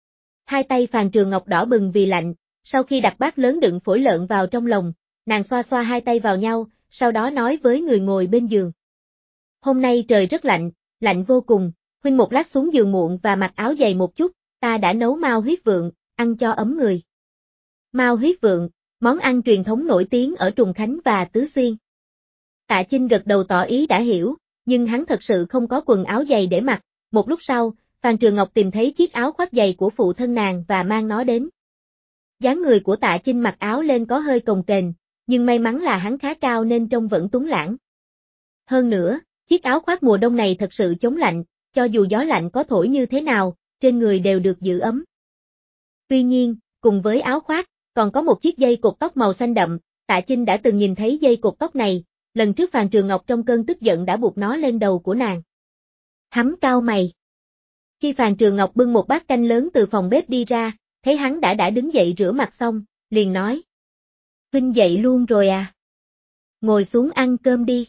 Hai tay Phàn Trường Ngọc đỏ bừng vì lạnh, sau khi đặt bát lớn đựng phổi lợn vào trong lồng, nàng xoa xoa hai tay vào nhau, sau đó nói với người ngồi bên giường. Hôm nay trời rất lạnh, lạnh vô cùng, huynh một lát xuống giường muộn và mặc áo dày một chút, ta đã nấu mao huyết vượng, ăn cho ấm người. Mao huyết vượng, món ăn truyền thống nổi tiếng ở Trùng Khánh và Tứ Xuyên. Tạ Chinh gật đầu tỏ ý đã hiểu, nhưng hắn thật sự không có quần áo dày để mặc, một lúc sau, Phàn Trường Ngọc tìm thấy chiếc áo khoác dày của phụ thân nàng và mang nó đến. Dáng người của Tạ Chinh mặc áo lên có hơi cồng kềnh, nhưng may mắn là hắn khá cao nên trông vẫn tuấn lãng. Hơn nữa, chiếc áo khoác mùa đông này thật sự chống lạnh, cho dù gió lạnh có thổi như thế nào, trên người đều được giữ ấm. Tuy nhiên, cùng với áo khoác, còn có một chiếc dây cột tóc màu xanh đậm, Tạ Chinh đã từng nhìn thấy dây cột tóc này, lần trước Phàn Trường Ngọc trong cơn tức giận đã buộc nó lên đầu của nàng. Hắn cau mày. Khi Phàn Trường Ngọc bưng một bát canh lớn từ phòng bếp đi ra, thấy hắn đã đứng dậy rửa mặt xong, liền nói. Huynh dậy luôn rồi à? Ngồi xuống ăn cơm đi.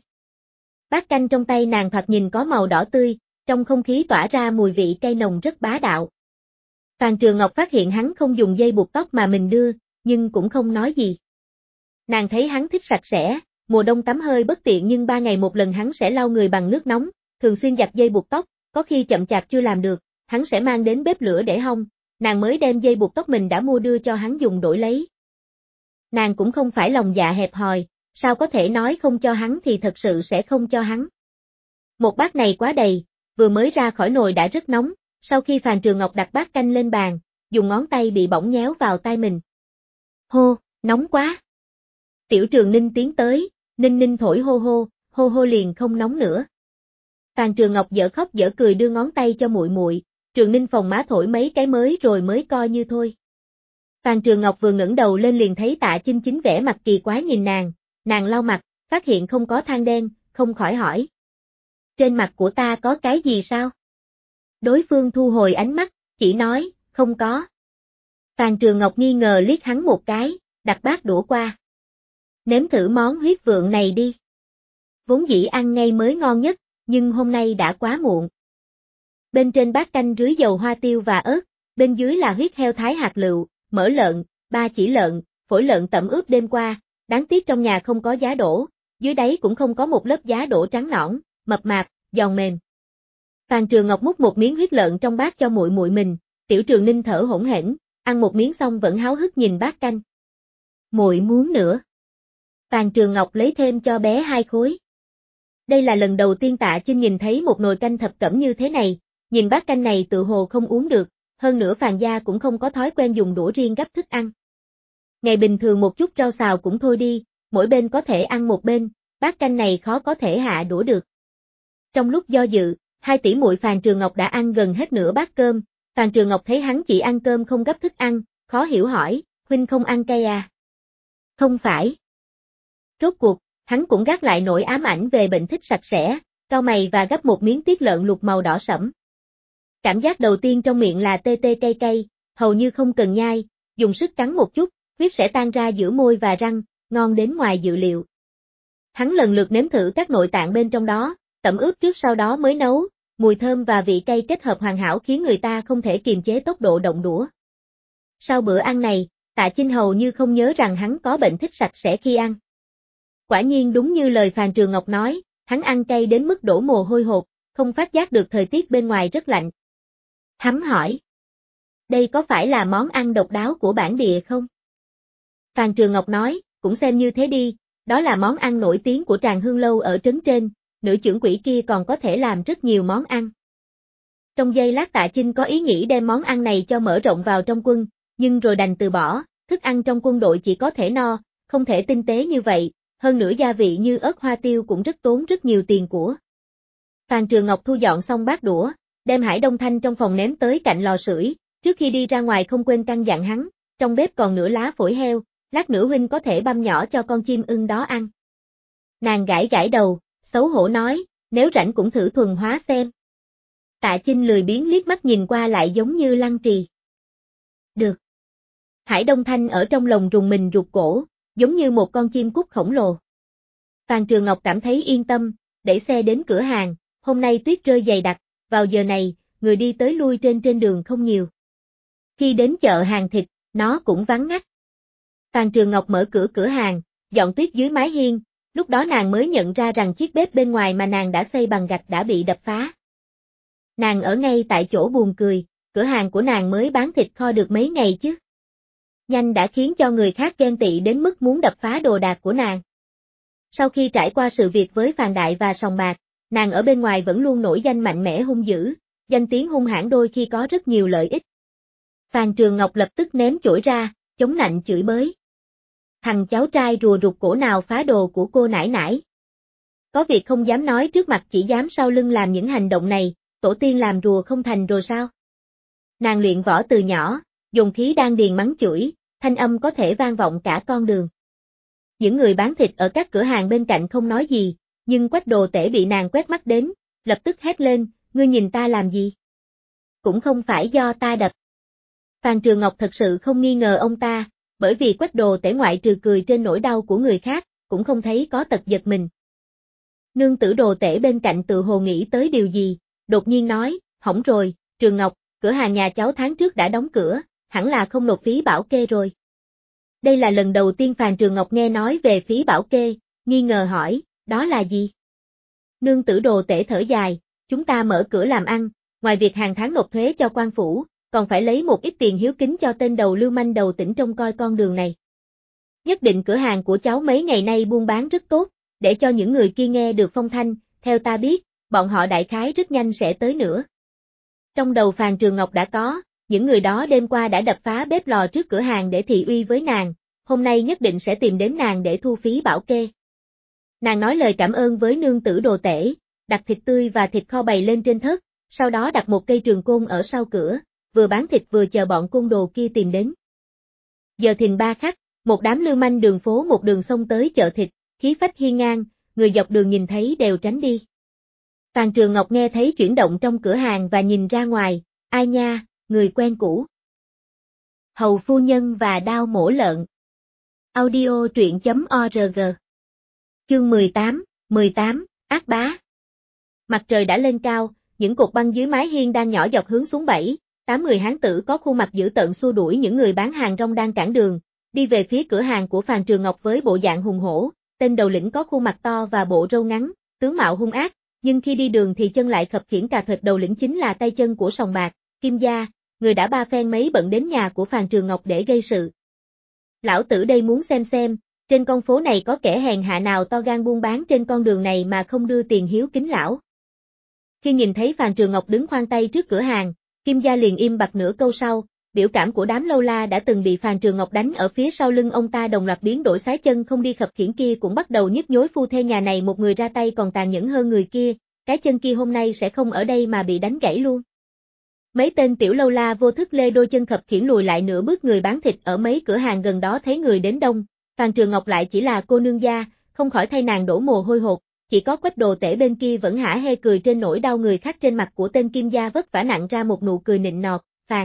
Bát canh trong tay nàng thoạt nhìn có màu đỏ tươi, trong không khí tỏa ra mùi vị cay nồng rất bá đạo. Phàn Trường Ngọc phát hiện hắn không dùng dây buộc tóc mà mình đưa, nhưng cũng không nói gì. Nàng thấy hắn thích sạch sẽ, mùa đông tắm hơi bất tiện nhưng 3 ngày một lần hắn sẽ lau người bằng nước nóng, thường xuyên giặt dây buộc tóc, có khi chậm chạp chưa làm được, hắn sẽ mang đến bếp lửa để hong, nàng mới đem dây buộc tóc mình đã mua đưa cho hắn dùng đổi lấy. Nàng cũng không phải lòng dạ hẹp hòi, sao có thể nói không cho hắn thì thật sự sẽ không cho hắn. Một bát này quá đầy, vừa mới ra khỏi nồi đã rất nóng, sau khi Phàn Trường Ngọc đặt bát canh lên bàn, dùng ngón tay bị bỏng nhéo vào tai mình. Hô, nóng quá. Tiểu Trường Ninh tiến tới, Ninh Ninh thổi hô hô liền không nóng nữa. Phàn Trường Ngọc dở khóc dở cười đưa ngón tay cho muội muội, Trường Ninh phòng má thổi mấy cái rồi mới coi như thôi. Phàn Trường Ngọc vừa ngẩng đầu lên liền thấy Tạ Chinh chính vẻ mặt kỳ quái nhìn nàng lau mặt, phát hiện không có than đen, không khỏi hỏi. Trên mặt của ta có cái gì sao? Đối phương thu hồi ánh mắt, chỉ nói, không có. Phàn Trường Ngọc nghi ngờ liếc hắn một cái, đặt bát đũa qua. Nếm thử món huyết vượng này đi. Vốn dĩ ăn ngay mới ngon nhất, nhưng hôm nay đã quá muộn. Bên trên bát canh rưới dầu hoa tiêu và ớt, bên dưới là huyết heo thái hạt lựu, mỡ lợn, 3 chỉ lợn, phổi lợn tẩm ướp đêm qua, đáng tiếc trong nhà không có giá đỗ, dưới đáy cũng không có một lớp giá đỗ trắng nõn, mập mạp, giòn mềm. Phàn Trường Ngọc múc một miếng huyết lợn trong bát cho muội muội mình, Tiểu Trường Ninh thở hổn hển, ăn một miếng xong vẫn háo hức nhìn bát canh. Muội muốn nữa. Phàn Trường Ngọc lấy thêm cho bé 2 khối. Đây là lần đầu tiên Tạ Chinh nhìn thấy một nồi canh thập cẩm như thế này, nhìn bát canh này tự hồ không uống được, hơn nữa Phàn gia cũng không có thói quen dùng đũa riêng gắp thức ăn. Ngày bình thường một chút rau xào cũng thôi đi, mỗi bên có thể ăn một bên, bát canh này khó có thể hạ đũa được. Trong lúc do dự, hai tỷ muội Phàn Trường Ngọc đã ăn gần hết nửa bát cơm, Phàn Trường Ngọc thấy hắn chỉ ăn cơm không gắp thức ăn, khó hiểu hỏi, huynh không ăn cay à? Không phải. Rốt cuộc, hắn cũng gác lại nỗi ám ảnh về bệnh thích sạch sẽ, cau mày và gắp một miếng tiết lợn luộc màu đỏ sẫm. Cảm giác đầu tiên trong miệng là tê tê cay cay, hầu như không cần nhai, dùng sức cắn một chút, huyết sẽ tan ra giữa môi và răng, ngon đến ngoài dự liệu. Hắn lần lượt nếm thử các nội tạng bên trong đó, tẩm ướp trước sau đó mới nấu, mùi thơm và vị cay kết hợp hoàn hảo khiến người ta không thể kiềm chế tốc độ động đũa. Sau bữa ăn này, Tạ Chinh hầu như không nhớ rằng hắn có bệnh thích sạch sẽ khi ăn. Quả nhiên đúng như lời Phàn Trường Ngọc nói, hắn ăn cay đến mức đổ mồ hôi hột, không phát giác được thời tiết bên ngoài rất lạnh. Hắn hỏi, đây có phải là món ăn độc đáo của bản địa không? Phàn Trường Ngọc nói, cũng xem như thế đi, đó là món ăn nổi tiếng của Tràng Hương Lâu ở trấn trên, nữ trưởng quỹ kia còn có thể làm rất nhiều món ăn. Trong giây lát Tạ Chinh có ý nghĩ đem món ăn này cho mở rộng vào trong quân, nhưng rồi đành từ bỏ, thức ăn trong quân đội chỉ có thể no, không thể tinh tế như vậy, hơn nữa gia vị như ớt hoa tiêu cũng rất tốn rất nhiều tiền của. Phàn Trường Ngọc thu dọn xong bát đũa, đem Hải Đông Thanh trong phòng ném tới cạnh lò sưởi, trước khi đi ra ngoài không quên căn dặn hắn, trong bếp còn nửa lá phổi heo, lát nữa huynh có thể băm nhỏ cho con chim ưng đó ăn. Nàng gãi gãi đầu, xấu hổ nói, nếu rảnh cũng thử thuần hóa xem. Tạ Chinh lười biếng liếc mắt nhìn qua lại giống như lăng trì. Được. Hải Đông Thanh ở trong lòng rùng mình rụt cổ, giống như một con chim cút khổng lồ. Phàn Trường Ngọc cảm thấy yên tâm, đẩy xe đến cửa hàng, hôm nay tuyết rơi dày đặc, vào giờ này, người đi tới lui trên đường không nhiều. Khi đến chợ hàng thịt, nó cũng vắng ngắt. Phàn Trường Ngọc mở cửa hàng, dọn tuyết dưới mái hiên, lúc đó nàng mới nhận ra rằng chiếc bếp bên ngoài mà nàng đã xây bằng gạch đã bị đập phá. Nàng ở ngay tại chỗ buồn cười, cửa hàng của nàng mới bán thịt kho được mấy ngày chứ. Nhanh đã khiến cho người khác ghen tị đến mức muốn đập phá đồ đạc của nàng. Sau khi trải qua sự việc với Phàn Đại và Sòng Bạc, nàng ở bên ngoài vẫn luôn nổi danh mạnh mẽ hung dữ, danh tiếng hung hãn đôi khi có rất nhiều lợi ích. Phàn Trường Ngọc lập tức ném chổi ra, chống nạnh chửi bới. Thằng cháu trai rùa rụt cổ nào phá đồ của cô nải nải. Có việc không dám nói trước mặt chỉ dám sau lưng làm những hành động này, tổ tiên làm rùa không thành rồi sao? Nàng luyện võ từ nhỏ, dùng khí đan điền mắng chửi, thanh âm có thể vang vọng cả con đường. Những người bán thịt ở các cửa hàng bên cạnh không nói gì, nhưng Quách Đồ Tể bị nàng quét mắt đến, lập tức hét lên, ngươi nhìn ta làm gì? Cũng không phải do ta đập. Phàn Trường Ngọc thật sự không nghi ngờ ông ta, bởi vì Quách Đồ Tể ngoại trừ cười trên nỗi đau của người khác, cũng không thấy có tật giật mình. Nương tử Đồ Tể bên cạnh tự hồ nghĩ tới điều gì, đột nhiên nói, hỏng rồi, Trường Ngọc, cửa hàng nhà cháu tháng trước đã đóng cửa, hẳn là không nộp phí bảo kê rồi. Đây là lần đầu tiên Phàn Trường Ngọc nghe nói về phí bảo kê, nghi ngờ hỏi, đó là gì? Nương tử Đồ Tể thở dài, chúng ta mở cửa làm ăn, ngoài việc hàng tháng nộp thuế cho quan phủ, còn phải lấy một ít tiền hiếu kính cho tên đầu lưu manh đầu tỉnh trông coi con đường này. Nhất định cửa hàng của cháu mấy ngày nay buôn bán rất tốt, để cho những người kia nghe được phong thanh, theo ta biết, bọn họ đại khái rất nhanh sẽ tới nữa. Trong đầu Phàn Trường Ngọc đã có, những người đó đêm qua đã đập phá bếp lò trước cửa hàng để thị uy với nàng, hôm nay nhất định sẽ tìm đến nàng để thu phí bảo kê. Nàng nói lời cảm ơn với nương tử Đồ Tể, đặt thịt tươi và thịt kho bày lên trên thớt, sau đó đặt một cây trường côn ở sau cửa, vừa bán thịt vừa chờ bọn côn đồ kia tìm đến. Giờ thìn 3 khắc, một đám lưu manh đường phố một đường xông tới chợ thịt, khí phách hiên ngang, người dọc đường nhìn thấy đều tránh đi. Phàn Trường Ngọc nghe thấy chuyển động trong cửa hàng và nhìn ra ngoài, ai nha, người quen cũ. Hầu phu nhân và đao mổ lợn. Audio truyện.org. Chương 18, ác bá. Mặt trời đã lên cao, những cột băng dưới mái hiên đang nhỏ giọt hướng xuống 7-8 người hán tử có khuôn mặt dữ tợn xua đuổi những người bán hàng rong đang cản đường, đi về phía cửa hàng của Phàn Trường Ngọc với bộ dạng hùng hổ, tên đầu lĩnh có khuôn mặt to và bộ râu ngắn, tướng mạo hung ác, nhưng khi đi đường thì chân lại khập khiễng cà thuật. Đầu lĩnh chính là tay chân của Sòng Bạc, Kim Gia, người đã ba phen mấy bận đến nhà của Phàn Trường Ngọc để gây sự. Lão tử đây muốn xem, trên con phố này có kẻ hèn hạ nào to gan buôn bán trên con đường này mà không đưa tiền hiếu kính lão. Khi nhìn thấy Phàn Trường Ngọc đứng khoanh tay trước cửa hàng, Kim Gia liền im bặt nửa câu sau, biểu cảm của đám lâu la đã từng bị Phàn Trường Ngọc đánh ở phía sau lưng ông ta đồng loạt biến đổi, sái chân không đi khập khiễng kia cũng bắt đầu nhức nhối. Phu thê nhà này một người ra tay còn tàn nhẫn hơn người kia, cái chân kia hôm nay sẽ không ở đây mà bị đánh gãy luôn. Mấy tên tiểu lâu la vô thức lê đôi chân khập khiễng lùi lại nửa bước. Người bán thịt ở mấy cửa hàng gần đó thấy người đến đông, Phàn Trường Ngọc lại chỉ là cô nương gia, không khỏi thay nàng đổ mồ hôi hột. Chỉ có Quách Đồ Tể bên kia vẫn hả hê cười trên nỗi đau người khác. Trên mặt của tên Kim Gia vất vả nặng ra một nụ cười nịnh nọt,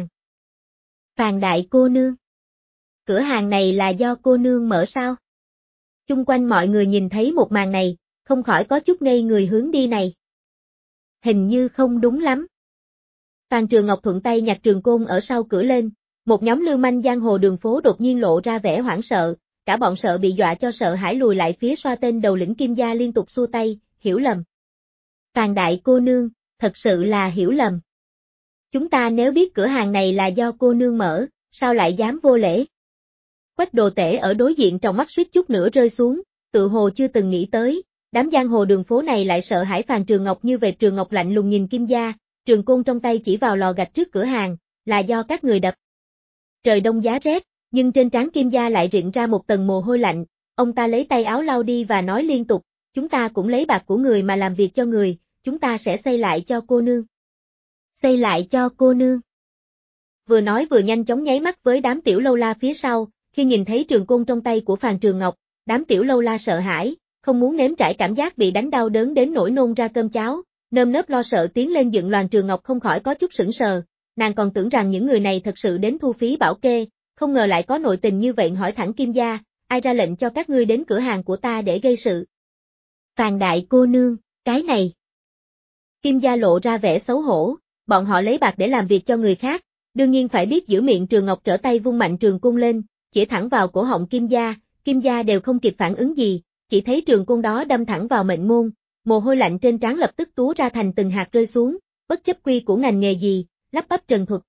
Phàn đại cô nương. Cửa hàng này là do cô nương mở sao? Chung quanh mọi người nhìn thấy một màn này, không khỏi có chút ngây người. Hướng đi này hình như không đúng lắm. Phàn Trường Ngọc thuận tay nhặt trường côn ở sau cửa lên, Một nhóm lưu manh giang hồ đường phố đột nhiên lộ ra vẻ hoảng sợ, cả bọn sợ bị dọa cho sợ hãi lùi lại phía sau tên đầu lĩnh Kim gia liên tục xua tay, hiểu lầm. Phàn đại cô nương, thật sự là hiểu lầm. Chúng ta nếu biết cửa hàng này là do cô nương mở, sao lại dám vô lễ? Quách Đồ Tể ở đối diện trong mắt suýt chút nữa rơi xuống, tự hồ chưa từng nghĩ tới, đám giang hồ đường phố này lại sợ hãi Phàn Trường Ngọc như vậy. Trường Ngọc lạnh lùng nhìn Kim gia, trường côn trong tay chỉ vào lò gạch trước cửa hàng, là do các người đập. Trời đông giá rét, nhưng trên trán Kim gia lại rịn ra một tầng mồ hôi lạnh, ông ta lấy tay áo lau đi và nói liên tục, chúng ta cũng lấy bạc của người mà làm việc cho người, chúng ta sẽ xây lại cho cô nương. Xây lại cho cô nương. Vừa nói vừa nhanh chóng nháy mắt với đám tiểu lâu la phía sau, khi nhìn thấy trường côn trong tay của Phàn Trường Ngọc, đám tiểu lâu la sợ hãi, không muốn nếm trải cảm giác bị đánh đau đớn đến nỗi nôn ra cơm cháo, nơm nớp lo sợ tiến lên dựng loàn. Trường Ngọc không khỏi có chút sững sờ, nàng còn tưởng rằng những người này thật sự đến thu phí bảo kê, không ngờ lại có nội tình như vậy. Hỏi thẳng Kim gia, ai ra lệnh cho các ngươi đến cửa hàng của ta để gây sự? Phàn đại cô nương, cái này. Kim gia lộ ra vẻ xấu hổ, bọn họ lấy bạc để làm việc cho người khác, đương nhiên phải biết giữ miệng. Trường Ngọc trở tay vung mạnh trường côn lên, chỉ thẳng vào cổ họng Kim gia đều không kịp phản ứng gì, chỉ thấy trường côn đó đâm thẳng vào mệnh môn, mồ hôi lạnh trên trán lập tức túa ra thành từng hạt rơi xuống, bất chấp quy của ngành nghề gì, lắp bắp trần thuật,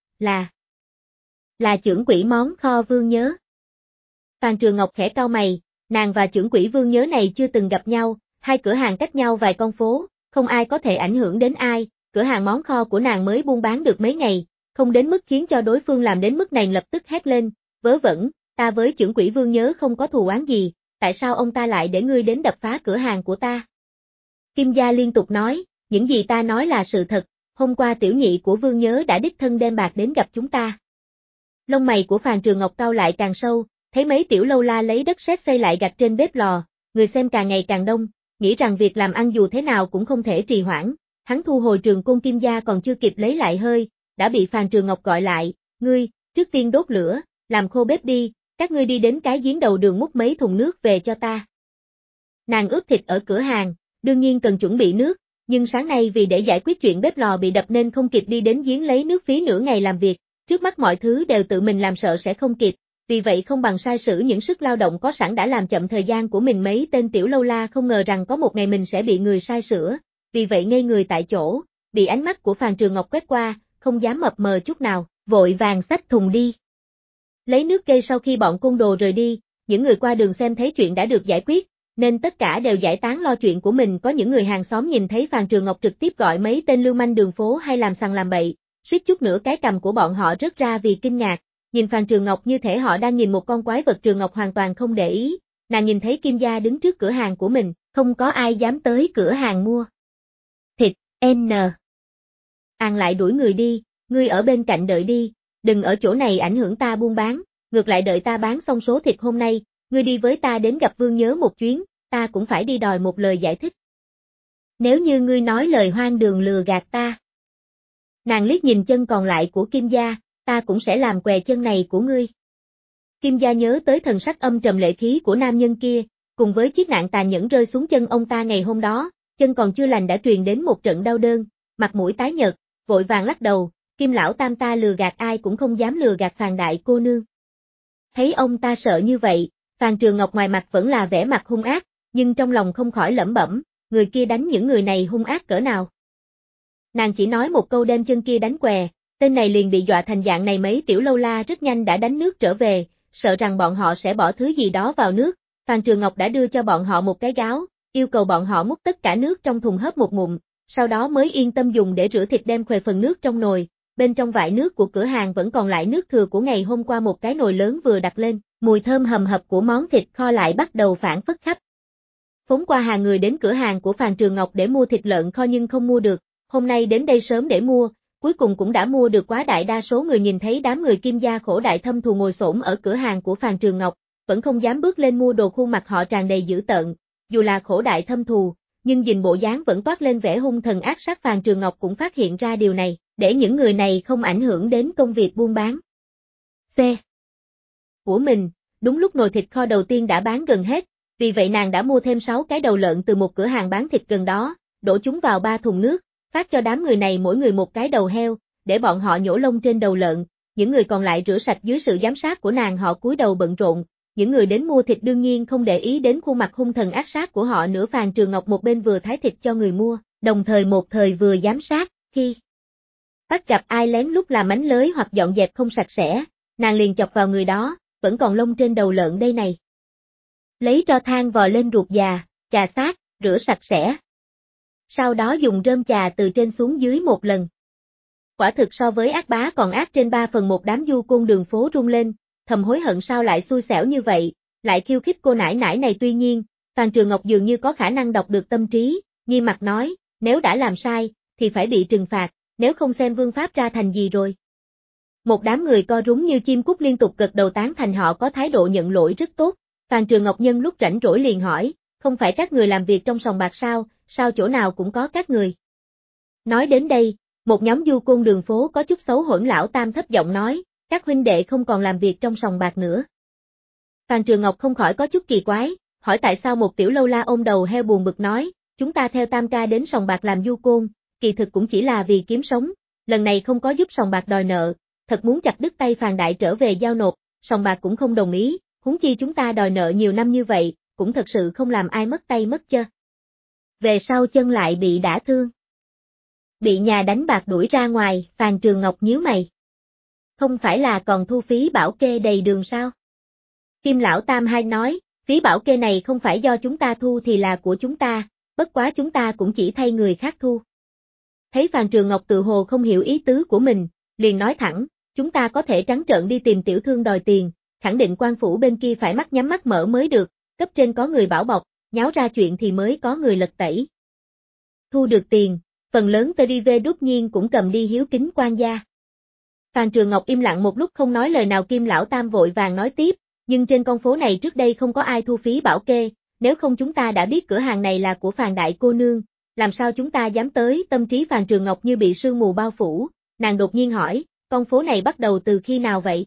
là chưởng quỷ món kho Vương Nhớ. Phàn Trường Ngọc khẽ cau mày, nàng và chưởng quỷ Vương Nhớ này chưa từng gặp nhau, hai cửa hàng cách nhau vài con phố, không ai có thể ảnh hưởng đến ai, cửa hàng món kho của nàng mới buôn bán được mấy ngày, không đến mức khiến cho đối phương làm đến mức này. Lập tức hét lên, vớ vẩn, ta với chưởng quỷ Vương Nhớ không có thù oán gì, tại sao ông ta lại để ngươi đến đập phá cửa hàng của ta? Kim gia liên tục nói, những gì ta nói là sự thật, hôm qua tiểu nhị của Vương Nhớ đã đích thân đem bạc đến gặp chúng ta. Lông mày của Phàn Trường Ngọc cau lại càng sâu, thấy mấy tiểu lâu la lấy đất sét xây lại gạch trên bếp lò, người xem càng ngày càng đông, nghĩ rằng việc làm ăn dù thế nào cũng không thể trì hoãn, hắn thu hồi trường côn. Kim gia còn chưa kịp lấy lại hơi, đã bị Phàn Trường Ngọc gọi lại, ngươi, trước tiên đốt lửa, làm khô bếp đi, các ngươi đi đến cái giếng đầu đường múc mấy thùng nước về cho ta. Nàng ướp thịt ở cửa hàng, đương nhiên cần chuẩn bị nước, nhưng sáng nay vì để giải quyết chuyện bếp lò bị đập nên không kịp đi đến giếng lấy nước, phí nửa ngày làm việc, trước mắt mọi thứ đều tự mình làm sợ sẽ không kịp, vì vậy không bằng sai sử những sức lao động có sẵn đã làm chậm thời gian của mình. Mấy tên tiểu lâu la không ngờ rằng có một ngày mình sẽ bị người sai sửa, vì vậy ngây người tại chỗ, bị ánh mắt của Phàn Trường Ngọc quét qua, không dám mập mờ chút nào, vội vàng xách thùng đi. Lấy nước cây. Sau khi bọn côn đồ rời đi, những người qua đường xem thấy chuyện đã được giải quyết, nên tất cả đều giải tán lo chuyện của mình. Có những người hàng xóm nhìn thấy Phàn Trường Ngọc trực tiếp gọi mấy tên lưu manh đường phố hay làm sằng làm bậy, suýt chút nữa cái cằm của bọn họ rớt ra vì kinh ngạc, nhìn Phàn Trường Ngọc như thể họ đang nhìn một con quái vật. Trường Ngọc hoàn toàn không để ý, nàng nhìn thấy Kim gia đứng trước cửa hàng của mình, không có ai dám tới cửa hàng mua thịt. An lại đuổi người đi, ngươi ở bên cạnh đợi đi, đừng ở chỗ này ảnh hưởng ta buôn bán, ngược lại đợi ta bán xong số thịt hôm nay, ngươi đi với ta đến gặp Vương Nhớ một chuyến, ta cũng phải đi đòi một lời giải thích. Nếu như ngươi nói lời hoang đường lừa gạt ta. Nàng liếc nhìn chân còn lại của Kim gia, ta cũng sẽ làm què chân này của ngươi. Kim gia nhớ tới thần sắc âm trầm lệ khí của nam nhân kia, cùng với chiếc nạn tàn nhẫn rơi xuống chân ông ta ngày hôm đó, chân còn chưa lành đã truyền đến một trận đau đớn, mặt mũi tái nhợt, vội vàng lắc đầu, Kim lão tam ta lừa gạt ai cũng không dám lừa gạt Phàn đại cô nương. Thấy ông ta sợ như vậy, Phàn Trường Ngọc ngoài mặt vẫn là vẻ mặt hung ác, nhưng trong lòng không khỏi lẩm bẩm, người kia đánh những người này hung ác cỡ nào. Nàng chỉ nói một câu đem chân kia đánh què, tên này liền bị dọa thành dạng này. Mấy tiểu lâu la rất nhanh đã đánh nước trở về, sợ rằng bọn họ sẽ bỏ thứ gì đó vào nước. Phàn Trường Ngọc đã đưa cho bọn họ một cái gáo, yêu cầu bọn họ múc tất cả nước trong thùng hớp một ngụm, sau đó mới yên tâm dùng để rửa thịt, đem khoe phần nước trong nồi. Bên trong vại nước của cửa hàng vẫn còn lại nước thừa của ngày hôm qua. Một cái nồi lớn vừa đặt lên, mùi thơm hầm hập của món thịt kho lại bắt đầu phảng phất khắp. Phóng qua hàng người đến cửa hàng của Phàn Trường Ngọc để mua thịt lợn kho nhưng không mua được, hôm nay đến đây sớm để mua, cuối cùng cũng đã mua được. Quá đại đa số người nhìn thấy đám người Kim gia khổ đại thâm thù ngồi xổm ở cửa hàng của Phàn Trường Ngọc, vẫn không dám bước lên mua đồ, khuôn mặt họ tràn đầy dữ tợn, dù là khổ đại thâm thù, nhưng nhìn bộ dáng vẫn toát lên vẻ hung thần ác sát. Phàn Trường Ngọc cũng phát hiện ra điều này, để những người này không ảnh hưởng đến công việc buôn bán của mình. Đúng lúc nồi thịt kho đầu tiên đã bán gần hết, vì vậy nàng đã mua thêm 6 cái đầu lợn từ một cửa hàng bán thịt gần đó, đổ chúng vào 3 thùng nước, phát cho đám người này mỗi người một cái đầu heo, để bọn họ nhổ lông trên đầu lợn, những người còn lại rửa sạch dưới sự giám sát của nàng, họ cúi đầu bận rộn, những người đến mua thịt đương nhiên không để ý đến khuôn mặt hung thần ác sát của họ nữa. Phàn Trường Ngọc một bên vừa thái thịt cho người mua, đồng thời một thời vừa giám sát, khi bắt gặp ai lén lút làm mánh lới hoặc dọn dẹp không sạch sẽ, nàng liền chọc vào người đó, vẫn còn lông trên đầu lợn đây này. Lấy tro than vò lên ruột già, chà xác, rửa sạch sẽ. Sau đó dùng rơm chà từ trên xuống dưới một lần. Quả thực so với ác bá còn ác trên 3/1. Đám du côn đường phố rung lên, thầm hối hận sao lại xui xẻo như vậy, lại khiêu khích cô nải nải này. Tuy nhiên, Phàn Trường Ngọc dường như có khả năng đọc được tâm trí, nghiêm mặt nói, nếu đã làm sai, thì phải bị trừng phạt, nếu không xem vương pháp ra thành gì rồi. Một đám người co rúm như chim cút liên tục gật đầu tán thành, họ có thái độ nhận lỗi rất tốt. Phàn Trường Ngọc nhân lúc rảnh rỗi liền hỏi, không phải các người làm việc trong sòng bạc sao chỗ nào cũng có các người. Nói đến đây, một nhóm du côn đường phố có chút xấu hỗn lão tam thấp giọng nói, các huynh đệ không còn làm việc trong sòng bạc nữa. Phàn Trường Ngọc không khỏi có chút kỳ quái, hỏi tại sao. Một tiểu lâu la ôm đầu heo buồn bực nói, chúng ta theo tam ca đến sòng bạc làm du côn, kỳ thực cũng chỉ là vì kiếm sống, lần này không có giúp sòng bạc đòi nợ, thật muốn chặt đứt tay Phàn đại trở về giao nộp, sòng bạc cũng không đồng ý, huống chi chúng ta đòi nợ nhiều năm như vậy, cũng thật sự không làm ai mất tay mất chân. Về sau chân lại bị đả thương. Bị nhà đánh bạc đuổi ra ngoài, Phàn Trường Ngọc nhíu mày. Không phải là còn thu phí bảo kê đầy đường sao? Kim lão tam hai nói, phí bảo kê này không phải do chúng ta thu thì là của chúng ta, bất quá chúng ta cũng chỉ thay người khác thu. Thấy Phàn Trường Ngọc tự hồ không hiểu ý tứ của mình, liền nói thẳng, chúng ta có thể trắng trợn đi tìm tiểu thương đòi tiền, khẳng định quan phủ bên kia phải mắt nhắm mắt mở mới được, cấp trên có người bảo bọc, nháo ra chuyện thì mới có người lật tẩy. Thu được tiền, phần lớn TRV đốt nhiên cũng cầm đi hiếu kính quan gia. Phàn Trường Ngọc im lặng một lúc không nói lời nào. Kim lão tam vội vàng nói tiếp, nhưng trên con phố này trước đây không có ai thu phí bảo kê, nếu không chúng ta đã biết cửa hàng này là của Phàn đại cô nương, làm sao chúng ta dám tới. Tâm trí Phàn Trường Ngọc như bị sương mù bao phủ, nàng đột nhiên hỏi, con phố này bắt đầu từ khi nào vậy?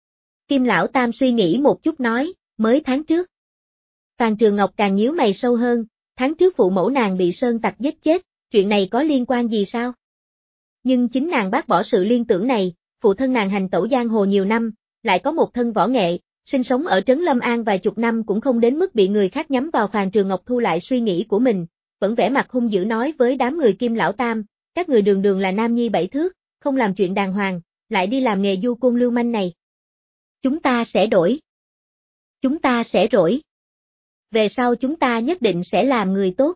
Kim lão tam suy nghĩ một chút nói, mới tháng trước. Phàn Trường Ngọc càng nhíu mày sâu hơn, tháng trước phụ mẫu nàng bị sơn tặc giết chết, chuyện này có liên quan gì sao? Nhưng chính nàng bác bỏ sự liên tưởng này, phụ thân nàng hành tẩu giang hồ nhiều năm, lại có một thân võ nghệ, sinh sống ở trấn Lâm An vài chục năm cũng không đến mức bị người khác nhắm vào. Phàn Trường Ngọc thu lại suy nghĩ của mình, vẫn vẻ mặt hung dữ nói với đám người Kim lão tam, các người đường đường là nam nhi 7 thước, không làm chuyện đàng hoàng, lại đi làm nghề du côn lưu manh này. Chúng ta sẽ đổi. Chúng ta sẽ đổi. Về sau chúng ta nhất định sẽ làm người tốt.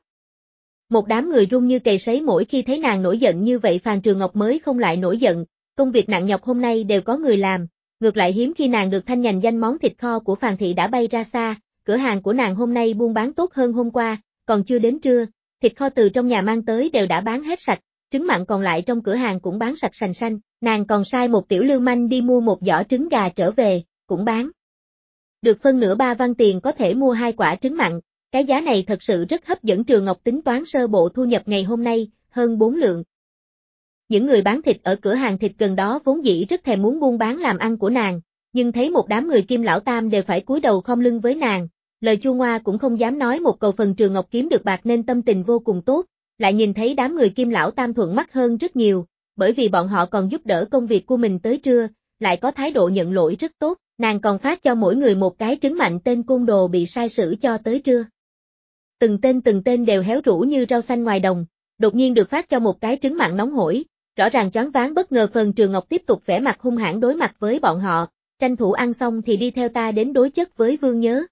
Một đám người run như cầy sấy mỗi khi thấy nàng nổi giận như vậy. Phàn Trường Ngọc mới không lại nổi giận, công việc nặng nhọc hôm nay đều có người làm, ngược lại hiếm khi nàng được thanh nhành danh món thịt kho của Phàn thị đã bay ra xa, cửa hàng của nàng hôm nay buôn bán tốt hơn hôm qua, còn chưa đến trưa, thịt kho từ trong nhà mang tới đều đã bán hết sạch, trứng mặn còn lại trong cửa hàng cũng bán sạch sành xanh, nàng còn sai một tiểu lưu manh đi mua một giỏ trứng gà trở về, cũng bán. Được phân nửa 3 văn tiền có thể mua 2 quả trứng mặn, cái giá này thật sự rất hấp dẫn. Trường Ngọc tính toán sơ bộ thu nhập ngày hôm nay, hơn 4 lượng. Những người bán thịt ở cửa hàng thịt gần đó vốn dĩ rất thèm muốn buôn bán làm ăn của nàng, nhưng thấy một đám người Kim lão tam đều phải cúi đầu khom lưng với nàng, lời chua ngoa cũng không dám nói một câu. Phần Trường Ngọc kiếm được bạc nên tâm tình vô cùng tốt, lại nhìn thấy đám người Kim lão tam thuận mắt hơn rất nhiều, bởi vì bọn họ còn giúp đỡ công việc của mình tới trưa, lại có thái độ nhận lỗi rất tốt, nàng còn phát cho mỗi người một cái trứng mạnh tên côn đồ bị sai sử cho tới trưa. Từng tên đều héo rũ như rau xanh ngoài đồng, đột nhiên được phát cho một cái trứng mặn nóng hổi, rõ ràng choáng váng bất ngờ. Phần Trường Ngọc tiếp tục vẻ mặt hung hãn đối mặt với bọn họ, tranh thủ ăn xong thì đi theo ta đến đối chất với Vương Nhớ.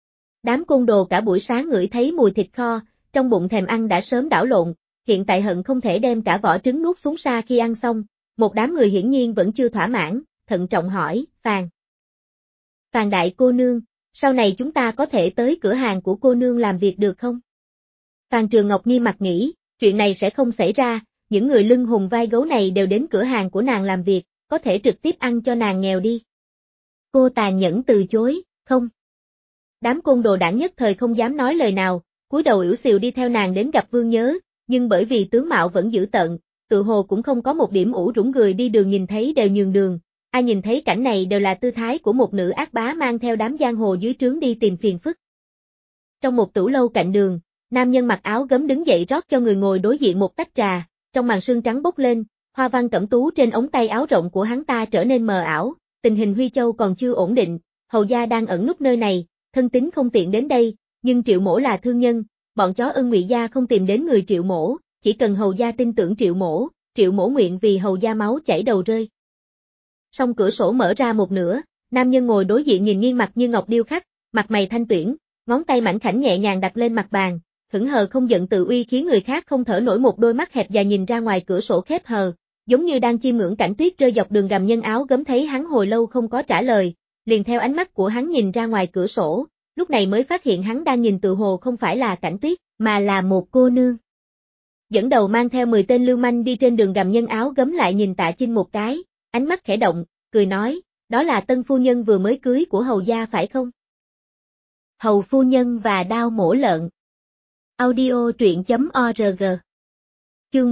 Đám côn đồ cả buổi sáng ngửi thấy mùi thịt kho, trong bụng thèm ăn đã sớm đảo lộn, hiện tại hận không thể đem cả vỏ trứng nuốt xuống xa khi ăn xong. Một đám người hiển nhiên vẫn chưa thỏa mãn, thận trọng hỏi, Phàn đại cô nương, sau này chúng ta có thể tới cửa hàng của cô nương làm việc được không? Phàn Trường Ngọc nghiêm mặt nghĩ, chuyện này sẽ không xảy ra, những người lưng hùm vai gấu này đều đến cửa hàng của nàng làm việc, có thể trực tiếp ăn cho nàng nghèo đi. Cô tàn nhẫn từ chối, không. Đám côn đồ đảng nhất thời không dám nói lời nào, cúi đầu ỉu xìu đi theo nàng đến gặp Vương Nhớ, nhưng bởi vì tướng mạo vẫn dữ tợn, tự hồ cũng không có một điểm ủ rũ, người đi đường nhìn thấy đều nhường đường. Ai nhìn thấy cảnh này đều là tư thái của một nữ ác bá mang theo đám giang hồ dưới trướng đi tìm phiền phức. Trong một tủ lâu cạnh đường, nam nhân mặc áo gấm đứng dậy rót cho người ngồi đối diện một tách trà, trong màn sương trắng bốc lên, Hoa văn cẩm tú trên ống tay áo rộng của hắn ta trở nên mờ ảo, tình hình Huy Châu còn chưa ổn định, hầu gia đang ẩn núp nơi này, thân tín không tiện đến đây, nhưng Triệu Mỗ là thương nhân, bọn chó Ân Ngụy gia không tìm đến người Triệu Mỗ, chỉ cần hầu gia tin tưởng Triệu Mỗ nguyện vì hầu gia máu chảy đầu rơi. Song cửa sổ mở ra một nửa, nam nhân ngồi đối diện nhìn nghiêng mặt như ngọc điêu khắc, mặt mày thanh tuyển, ngón tay mảnh khảnh nhẹ nhàng đặt lên mặt bàn, hững hờ không giận tự uy khiến người khác không thở nổi, một đôi mắt hẹp dài nhìn ra ngoài cửa sổ khép hờ, giống như đang chiêm ngưỡng cảnh tuyết rơi dọc đường gầm. Nhân áo gấm thấy hắn hồi lâu không có trả lời, liền theo ánh mắt của hắn nhìn ra ngoài cửa sổ, lúc này mới phát hiện hắn đang nhìn tự hồ không phải là cảnh tuyết, mà là một cô nương. Dẫn đầu mang theo 10 tên lưu manh đi trên đường gầm. Nhân áo gấm lại nhìn Tạ Chinh một cái, ánh mắt khẽ động, cười nói, đó là tân phu nhân vừa mới cưới của hầu gia phải không? Hầu phu nhân và đao mổ lợn. Audio truyện.org. Chương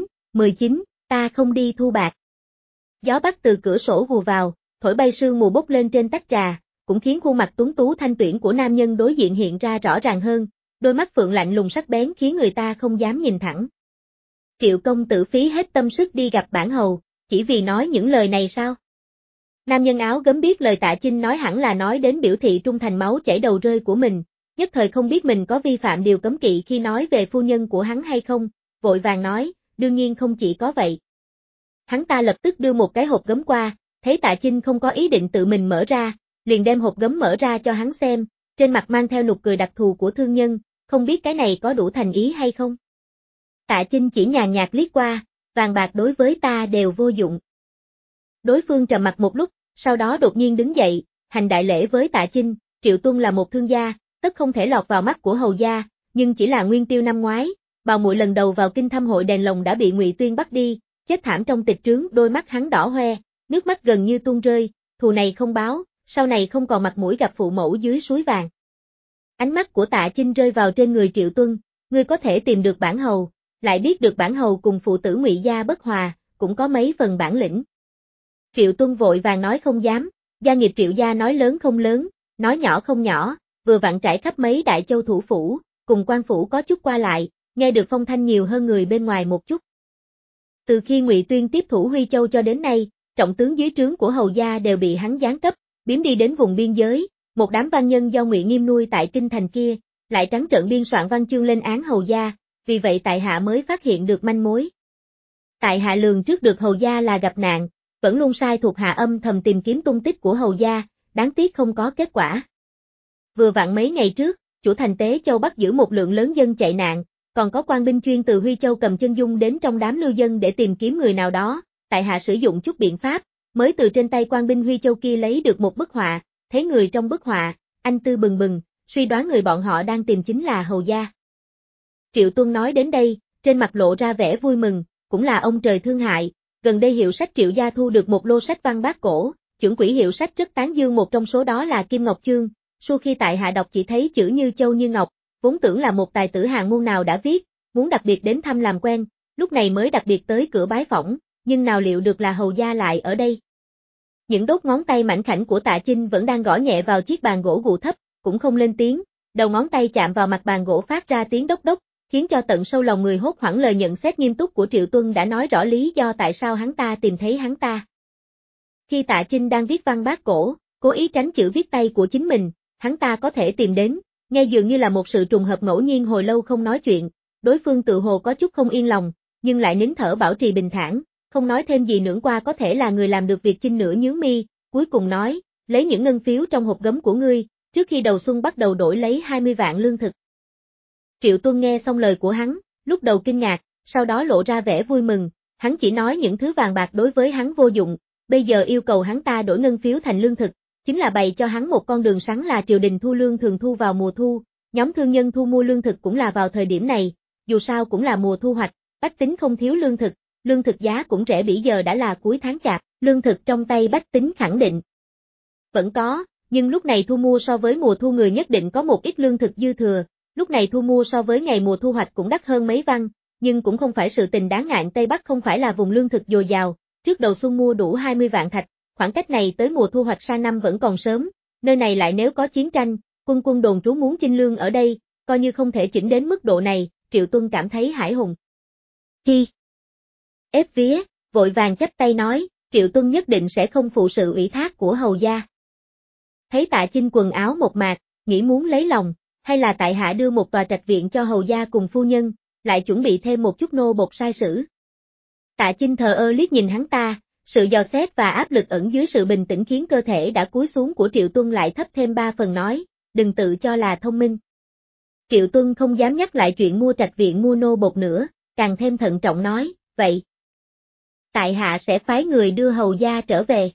19, ta không đi thu bạc. Gió bắc từ cửa sổ hù vào, thổi bay sương mù bốc lên trên tách trà, cũng khiến khuôn mặt tuấn tú thanh tuyển của nam nhân đối diện hiện ra rõ ràng hơn, đôi mắt phượng lạnh lùng sắc bén khiến người ta không dám nhìn thẳng. Triệu công tử phí hết tâm sức đi gặp bản hầu, chỉ vì nói những lời này sao? Nam nhân áo gấm biết lời Tạ Chinh nói hẳn là nói đến biểu thị trung thành máu chảy đầu rơi của mình, nhất thời không biết mình có vi phạm điều cấm kỵ khi nói về phu nhân của hắn hay không, vội vàng nói, đương nhiên không chỉ có vậy. Hắn ta lập tức đưa một cái hộp gấm qua, thấy Tạ Chinh không có ý định tự mình mở ra, liền đem hộp gấm mở ra cho hắn xem, trên mặt mang theo nụ cười đặc thù của thương nhân, không biết cái này có đủ thành ý hay không. Tạ Chinh chỉ nhàn nhạt liếc qua, vàng bạc đối với ta đều vô dụng. Đối phương trầm mặt một lúc, sau đó đột nhiên đứng dậy, hành đại lễ với Tạ Chinh, Triệu Tuân là một thương gia, tất không thể lọt vào mắt của hầu gia, nhưng chỉ là nguyên tiêu năm ngoái, Bào muội lần đầu vào kinh thăm hội đèn lồng đã bị Ngụy Tuyên bắt đi, chết thảm trong tịch trướng, đôi mắt hắn đỏ hoe, nước mắt gần như tuôn rơi, thù này không báo, sau này không còn mặt mũi gặp phụ mẫu dưới suối vàng. Ánh mắt của Tạ Chinh rơi vào trên người Triệu Tuân, ngươi có thể tìm được bản hầu, lại biết được bản hầu cùng phụ tử Ngụy gia bất hòa, cũng có mấy phần bản lĩnh. Triệu Tuân vội vàng nói không dám, gia nghiệp Triệu gia nói lớn không lớn, nói nhỏ không nhỏ, vừa vặn trải khắp mấy đại châu thủ phủ, cùng quan phủ có chút qua lại, nghe được phong thanh nhiều hơn người bên ngoài một chút. Từ khi Ngụy Tuyên tiếp thủ Huy Châu cho đến nay, trọng tướng dưới trướng của hầu gia đều bị hắn giáng cấp, biếm đi đến vùng biên giới, một đám văn nhân do Ngụy Nghiêm nuôi tại kinh thành kia, lại trắng trợn biên soạn văn chương lên án hầu gia, vì vậy tại hạ mới phát hiện được manh mối. Tại hạ lường trước được hầu gia là gặp nạn, vẫn luôn sai thuộc hạ âm thầm tìm kiếm tung tích của hầu gia, đáng tiếc không có kết quả. Vừa vặn mấy ngày trước, chủ thành Tế Châu bắt giữ một lượng lớn dân chạy nạn, còn có quan binh chuyên từ Huy Châu cầm chân dung đến trong đám lưu dân để tìm kiếm người nào đó, tại hạ sử dụng chút biện pháp, mới từ trên tay quan binh Huy Châu kia lấy được một bức họa, thấy người trong bức họa, anh tư bừng bừng, suy đoán người bọn họ đang tìm chính là hầu gia. Triệu Tuân nói đến đây, trên mặt lộ ra vẻ vui mừng, cũng là ông trời thương hại, gần đây hiệu sách Triệu gia thu được một lô sách văn bát cổ, chưởng quỹ hiệu sách rất tán dương, một trong số đó là Kim Ngọc Chương, sau khi tại hạ đọc chỉ thấy chữ như châu như ngọc, vốn tưởng là một tài tử hạng môn nào đã viết, muốn đặc biệt đến thăm làm quen, lúc này mới đặc biệt tới cửa bái phỏng, nhưng nào liệu được là hầu gia lại ở đây. Những đốt ngón tay mảnh khảnh của Tạ Chinh vẫn đang gõ nhẹ vào chiếc bàn gỗ gù thấp, cũng không lên tiếng, đầu ngón tay chạm vào mặt bàn gỗ phát ra tiếng đốc đốc, khiến cho tận sâu lòng người hốt hoảng. Lời nhận xét nghiêm túc của Triệu Tuân đã nói rõ lý do tại sao hắn ta tìm thấy hắn ta. Khi Tạ Chinh đang viết văn bát cổ, cố ý tránh chữ viết tay của chính mình, hắn ta có thể tìm đến, nghe dường như là một sự trùng hợp ngẫu nhiên. Hồi lâu không nói chuyện, đối phương tự hồ có chút không yên lòng, nhưng lại nín thở bảo trì bình thản, không nói thêm gì nữa. Qua có thể là người làm được việc. Chinh nửa nhướng mi, cuối cùng nói, lấy những ngân phiếu trong hộp gấm của ngươi, trước khi đầu xuân bắt đầu đổi lấy 20 vạn lương thực. Triệu Tuân nghe xong lời của hắn, lúc đầu kinh ngạc, sau đó lộ ra vẻ vui mừng, hắn chỉ nói những thứ vàng bạc đối với hắn vô dụng, bây giờ yêu cầu hắn ta đổi ngân phiếu thành lương thực, chính là bày cho hắn một con đường sáng. Là triều đình thu lương thường thu vào mùa thu, nhóm thương nhân thu mua lương thực cũng là vào thời điểm này, dù sao cũng là mùa thu hoạch, bách tính không thiếu lương thực giá cũng rẻ bỉ. Giờ đã là cuối tháng Chạp, lương thực trong tay bách tính khẳng định vẫn có, nhưng lúc này thu mua so với mùa thu người nhất định có một ít lương thực dư thừa, lúc này thu mua so với ngày mùa thu hoạch cũng đắt hơn mấy văn, nhưng cũng không phải sự tình đáng ngại. Tây Bắc không phải là vùng lương thực dồi dào, trước đầu xuân mua đủ 20 vạn thạch, khoảng cách này tới mùa thu hoạch sang năm vẫn còn sớm, nơi này lại nếu có chiến tranh, quân đồn trú muốn chinh lương ở đây, coi như không thể chỉnh đến mức độ này. Triệu Tuân cảm thấy hãi hùng. Ép vía, vội vàng chắp tay nói, Triệu Tuân nhất định sẽ không phụ sự ủy thác của hầu gia. Thấy Tạ Chinh quần áo một mạc, nghĩ muốn lấy lòng, hay là tại hạ đưa một tòa trạch viện cho hầu gia cùng phu nhân, lại chuẩn bị thêm một chút nô bộc sai sử. Tạ Chinh thờ ơ liếc nhìn hắn ta, sự dò xét và áp lực ẩn dưới sự bình tĩnh khiến cơ thể đã cúi xuống của Triệu Tuân lại thấp thêm 3 phần nói, đừng tự cho là thông minh. Triệu Tuân không dám nhắc lại chuyện mua trạch viện mua nô bộc nữa, càng thêm thận trọng nói, vậy. Tại hạ sẽ phái người đưa hầu gia trở về.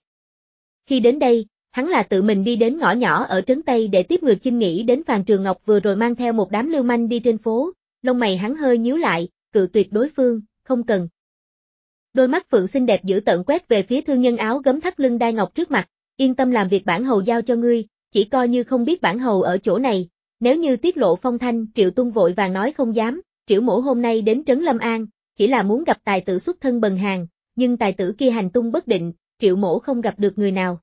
Khi đến đây, hắn là tự mình đi đến ngõ nhỏ ở Trấn Tây để tiếp người Chinh nghĩ đến Phàn Trường Ngọc vừa rồi mang theo một đám lưu manh đi trên phố, lông mày hắn hơi nhíu lại, cự tuyệt đối phương, không cần. Đôi mắt phượng xinh đẹp dữ tợn quét về phía thương nhân áo gấm thắt lưng đai ngọc trước mặt, yên tâm làm việc bản hầu giao cho ngươi, chỉ coi như không biết bản hầu ở chỗ này, nếu như tiết lộ phong thanh, Triệu Tuân vội vàng nói không dám, Triệu mỗ hôm nay đến Trấn Lâm An, chỉ là muốn gặp tài tử xuất thân bần hàng, nhưng tài tử kia hành tung bất định, Triệu mỗ không gặp được người nào.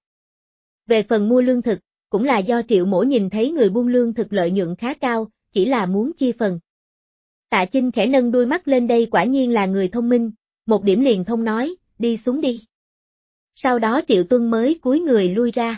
Về phần mua lương thực, cũng là do Triệu mỗ nhìn thấy người buôn lương thực lợi nhuận khá cao, chỉ là muốn chia phần. Tạ Chinh khẽ nâng đôi mắt lên, đây quả nhiên là người thông minh, một điểm liền thông nói, đi xuống đi. Sau đó Triệu Tuân mới cúi người lui ra.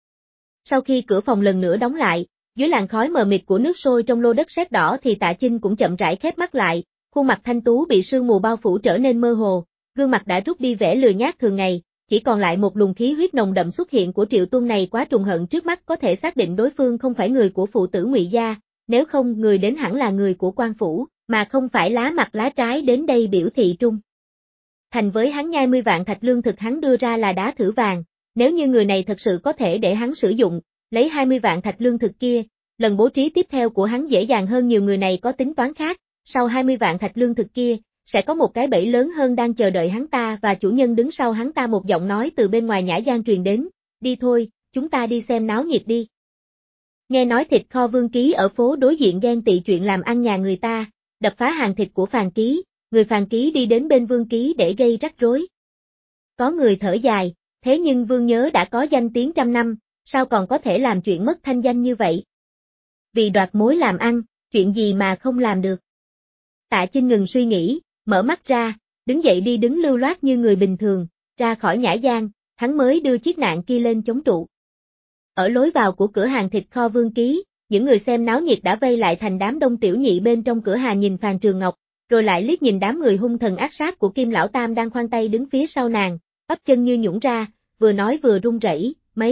Sau khi cửa phòng lần nữa đóng lại, dưới làn khói mờ mịt của nước sôi trong lô đất sét đỏ thì Tạ Chinh cũng chậm rãi khép mắt lại, khuôn mặt thanh tú bị sương mù bao phủ trở nên mơ hồ, gương mặt đã rút đi vẻ lười nhác thường ngày, chỉ còn lại một luồng khí huyết nồng đậm xuất hiện của Triệu Tuân này quá trùng hận, trước mắt có thể xác định đối phương không phải người của phụ tử Ngụy gia, nếu không người đến hẳn là người của quan phủ, mà không phải lá mặt lá trái đến đây biểu thị trung thành với hắn. 20 vạn thạch lương thực hắn đưa ra là đá thử vàng, nếu như người này thật sự có thể để hắn sử dụng, lấy 20 vạn thạch lương thực kia, lần bố trí tiếp theo của hắn dễ dàng hơn nhiều. Người này có tính toán khác, sau 20 vạn thạch lương thực kia, sẽ có một cái bẫy lớn hơn đang chờ đợi hắn ta và chủ nhân đứng sau hắn ta. Một giọng nói từ bên ngoài nhã gian truyền đến, đi thôi, chúng ta đi xem náo nhiệt đi. Nghe nói thịt kho Vương Ký ở phố đối diện ghen tị chuyện làm ăn nhà người ta, đập phá hàng thịt của Phàn Ký, người Phàn Ký đi đến bên Vương Ký để gây rắc rối. Có người thở dài, thế nhưng Vương Nhớ đã có danh tiếng trăm năm, sao còn có thể làm chuyện mất thanh danh như vậy? Vì đoạt mối làm ăn, chuyện gì mà không làm được? Tạ Chinh ngừng suy nghĩ, mở mắt ra, đứng dậy đi đứng lưu loát như người bình thường, ra khỏi nhã gian, hắn mới đưa chiếc nạng kia lên chống trụ. Ở lối vào của cửa hàng thịt kho Vương Ký, những người xem náo nhiệt đã vây lại thành đám đông. Tiểu Nhị bên trong cửa hàng nhìn Phàn Trường Ngọc, rồi lại liếc nhìn đám người hung thần ác sát của Kim Lão Tam đang khoanh tay đứng phía sau nàng, bắp chân như nhũn ra, vừa nói vừa run rẩy,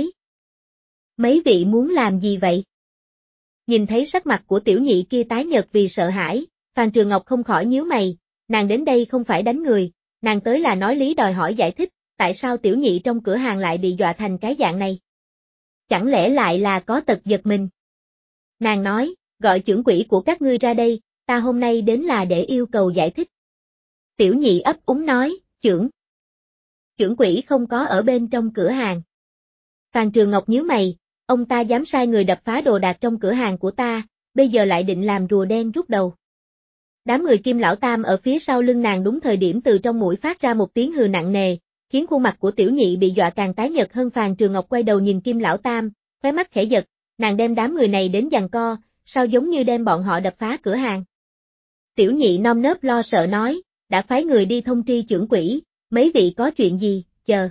mấy vị muốn làm gì vậy? Nhìn thấy sắc mặt của Tiểu Nhị kia tái nhợt vì sợ hãi, Phàn Trường Ngọc không khỏi nhíu mày, nàng đến đây không phải đánh người, nàng tới là nói lý, đòi hỏi giải thích, tại sao Tiểu Nhị trong cửa hàng lại bị dọa thành cái dạng này? Chẳng lẽ lại là có tật giật mình? Nàng nói, gọi trưởng quỹ của các ngươi ra đây, ta hôm nay đến là để yêu cầu giải thích. Tiểu Nhị ấp úng nói, trưởng quỹ không có ở bên trong cửa hàng. Phàn Trường Ngọc nhíu mày, ông ta dám sai người đập phá đồ đạc trong cửa hàng của ta, bây giờ lại định làm rùa đen rút đầu. Đám người Kim Lão Tam ở phía sau lưng nàng đúng thời điểm từ trong mũi phát ra một tiếng hừ nặng nề, khiến khuôn mặt của Tiểu Nhị bị dọa càng tái nhợt hơn. Phàn Trường Ngọc quay đầu nhìn Kim Lão Tam, khóe mắt khẽ giật, nàng đem đám người này đến giằng co, sao giống như đem bọn họ đập phá cửa hàng. Tiểu Nhị nơm nớp lo sợ nói, đã phái người đi thông tri trưởng quỹ, mấy vị có chuyện gì,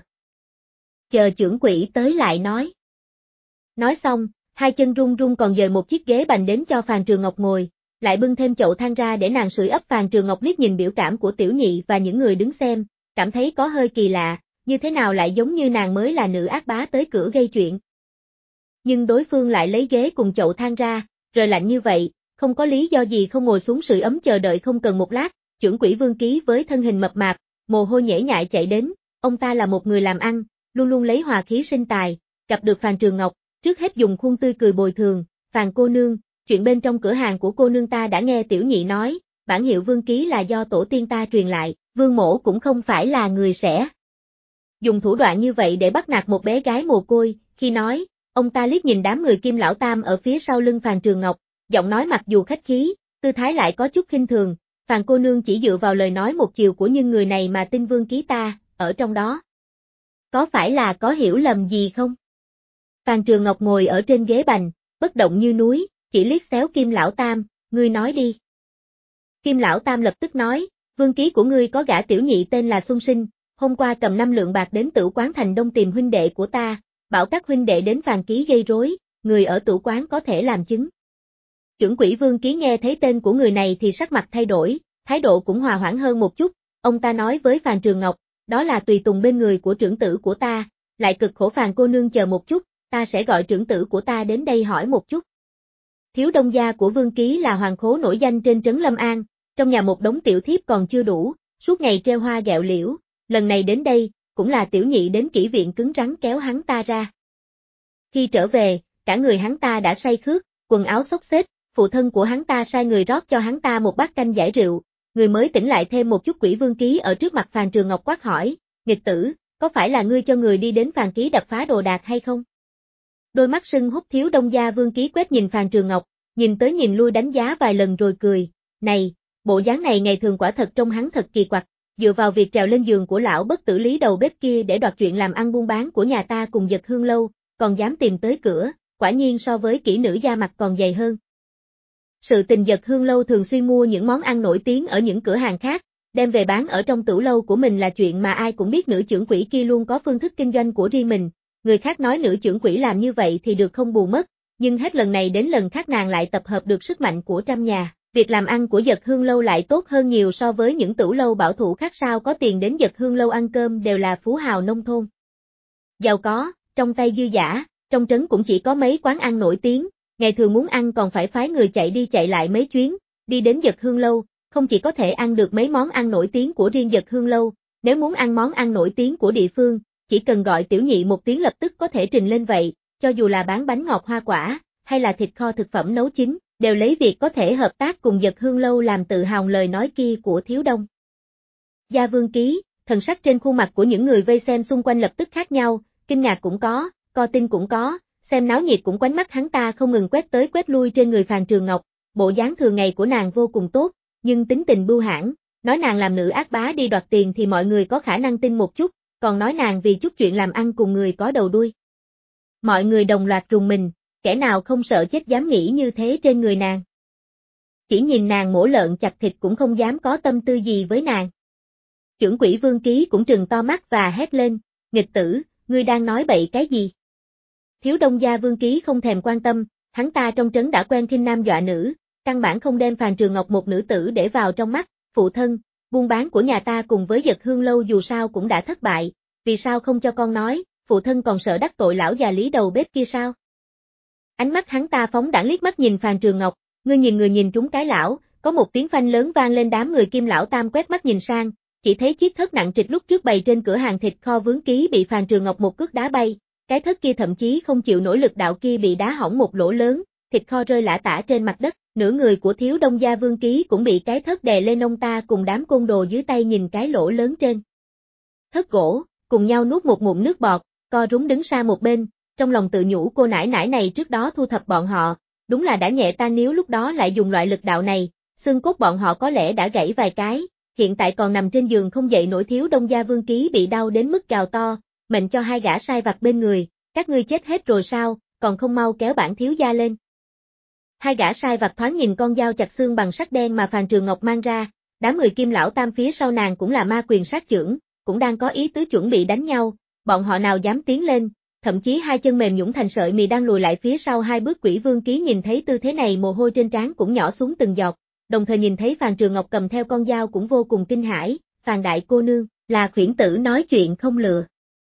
chờ trưởng quỹ tới lại nói. Nói xong, hai chân run run còn dời một chiếc ghế bành đến cho Phàn Trường Ngọc ngồi, lại bưng thêm chậu than ra để nàng sưởi ấm. Phàn Trường Ngọc liếc nhìn biểu cảm của Tiểu Nhị và những người đứng xem, cảm thấy có hơi kỳ lạ, như thế nào lại giống như nàng mới là nữ ác bá tới cửa gây chuyện. Nhưng đối phương lại lấy ghế cùng chậu than ra, trời lạnh như vậy, không có lý do gì không ngồi xuống sưởi ấm chờ đợi. Không cần một lát, trưởng quỹ Vương Ký với thân hình mập mạp, mồ hôi nhễ nhại chạy đến, ông ta là một người làm ăn, luôn luôn lấy hòa khí sinh tài, gặp được Phàn Trường Ngọc, trước hết dùng khuôn tươi cười bồi thường, Phàn cô nương, chuyện bên trong cửa hàng của cô nương ta đã nghe Tiểu Nhị nói, bản hiệu Vương Ký là do tổ tiên ta truyền lại, Vương mỗ cũng không phải là người sẽ dùng thủ đoạn như vậy để bắt nạt một bé gái mồ côi. Khi nói, ông ta liếc nhìn đám người Kim Lão Tam ở phía sau lưng Phàn Trường Ngọc, giọng nói mặc dù khách khí, tư thái lại có chút khinh thường, Phàn cô nương chỉ dựa vào lời nói một chiều của những người này mà tin Vương Ký ta, ở trong đó. Có phải là có hiểu lầm gì không? Phàn Trường Ngọc ngồi ở trên ghế bành, bất động như núi, chỉ liếc xéo Kim Lão Tam, ngươi nói đi. Kim Lão Tam lập tức nói, Vương Ký của ngươi có gã Tiểu Nhị tên là Xung Sinh, hôm qua cầm 5 lượng bạc đến tửu quán thành Đông tìm huynh đệ của ta, bảo các huynh đệ đến Phàn Ký gây rối, người ở tửu quán có thể làm chứng. Chưởng quỹ Vương Ký nghe thấy tên của người này thì sắc mặt thay đổi, thái độ cũng hòa hoãn hơn một chút, ông ta nói với Phàn Trường Ngọc, đó là tùy tùng bên người của trưởng tử của ta, lại cực khổ Phàn cô nương chờ một chút, ta sẽ gọi trưởng tử của ta đến đây hỏi một chút. Thiếu đông gia của Vương Ký là hoàng khố nổi danh trên trấn Lâm An, trong nhà một đống tiểu thiếp còn chưa đủ, suốt ngày treo hoa gẹo liễu, lần này đến đây, cũng là tiểu nhị đến kỹ viện cứng rắn kéo hắn ta ra. Khi trở về, cả người hắn ta đã say khướt, quần áo xốc xếch, phụ thân của hắn ta sai người rót cho hắn ta một bát canh giải rượu, người mới tỉnh lại thêm một chút. Quỷ Vương Ký ở trước mặt Phàn Trường Ngọc quát hỏi, nghịch tử, có phải là ngươi cho người đi đến Phàn Ký đập phá đồ đạc hay không? Đôi mắt sưng húp thiếu đông gia Vương Ký quét nhìn Phàn Trường Ngọc, nhìn tới nhìn lui đánh giá vài lần rồi cười, này, bộ dáng này ngày thường quả thật trông hắn thật kỳ quặc, dựa vào việc trèo lên giường của lão bất tử Lý đầu bếp kia để đoạt chuyện làm ăn buôn bán của nhà ta cùng Dật Hương lâu, còn dám tìm tới cửa, quả nhiên so với kỹ nữ da mặt còn dày hơn. Sự tình Dật Hương lâu thường xuyên mua những món ăn nổi tiếng ở những cửa hàng khác, đem về bán ở trong tửu lâu của mình là chuyện mà ai cũng biết. Nữ trưởng quỹ kia luôn có phương thức kinh doanh của riêng mình, người khác nói nữ trưởng quỹ làm như vậy thì được không bù mất, nhưng hết lần này đến lần khác nàng lại tập hợp được sức mạnh của trăm nhà, việc làm ăn của Dật Hương lâu lại tốt hơn nhiều so với những tửu lâu bảo thủ khác. Sao có tiền đến Dật Hương lâu ăn cơm đều là phú hào nông thôn. Giàu có, trong tay dư dả, trong trấn cũng chỉ có mấy quán ăn nổi tiếng, ngày thường muốn ăn còn phải phái người chạy đi chạy lại mấy chuyến, đi đến Dật Hương lâu, không chỉ có thể ăn được mấy món ăn nổi tiếng của riêng Dật Hương lâu, nếu muốn ăn món ăn nổi tiếng của địa phương, chỉ cần gọi tiểu nhị một tiếng lập tức có thể trình lên vậy, cho dù là bán bánh ngọt hoa quả, hay là thịt kho thực phẩm nấu chín, đều lấy việc có thể hợp tác cùng Dật Hương lâu làm tự hào lời nói kia của thiếu đông gia Vương Ký. Thần sắc trên khuôn mặt của những người vây xem xung quanh lập tức khác nhau, kinh ngạc cũng có, co tin cũng có, xem náo nhiệt cũng quánh mắt hắn ta không ngừng quét tới quét lui trên người Phàn Trường Ngọc, bộ dáng thường ngày của nàng vô cùng tốt, nhưng tính tình bưu hãn, nói nàng làm nữ ác bá đi đoạt tiền thì mọi người có khả năng tin một chút, còn nói nàng vì chút chuyện làm ăn cùng người có đầu đuôi. Mọi người đồng loạt rùng mình, kẻ nào không sợ chết dám nghĩ như thế trên người nàng. Chỉ nhìn nàng mổ lợn chặt thịt cũng không dám có tâm tư gì với nàng. Chưởng quỹ Vương Ký cũng trừng to mắt và hét lên, nghịch tử, ngươi đang nói bậy cái gì? Thiếu đông gia Vương Ký không thèm quan tâm, hắn ta trong trấn đã quen khinh nam dọa nữ, căn bản không đem Phàn Trường Ngọc một nữ tử để vào trong mắt. Phụ thân, buôn bán của nhà ta cùng với Dật Hương lâu dù sao cũng đã thất bại, vì sao không cho con nói, phụ thân còn sợ đắc tội lão già Lý đầu bếp kia sao? Ánh mắt hắn ta phóng đãng liếc mắt nhìn Phàn Trường Ngọc, ngươi nhìn người nhìn trúng cái lão, có một tiếng phanh lớn vang lên. Đám người Kim lão tam quét mắt nhìn sang, chỉ thấy chiếc thớt nặng trịch lúc trước bày trên cửa hàng thịt kho Vương Ký bị Phàn Trường Ngọc một cước đá bay, cái thớt kia thậm chí không chịu nổi lực đạo kia bị đá hỏng một lỗ lớn, thịt kho rơi lả tả trên mặt đất, nửa người của thiếu đông gia Vương Ký cũng bị cái thớt đè lên. Ông ta cùng đám côn đồ dưới tay nhìn cái lỗ lớn trên thớt gỗ, cùng nhau nuốt một ngụm nước bọt, co rúm đứng xa một bên, trong lòng tự nhủ cô nải nải này trước đó thu thập bọn họ, đúng là đã nhẹ tan, nếu lúc đó lại dùng loại lực đạo này, xương cốt bọn họ có lẽ đã gãy vài cái, hiện tại còn nằm trên giường không dậy nổi. Thiếu đông gia Vương Ký bị đau đến mức gào to, mệnh cho hai gã sai vặt bên người, các ngươi chết hết rồi sao, còn không mau kéo bản thiếu gia lên. Hai gã sai vặt thoáng nhìn con dao chặt xương bằng sắt đen mà Phàn Trường Ngọc mang ra, đám người Kim lão tam phía sau nàng cũng là ma quyền sát chưởng, cũng đang có ý tứ chuẩn bị đánh nhau, bọn họ nào dám tiến lên, thậm chí hai chân mềm nhũn thành sợi mì đang lùi lại phía sau hai bước. Quỷ Vương Ký nhìn thấy tư thế này mồ hôi trên trán cũng nhỏ xuống từng giọt, đồng thời nhìn thấy Phàn Trường Ngọc cầm theo con dao cũng vô cùng kinh hãi. Phàn đại cô nương, là khuyển tử nói chuyện không lừa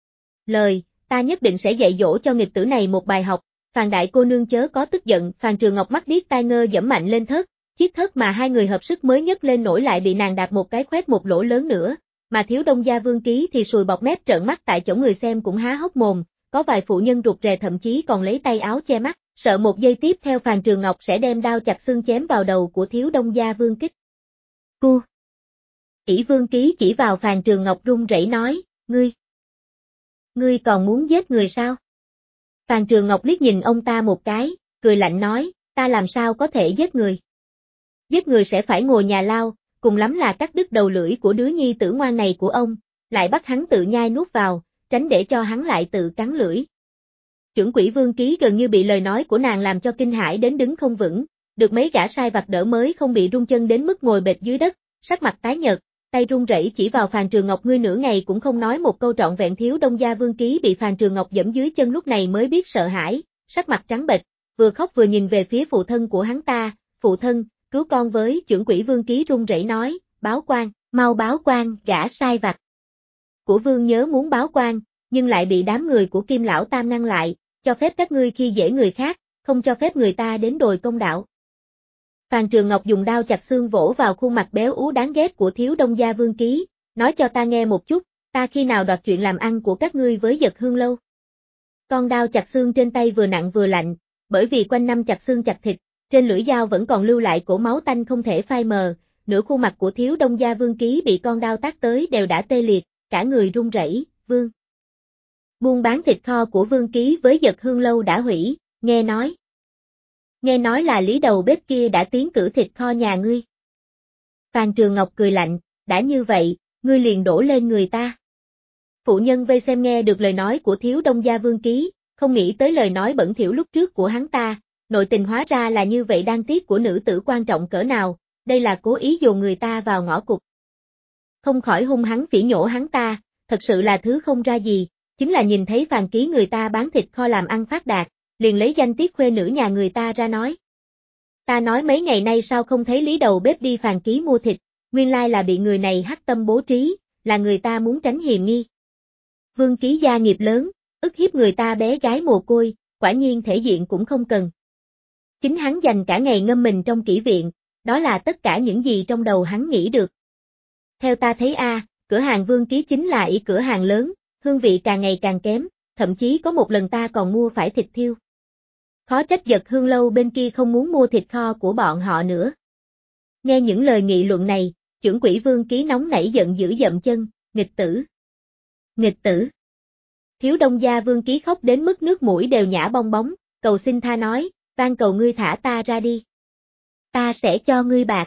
lời, ta nhất định sẽ dạy dỗ cho nghịch tử này một bài học. Phàn đại cô nương chớ có tức giận. Phàn Trường Ngọc mắt điếc tai ngơ giẫm mạnh lên thớt, chiếc thớt mà hai người hợp sức mới nhấc lên nổi lại bị nàng đạp một cái khoét một lỗ lớn nữa, mà thiếu đông gia Vương Ký thì sùi bọt mép trợn mắt tại chỗ, người xem cũng há hốc mồm, có vài phụ nhân rụt rè thậm chí còn lấy tay áo che mắt, sợ một giây tiếp theo Phàn Trường Ngọc sẽ đem đao chặt xương chém vào đầu của thiếu đông gia Vương Kích. Cu. Ỷ Vương Ký chỉ vào Phàn Trường Ngọc run rẩy nói, ngươi còn muốn giết người sao? Phàn Trường Ngọc liếc nhìn ông ta một cái, cười lạnh nói, ta làm sao có thể giết người? Giết người sẽ phải ngồi nhà lao, cùng lắm là cắt đứt đầu lưỡi của đứa nhi tử ngoan này của ông, lại bắt hắn tự nhai nuốt vào, tránh để cho hắn lại tự cắn lưỡi. Chưởng quỹ Vương Ký gần như bị lời nói của nàng làm cho kinh hãi đến đứng không vững, được mấy gã sai vặt đỡ mới không bị rung chân đến mức ngồi bệt dưới đất, sắc mặt tái nhợt, tay run rẩy chỉ vào Phàn Trường Ngọc, ngươi nửa ngày cũng không nói một câu trọn vẹn. Thiếu Đông Gia Vương Ký bị Phàn Trường Ngọc giẫm dưới chân lúc này mới biết sợ hãi, sắc mặt trắng bệch, vừa khóc vừa nhìn về phía phụ thân của hắn ta, phụ thân, cứu con với. Chưởng quỷ Vương Ký run rẩy nói, báo quan, mau báo quan, gã sai vặt của Vương Nhớ muốn báo quan, nhưng lại bị đám người của Kim Lão Tam ngăn lại, cho phép các ngươi khi dễ người khác, không cho phép người ta đến đồi công đạo. Phàn Trường Ngọc dùng đao chặt xương vỗ vào khuôn mặt béo ú đáng ghét của Thiếu Đông Gia Vương Ký, nói cho ta nghe một chút, ta khi nào đoạt chuyện làm ăn của các ngươi với Dật Hương Lâu. Con đao chặt xương trên tay vừa nặng vừa lạnh, bởi vì quanh năm chặt xương chặt thịt, trên lưỡi dao vẫn còn lưu lại cổ máu tanh không thể phai mờ, nửa khuôn mặt của Thiếu Đông Gia Vương Ký bị con đao tác tới đều đã tê liệt, cả người run rẩy. Vương buôn bán thịt kho của Vương Ký với Dật Hương Lâu đã hủy, nghe nói là Lý đầu bếp kia đã tiến cử thịt kho nhà ngươi. Phàn Trường Ngọc cười lạnh, đã như vậy, ngươi liền đổ lên người ta. Phụ nhân vây xem nghe được lời nói của Thiếu Đông Gia Vương Ký, không nghĩ tới lời nói bẩn thỉu lúc trước của hắn ta, nội tình hóa ra là như vậy, đáng tiếc của nữ tử quan trọng cỡ nào, đây là cố ý dồn người ta vào ngõ cụt. Không khỏi hung hắn phỉ nhổ hắn ta, thật sự là thứ không ra gì, chính là nhìn thấy Phàn Ký người ta bán thịt kho làm ăn phát đạt, liền lấy danh tiết khuê nữ nhà người ta ra nói. Ta nói mấy ngày nay sao không thấy Lý đầu bếp đi Phàn Ký mua thịt, nguyên lai là bị người này hắc tâm bố trí, là người ta muốn tránh hiềm nghi. Vương Ký gia nghiệp lớn, ức hiếp người ta bé gái mồ côi, quả nhiên thể diện cũng không cần. Chính hắn dành cả ngày ngâm mình trong kỹ viện, đó là tất cả những gì trong đầu hắn nghĩ được. Theo ta thấy cửa hàng Vương Ký chính là ỷ cửa hàng lớn, hương vị càng ngày càng kém, thậm chí có một lần ta còn mua phải thịt thiêu. Khó trách Dật Hương Lâu bên kia không muốn mua thịt kho của bọn họ nữa. Nghe những lời nghị luận này, chưởng quỷ Vương Ký nóng nảy giận dữ dậm chân, nghịch tử. Nghịch tử. Thiếu Đông Gia Vương Ký khóc đến mức nước mũi đều nhả bong bóng, cầu xin tha nói, van cầu ngươi thả ta ra đi. Ta sẽ cho ngươi bạc.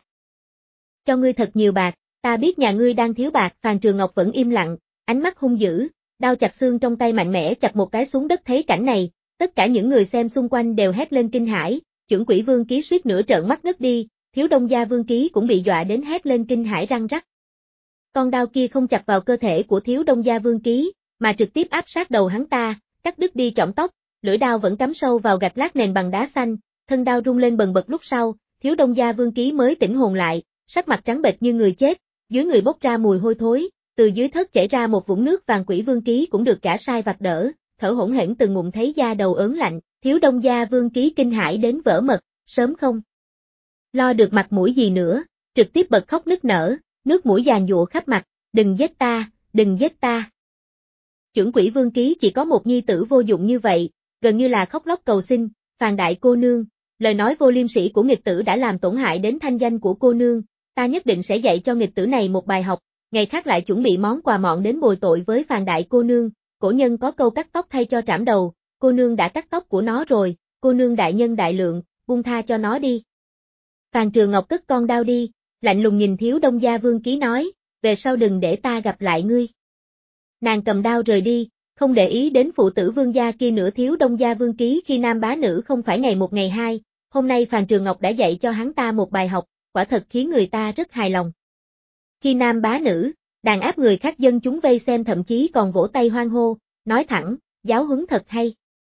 Cho ngươi thật nhiều bạc, ta biết nhà ngươi đang thiếu bạc. Phàn Trường Ngọc vẫn im lặng, ánh mắt hung dữ, đao chặt xương trong tay mạnh mẽ chặt một cái xuống đất. Thấy cảnh này, tất cả những người xem xung quanh đều hét lên kinh hãi, chưởng quỷ Vương Ký suýt nữa trợn mắt ngất đi, Thiếu Đông Gia Vương Ký cũng bị dọa đến hét lên kinh hãi răng rắc. Con đao kia không chặt vào cơ thể của Thiếu Đông Gia Vương Ký, mà trực tiếp áp sát đầu hắn ta, cắt đứt đi chỏm tóc, lưỡi đao vẫn cắm sâu vào gạch lát nền bằng đá xanh, thân đao rung lên bần bật. Lúc sau, Thiếu Đông Gia Vương Ký mới tỉnh hồn lại, sắc mặt trắng bệch như người chết, dưới người bốc ra mùi hôi thối, từ dưới thớt chảy ra một vũng nước vàng. Quỷ Vương Ký cũng được cả sai vặt đỡ, thở hổn hển từng ngụm thấy da đầu ớn lạnh. Thiếu Đông Gia Vương Ký kinh hãi đến vỡ mật, sớm không lo được mặt mũi gì nữa, trực tiếp bật khóc nức nở, nước mũi giàn giụa khắp mặt, đừng giết ta, đừng giết ta. Chưởng quỷ Vương Ký chỉ có một nhi tử vô dụng như vậy, gần như là khóc lóc cầu xin, Phàn đại cô nương, lời nói vô liêm sỉ của nghịch tử đã làm tổn hại đến thanh danh của cô nương, ta nhất định sẽ dạy cho nghịch tử này một bài học, ngày khác lại chuẩn bị món quà mọn đến bồi tội với Phàn đại cô nương. Cổ nhân có câu cắt tóc thay cho trảm đầu, cô nương đã cắt tóc của nó rồi, cô nương đại nhân đại lượng, buông tha cho nó đi. Phàn Trường Ngọc cất con đao đi, lạnh lùng nhìn Thiếu Đông Gia Vương Ký nói, về sau đừng để ta gặp lại ngươi. Nàng cầm đao rời đi, không để ý đến phụ tử Vương gia kia nữa. Thiếu Đông Gia Vương Ký khi nam bá nữ không phải ngày một ngày hai, hôm nay Phàn Trường Ngọc đã dạy cho hắn ta một bài học, quả thật khiến người ta rất hài lòng. Khi nam bá nữ, đàn áp người khác, dân chúng vây xem thậm chí còn vỗ tay hoan hô, nói thẳng, giáo huấn thật hay.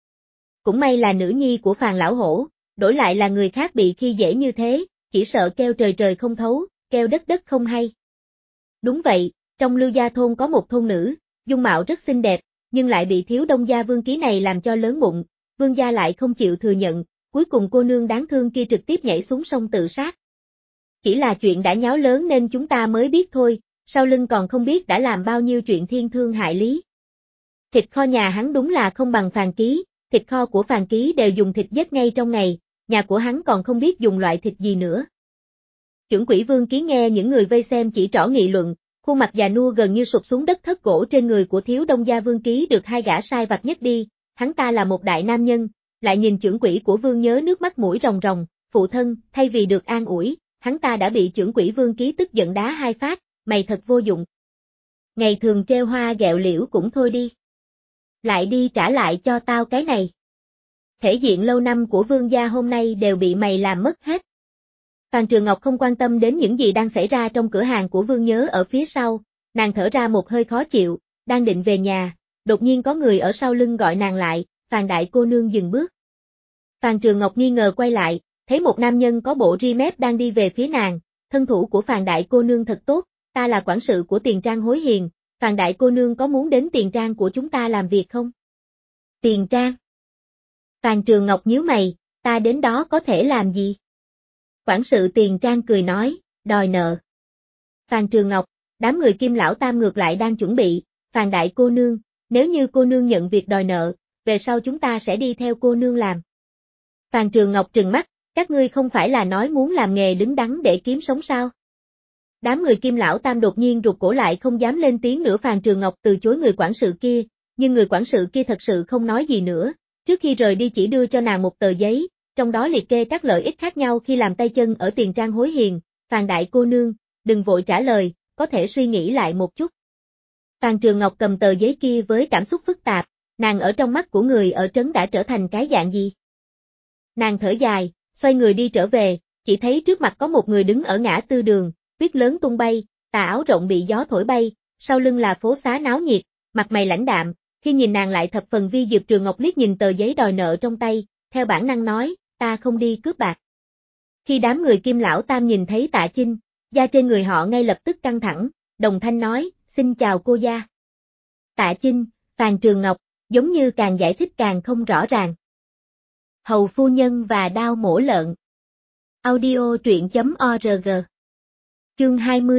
Cũng may là nữ nhi của Phàn lão hổ, đổi lại là người khác bị khi dễ như thế, chỉ sợ kêu trời trời không thấu, kêu đất đất không hay. Đúng vậy, trong Lưu Gia thôn có một thôn nữ, dung mạo rất xinh đẹp, nhưng lại bị Thiếu Đông Gia Vương Ký này làm cho lớn bụng, Vương gia lại không chịu thừa nhận, cuối cùng cô nương đáng thương kia trực tiếp nhảy xuống sông tự sát. Chỉ là chuyện đã nháo lớn nên chúng ta mới biết thôi, sau lưng còn không biết đã làm bao nhiêu chuyện thiên thương hại lý. Thịt kho nhà hắn đúng là không bằng Phàn Ký, thịt kho của Phàn Ký đều dùng thịt giết ngay trong ngày, nhà của hắn còn không biết dùng loại thịt gì nữa. Chưởng quỷ Vương Ký nghe những người vây xem chỉ trỏ nghị luận, khuôn mặt già nua gần như sụp xuống đất. Thất gỗ trên người của Thiếu Đông Gia Vương Ký được hai gã sai vặt nhấc đi, hắn ta là một đại nam nhân, lại nhìn chưởng quỷ của Vương Nhớ nước mắt mũi ròng ròng, phụ thân, thay vì được an ủi, hắn ta đã bị chưởng quỷ Vương Ký tức giận đá hai phát, mày thật vô dụng. Ngày thường treo hoa gẹo liễu cũng thôi đi. Lại đi trả lại cho tao cái này. Thể diện lâu năm của Vương gia hôm nay đều bị mày làm mất hết. Phan Trường Ngọc không quan tâm đến những gì đang xảy ra trong cửa hàng của Vương Nhớ ở phía sau, nàng thở ra một hơi khó chịu, đang định về nhà, đột nhiên có người ở sau lưng gọi nàng lại, Phan đại cô nương dừng bước. Phan Trường Ngọc nghi ngờ quay lại, thấy một nam nhân có bộ ri mép đang đi về phía nàng, thân thủ của Phan đại cô nương thật tốt, ta là quản sự của Tiền Trang Hối Hiền, Phan đại cô nương có muốn đến Tiền Trang của chúng ta làm việc không? Tiền Trang? Phan Trường Ngọc nhíu mày, ta đến đó có thể làm gì? Quản sự Tiền Trang cười nói, đòi nợ. Phan Trường Ngọc, đám người Kim lão tam ngược lại đang chuẩn bị, Phan đại cô nương, nếu như cô nương nhận việc đòi nợ, về sau chúng ta sẽ đi theo cô nương làm. Phan Trường Ngọc trừng mắt, các ngươi không phải là nói muốn làm nghề đứng đắn để kiếm sống sao? Đám người Kim lão tam đột nhiên rụt cổ lại không dám lên tiếng nữa. Phan Trường Ngọc từ chối người quản sự kia, nhưng người quản sự kia thật sự không nói gì nữa, trước khi rời đi chỉ đưa cho nàng một tờ giấy, trong đó liệt kê các lợi ích khác nhau khi làm tay chân ở Tiền Trang Hối Hiền. Phan đại cô nương, đừng vội trả lời, có thể suy nghĩ lại một chút. Phan Trường Ngọc cầm tờ giấy kia với cảm xúc phức tạp, nàng ở trong mắt của người ở trấn đã trở thành cái dạng gì? Nàng thở dài, xoay người đi trở về, chỉ thấy trước mặt có một người đứng ở ngã tư đường, tuyết lớn tung bay, tà áo rộng bị gió thổi bay, sau lưng là phố xá náo nhiệt, mặt mày lãnh đạm, khi nhìn nàng lại thập phần vi Diệp Trường Ngọc liếc nhìn tờ giấy đòi nợ trong tay, theo bản năng nói, ta không đi cướp bạc. Khi đám người Kim lão tam nhìn thấy Tạ Chinh, da trên người họ ngay lập tức căng thẳng, đồng thanh nói, xin chào cô gia. Tạ Chinh, Phan Trường Ngọc, giống như càng giải thích càng không rõ ràng. Hầu phu nhân và đao mổ lợn. Audio truyện.org. Chương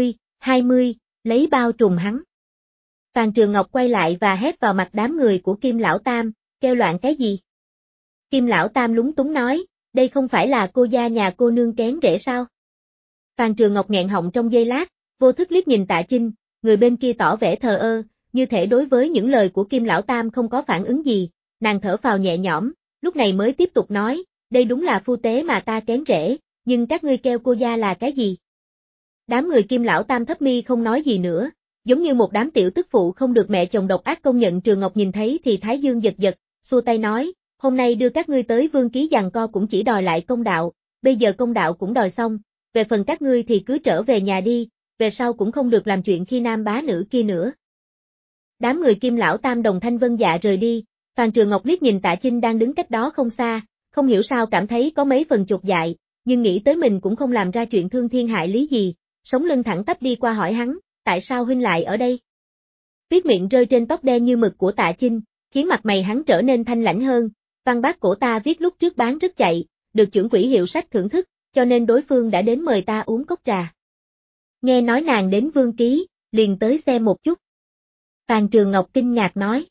20, lấy bao trùm hắn. Phan Trường Ngọc quay lại và hét vào mặt đám người của Kim lão tam, kêu loạn cái gì? Kim lão tam lúng túng nói, đây không phải là cô gia nhà cô nương kén rễ sao? Phan Trường Ngọc nghẹn họng trong giây lát, vô thức liếc nhìn Tạ Chinh, người bên kia tỏ vẻ thờ ơ, như thể đối với những lời của Kim lão tam không có phản ứng gì, nàng thở phào nhẹ nhõm, lúc này mới tiếp tục nói, đây đúng là phu tế mà ta kén rễ, nhưng các ngươi kêu cô gia là cái gì? Đám người Kim lão tam thấp mi không nói gì nữa, giống như một đám tiểu tức phụ không được mẹ chồng độc ác công nhận. Trường Ngọc nhìn thấy thì thái dương giật giật, xua tay nói, hôm nay đưa các ngươi tới Vương Ký giằng co cũng chỉ đòi lại công đạo, bây giờ công đạo cũng đòi xong, về phần các ngươi thì cứ trở về nhà đi, về sau cũng không được làm chuyện khi nam bá nữ kia nữa. Đám người Kim lão tam đồng thanh vân dạ rời đi, Phan Trường Ngọc liếc nhìn Tạ Chinh đang đứng cách đó không xa, không hiểu sao cảm thấy có mấy phần chột dạ, nhưng nghĩ tới mình cũng không làm ra chuyện thương thiên hại lý gì, sống lưng thẳng tắp đi qua hỏi hắn, tại sao huynh lại ở đây? Tuyết miệng rơi trên tóc đen như mực của Tạ Chinh, khiến mặt mày hắn trở nên thanh lãnh hơn, văn bác cổ ta viết lúc trước bán rất chạy, được trưởng quỹ hiệu sách thưởng thức, cho nên đối phương đã đến mời ta uống cốc trà. Nghe nói nàng đến Vương Ký, liền tới xem một chút. Phan Trường Ngọc kinh ngạc nói.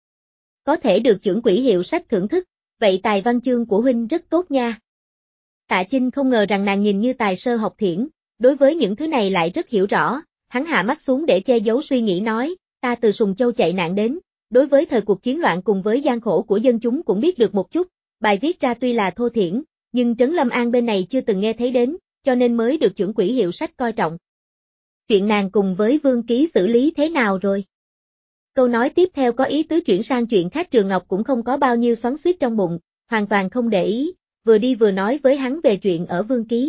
Có thể được trưởng quỹ hiệu sách thưởng thức, vậy tài văn chương của huynh rất tốt nha. Tạ Chinh không ngờ rằng nàng nhìn như tài sơ học thiển, đối với những thứ này lại rất hiểu rõ, hắn hạ mắt xuống để che giấu suy nghĩ nói, ta từ Sùng Châu chạy nạn đến, đối với thời cuộc chiến loạn cùng với gian khổ của dân chúng cũng biết được một chút, bài viết ra tuy là thô thiển, nhưng Trấn Lâm An bên này chưa từng nghe thấy đến, cho nên mới được trưởng quỹ hiệu sách coi trọng. Chuyện nàng cùng với Vương Ký xử lý thế nào rồi? Câu nói tiếp theo có ý tứ chuyển sang chuyện khác. Trường Ngọc cũng không có bao nhiêu xoắn xuýt trong bụng, hoàn toàn không để ý, vừa đi vừa nói với hắn về chuyện ở Vương Ký.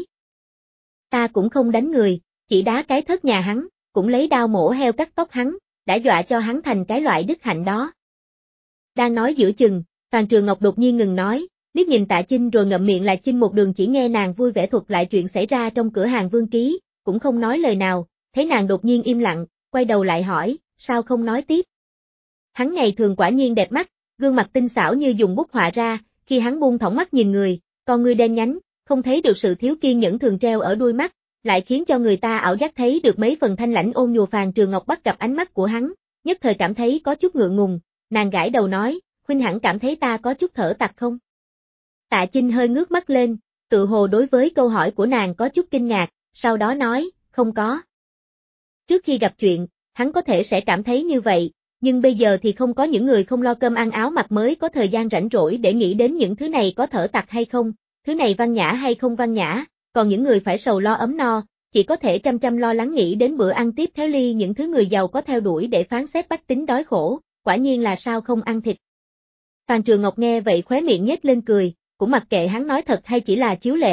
Ta cũng không đánh người, chỉ đá cái thớt nhà hắn, cũng lấy đao mổ heo cắt tóc hắn, đã dọa cho hắn thành cái loại đức hạnh đó. Đang nói giữa chừng, Phan Trường Ngọc đột nhiên ngừng nói, liếc nhìn Tạ Chinh rồi ngậm miệng lại Chinh một đường chỉ nghe nàng vui vẻ thuật lại chuyện xảy ra trong cửa hàng Vương Ký, cũng không nói lời nào, thấy nàng đột nhiên im lặng, quay đầu lại hỏi, sao không nói tiếp? Hắn ngày thường quả nhiên đẹp mắt, gương mặt tinh xảo như dùng bút họa ra, khi hắn buông thõng mắt nhìn người, con ngươi đen nhánh, không thấy được sự thiếu kiên nhẫn thường treo ở đuôi mắt, lại khiến cho người ta ảo giác thấy được mấy phần thanh lãnh ôn nhu. Phan Trường Ngọc bắt gặp ánh mắt của hắn, nhất thời cảm thấy có chút ngượng ngùng, nàng gãi đầu nói, huynh hẳn cảm thấy ta có chút thở tặc không? Tạ Chinh hơi ngước mắt lên, tự hồ đối với câu hỏi của nàng có chút kinh ngạc, sau đó nói, không có. Trước khi gặp chuyện, hắn có thể sẽ cảm thấy như vậy, nhưng bây giờ thì không có những người không lo cơm ăn áo mặc mới có thời gian rảnh rỗi để nghĩ đến những thứ này có thở tặc hay không, thứ này văn nhã hay không văn nhã, còn những người phải sầu lo ấm no, chỉ có thể chăm chăm lo lắng nghĩ đến bữa ăn tiếp theo ly những thứ người giàu có theo đuổi để phán xét bách tính đói khổ, quả nhiên là sao không ăn thịt. Phan Trường Ngọc nghe vậy khóe miệng nhếch lên cười, cũng mặc kệ hắn nói thật hay chỉ là chiếu lệ,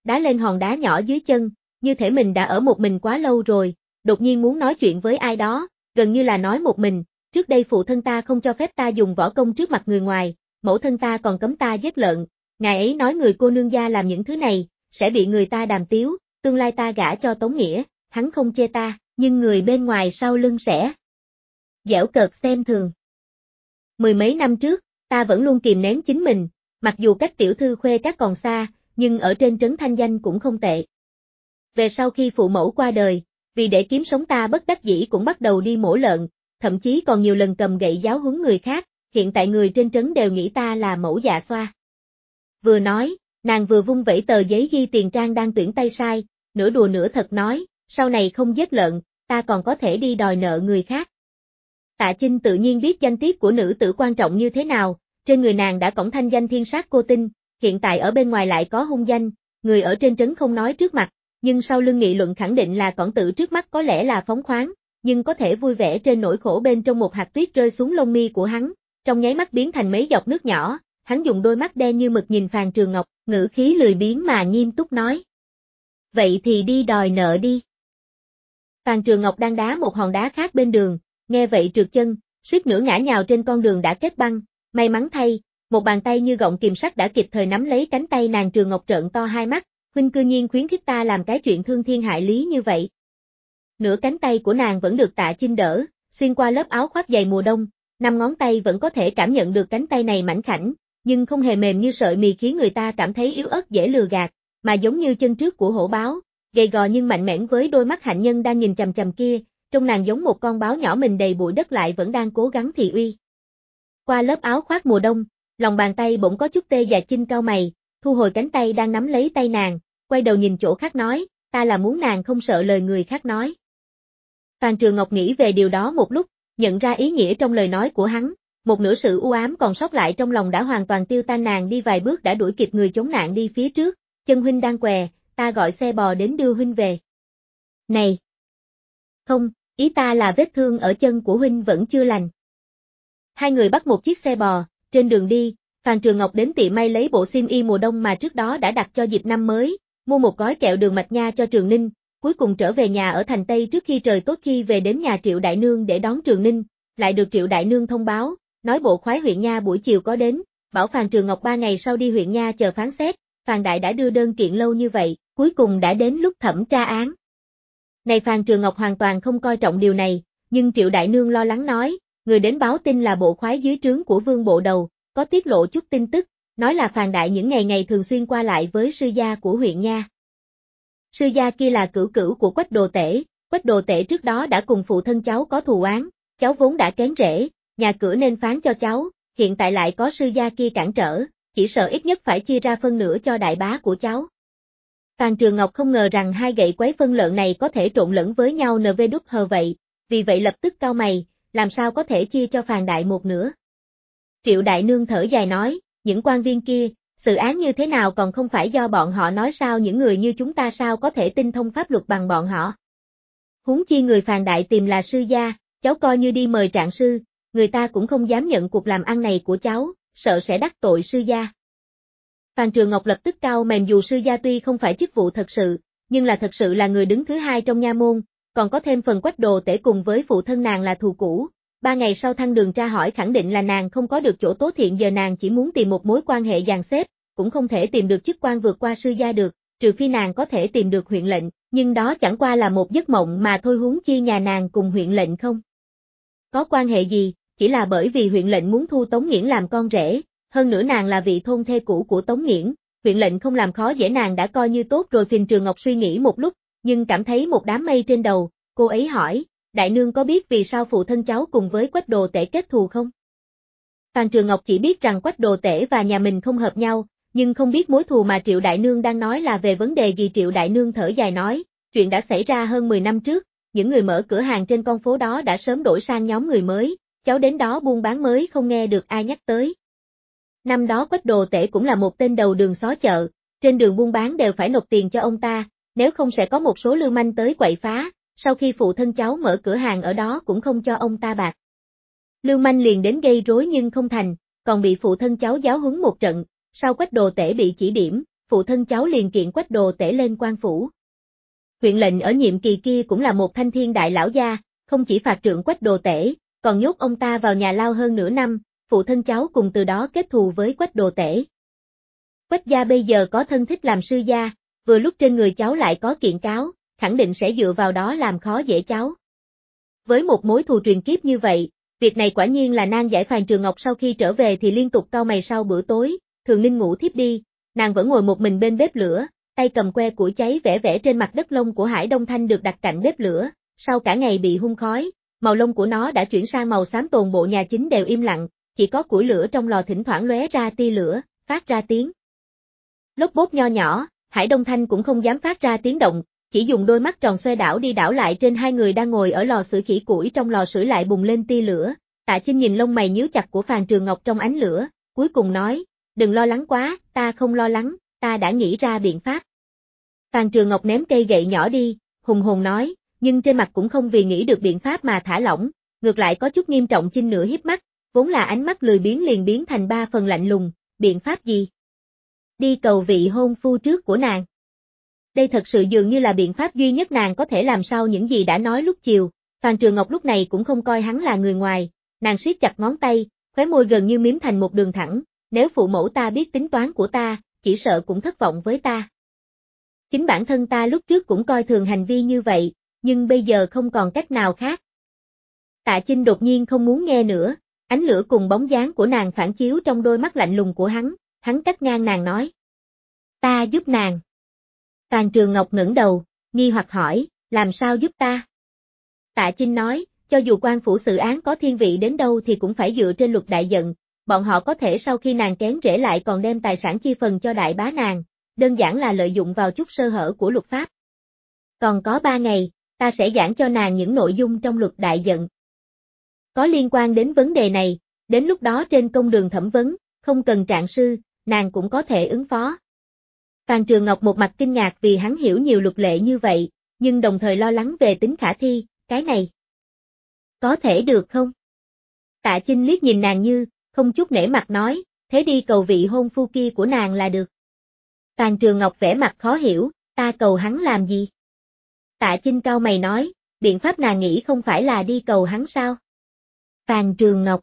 đá lên hòn đá nhỏ dưới chân, như thể mình đã ở một mình quá lâu rồi, đột nhiên muốn nói chuyện với ai đó, gần như là nói một mình, trước đây phụ thân ta không cho phép ta dùng võ công trước mặt người ngoài, mẫu thân ta còn cấm ta giết lợn, ngài ấy nói người cô nương gia làm những thứ này, sẽ bị người ta đàm tiếu, tương lai ta gả cho Tống Nghĩa, hắn không chê ta, nhưng người bên ngoài sau lưng sẽ giễu cợt xem thường. Mười mấy năm trước, ta vẫn luôn kìm nén chính mình, mặc dù cách tiểu thư khuê các còn xa, nhưng ở trên trấn thanh danh cũng không tệ. Về sau khi phụ mẫu qua đời, vì để kiếm sống ta bất đắc dĩ cũng bắt đầu đi mổ lợn, thậm chí còn nhiều lần cầm gậy giáo huấn người khác, hiện tại người trên trấn đều nghĩ ta là mẫu dạ xoa. Vừa nói, nàng vừa vung vẩy tờ giấy ghi tiền trang đang tuyển tay sai, nửa đùa nửa thật nói, sau này không giết lợn, ta còn có thể đi đòi nợ người khác. Tạ Chinh tự nhiên biết danh tiết của nữ tử quan trọng như thế nào, trên người nàng đã cõng thanh danh thiên sát cô tinh, hiện tại ở bên ngoài lại có hung danh, người ở trên trấn không nói trước mặt, nhưng sau lưng nghị luận khẳng định là cõng tử trước mắt có lẽ là phóng khoáng, nhưng có thể vui vẻ trên nỗi khổ bên trong một hạt tuyết rơi xuống lông mi của hắn, trong nháy mắt biến thành mấy giọt nước nhỏ, hắn dùng đôi mắt đen như mực nhìn Phàn Trường Ngọc, ngữ khí lười biếng mà nghiêm túc nói. Vậy thì đi đòi nợ đi. Phàn Trường Ngọc đang đá một hòn đá khác bên đường, nghe vậy trượt chân, suýt nữa ngã nhào trên con đường đã kết băng, may mắn thay, một bàn tay như gọng kìm sắt đã kịp thời nắm lấy cánh tay nàng. Trường Ngọc trợn to hai mắt, huynh cư nhiên khuyến khích ta làm cái chuyện thương thiên hại lý như vậy. Nửa cánh tay của nàng vẫn được Tạ Chinh đỡ, xuyên qua lớp áo khoác dày mùa đông, 5 ngón tay vẫn có thể cảm nhận được cánh tay này mảnh khảnh, nhưng không hề mềm như sợi mì khiến người ta cảm thấy yếu ớt dễ lừa gạt, mà giống như chân trước của hổ báo, gầy gò nhưng mạnh mẽ với đôi mắt hạnh nhân đang nhìn chằm chằm kia, trông nàng giống một con báo nhỏ mình đầy bụi đất lại vẫn đang cố gắng thị uy. Qua lớp áo khoác mùa đông, lòng bàn tay bỗng có chút tê dại. Chinh cau mày, thu hồi cánh tay đang nắm lấy tay nàng, quay đầu nhìn chỗ khác nói, ta là muốn nàng không sợ lời người khác nói. Phàn Trường Ngọc nghĩ về điều đó một lúc, nhận ra ý nghĩa trong lời nói của hắn, một nửa sự u ám còn sót lại trong lòng đã hoàn toàn tiêu tan. Nàng đi vài bước đã đuổi kịp người chống nạn đi phía trước, chân huynh đang què, ta gọi xe bò đến đưa huynh về. Này! Không, ý ta là vết thương ở chân của huynh vẫn chưa lành. Hai người bắt một chiếc xe bò, trên đường đi, Phàn Trường Ngọc đến tiệm may lấy bộ xiêm y mùa đông mà trước đó đã đặt cho dịp năm mới, mua một gói kẹo đường mạch nha cho Trường Ninh, cuối cùng trở về nhà ở thành Tây trước khi trời tối. Khi về đến nhà Triệu Đại Nương để đón Trường Ninh, lại được Triệu Đại Nương thông báo, nói bộ khoái huyện nha buổi chiều có đến, bảo Phàn Trường Ngọc 3 ngày sau đi huyện nha chờ phán xét. Phàn Đại đã đưa đơn kiện lâu như vậy, cuối cùng đã đến lúc thẩm tra án. Này Phàn Trường Ngọc hoàn toàn không coi trọng điều này, nhưng Triệu Đại Nương lo lắng nói, người đến báo tin là bộ khoái dưới trướng của Vương Bộ Đầu, có tiết lộ chút tin tức, nói là Phàn Đại những ngày thường xuyên qua lại với sư gia của huyện nha. Sư gia kia là cửu cửu của Quách Đồ Tể, Quách Đồ Tể trước đó đã cùng phụ thân cháu có thù oán, cháu vốn đã kén rễ, nhà cửa nên phán cho cháu, hiện tại lại có sư gia kia cản trở, chỉ sợ ít nhất phải chia ra phân nửa cho đại bá của cháu. Phàn Trường Ngọc không ngờ rằng hai gậy quấy phân lợn này có thể trộn lẫn với nhau NV vậy, vì vậy lập tức cau mày, làm sao có thể chia cho Phàn Đại một nửa. Triệu Đại Nương thở dài nói, những quan viên kia, xử án như thế nào còn không phải do bọn họ nói sao, những người như chúng ta sao có thể tinh thông pháp luật bằng bọn họ. Huống chi người Phàn Đại tìm là sư gia, cháu coi như đi mời trạng sư, người ta cũng không dám nhận cuộc làm ăn này của cháu, sợ sẽ đắc tội sư gia. Phàn Trường Ngọc lập tức cau mày, dù sư gia tuy không phải chức vụ thật sự, nhưng là thật sự là người đứng thứ hai trong nha môn, còn có thêm phần Quách Đồ Tể cùng với phụ thân nàng là thù cũ. 3 ngày sau Thăng Đường tra hỏi khẳng định là nàng không có được chỗ tốt, hiện giờ nàng chỉ muốn tìm một mối quan hệ dàn xếp, cũng không thể tìm được chức quan vượt qua sư gia được, trừ phi nàng có thể tìm được huyện lệnh, nhưng đó chẳng qua là một giấc mộng mà thôi. Huống chi nhà nàng cùng huyện lệnh không có quan hệ gì, chỉ là bởi vì huyện lệnh muốn thu Tống Nghiễn làm con rể, hơn nữa nàng là vị thôn thê cũ của Tống Nghiễn, huyện lệnh không làm khó dễ nàng đã coi như tốt rồi. Phàn Trường Ngọc suy nghĩ một lúc, nhưng cảm thấy một đám mây trên đầu, cô ấy hỏi, Đại Nương có biết vì sao phụ thân cháu cùng với Quách Đồ Tể kết thù không? Phàn Trường Ngọc chỉ biết rằng Quách Đồ Tể và nhà mình không hợp nhau, nhưng không biết mối thù mà Triệu Đại Nương đang nói là về vấn đề gì. Triệu Đại Nương thở dài nói, chuyện đã xảy ra hơn 10 năm trước, những người mở cửa hàng trên con phố đó đã sớm đổi sang nhóm người mới, cháu đến đó buôn bán mới không nghe được ai nhắc tới. Năm đó Quách Đồ Tể cũng là một tên đầu đường xó chợ, trên đường buôn bán đều phải nộp tiền cho ông ta, nếu không sẽ có một số lưu manh tới quậy phá, sau khi phụ thân cháu mở cửa hàng ở đó cũng không cho ông ta bạc. Lưu manh liền đến gây rối nhưng không thành, còn bị phụ thân cháu giáo huấn một trận, sau Quách Đồ Tể bị chỉ điểm, phụ thân cháu liền kiện Quách Đồ Tể lên quan phủ. Huyện lệnh ở nhiệm kỳ kia cũng là một thanh thiên đại lão gia, không chỉ phạt trượng Quách Đồ Tể, còn nhốt ông ta vào nhà lao hơn nửa năm, phụ thân cháu cùng từ đó kết thù với Quách Đồ Tể. Quách gia bây giờ có thân thích làm sư gia, vừa lúc trên người cháu lại có kiện cáo, khẳng định sẽ dựa vào đó làm khó dễ cháu. Với một mối thù truyền kiếp như vậy, việc này quả nhiên là nan giải. Phàn Trường Ngọc sau khi trở về thì liên tục cau mày. Sau bữa tối, Thường Ninh ngủ thiếp đi, nàng vẫn ngồi một mình bên bếp lửa, tay cầm que củi cháy vẽ vẽ trên mặt đất. Lông của Hải Đông Thanh được đặt cạnh bếp lửa, sau cả ngày bị hun khói, màu lông của nó đã chuyển sang màu xám. Toàn bộ nhà chính đều im lặng, chỉ có củi lửa trong lò thỉnh thoảng lóe ra tia lửa, phát ra tiếng lốp bốp nho nhỏ. Hải Đông Thanh cũng không dám phát ra tiếng động, chỉ dùng đôi mắt tròn xoe đảo đi đảo lại trên hai người đang ngồi ở lò sưởi. Khỉ củi trong lò sưởi lại bùng lên tia lửa. Tạ Chinh nhìn lông mày nhíu chặt của Phàn Trường Ngọc trong ánh lửa, cuối cùng nói, đừng lo lắng quá, ta không lo lắng, ta đã nghĩ ra biện pháp. Phàn Trường Ngọc ném cây gậy nhỏ đi, hùng hồn nói, nhưng trên mặt cũng không vì nghĩ được biện pháp mà thả lỏng, ngược lại có chút nghiêm trọng. Chinh nửa híp mắt, vốn là ánh mắt lười biếng liền biến thành ba phần lạnh lùng. Biện pháp gì? Đi cầu vị hôn phu trước của nàng. Đây thật sự dường như là biện pháp duy nhất nàng có thể làm sau những gì đã nói lúc chiều. Phàn Trường Ngọc lúc này cũng không coi hắn là người ngoài, nàng siết chặt ngón tay, khóe môi gần như miếm thành một đường thẳng, nếu phụ mẫu ta biết tính toán của ta, chỉ sợ cũng thất vọng với ta. Chính bản thân ta lúc trước cũng coi thường hành vi như vậy, nhưng bây giờ không còn cách nào khác. Tạ Chinh đột nhiên không muốn nghe nữa, ánh lửa cùng bóng dáng của nàng phản chiếu trong đôi mắt lạnh lùng của hắn cắt ngang nàng nói. Ta giúp nàng. Phàn Trường Ngọc ngẩng đầu, nghi hoặc hỏi, làm sao giúp ta? Tạ Chinh nói, cho dù quan phủ xử án có thiên vị đến đâu thì cũng phải dựa trên luật đại giận, bọn họ có thể sau khi nàng kén rễ lại còn đem tài sản chia phần cho đại bá nàng, đơn giản là lợi dụng vào chút sơ hở của luật pháp. Còn có 3 ngày, ta sẽ giảng cho nàng những nội dung trong luật đại giận. Có liên quan đến vấn đề này, đến lúc đó trên công đường thẩm vấn, không cần trạng sư, nàng cũng có thể ứng phó. Phàn Trường Ngọc một mặt kinh ngạc vì hắn hiểu nhiều luật lệ như vậy, nhưng đồng thời lo lắng về tính khả thi, cái này. Có thể được không? Tạ Chinh liếc nhìn nàng như, không chút nể mặt nói, thế đi cầu vị hôn phu kia của nàng là được. Phàn Trường Ngọc vẻ mặt khó hiểu, ta cầu hắn làm gì? Tạ Chinh cau mày nói, biện pháp nàng nghĩ không phải là đi cầu hắn sao? Phàn Trường Ngọc.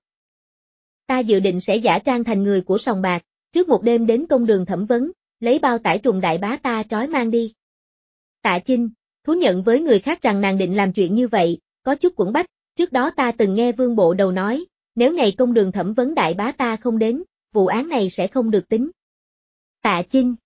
Ta dự định sẽ giả trang thành người của sòng bạc, trước một đêm đến công đường thẩm vấn, lấy bao tải trùng đại bá ta trói mang đi. Tạ Chinh, thú nhận với người khác rằng nàng định làm chuyện như vậy, có chút quẫn bách, trước đó ta từng nghe Vương Bộ Đầu nói, nếu ngày công đường thẩm vấn đại bá ta không đến, vụ án này sẽ không được tính. Tạ Chinh.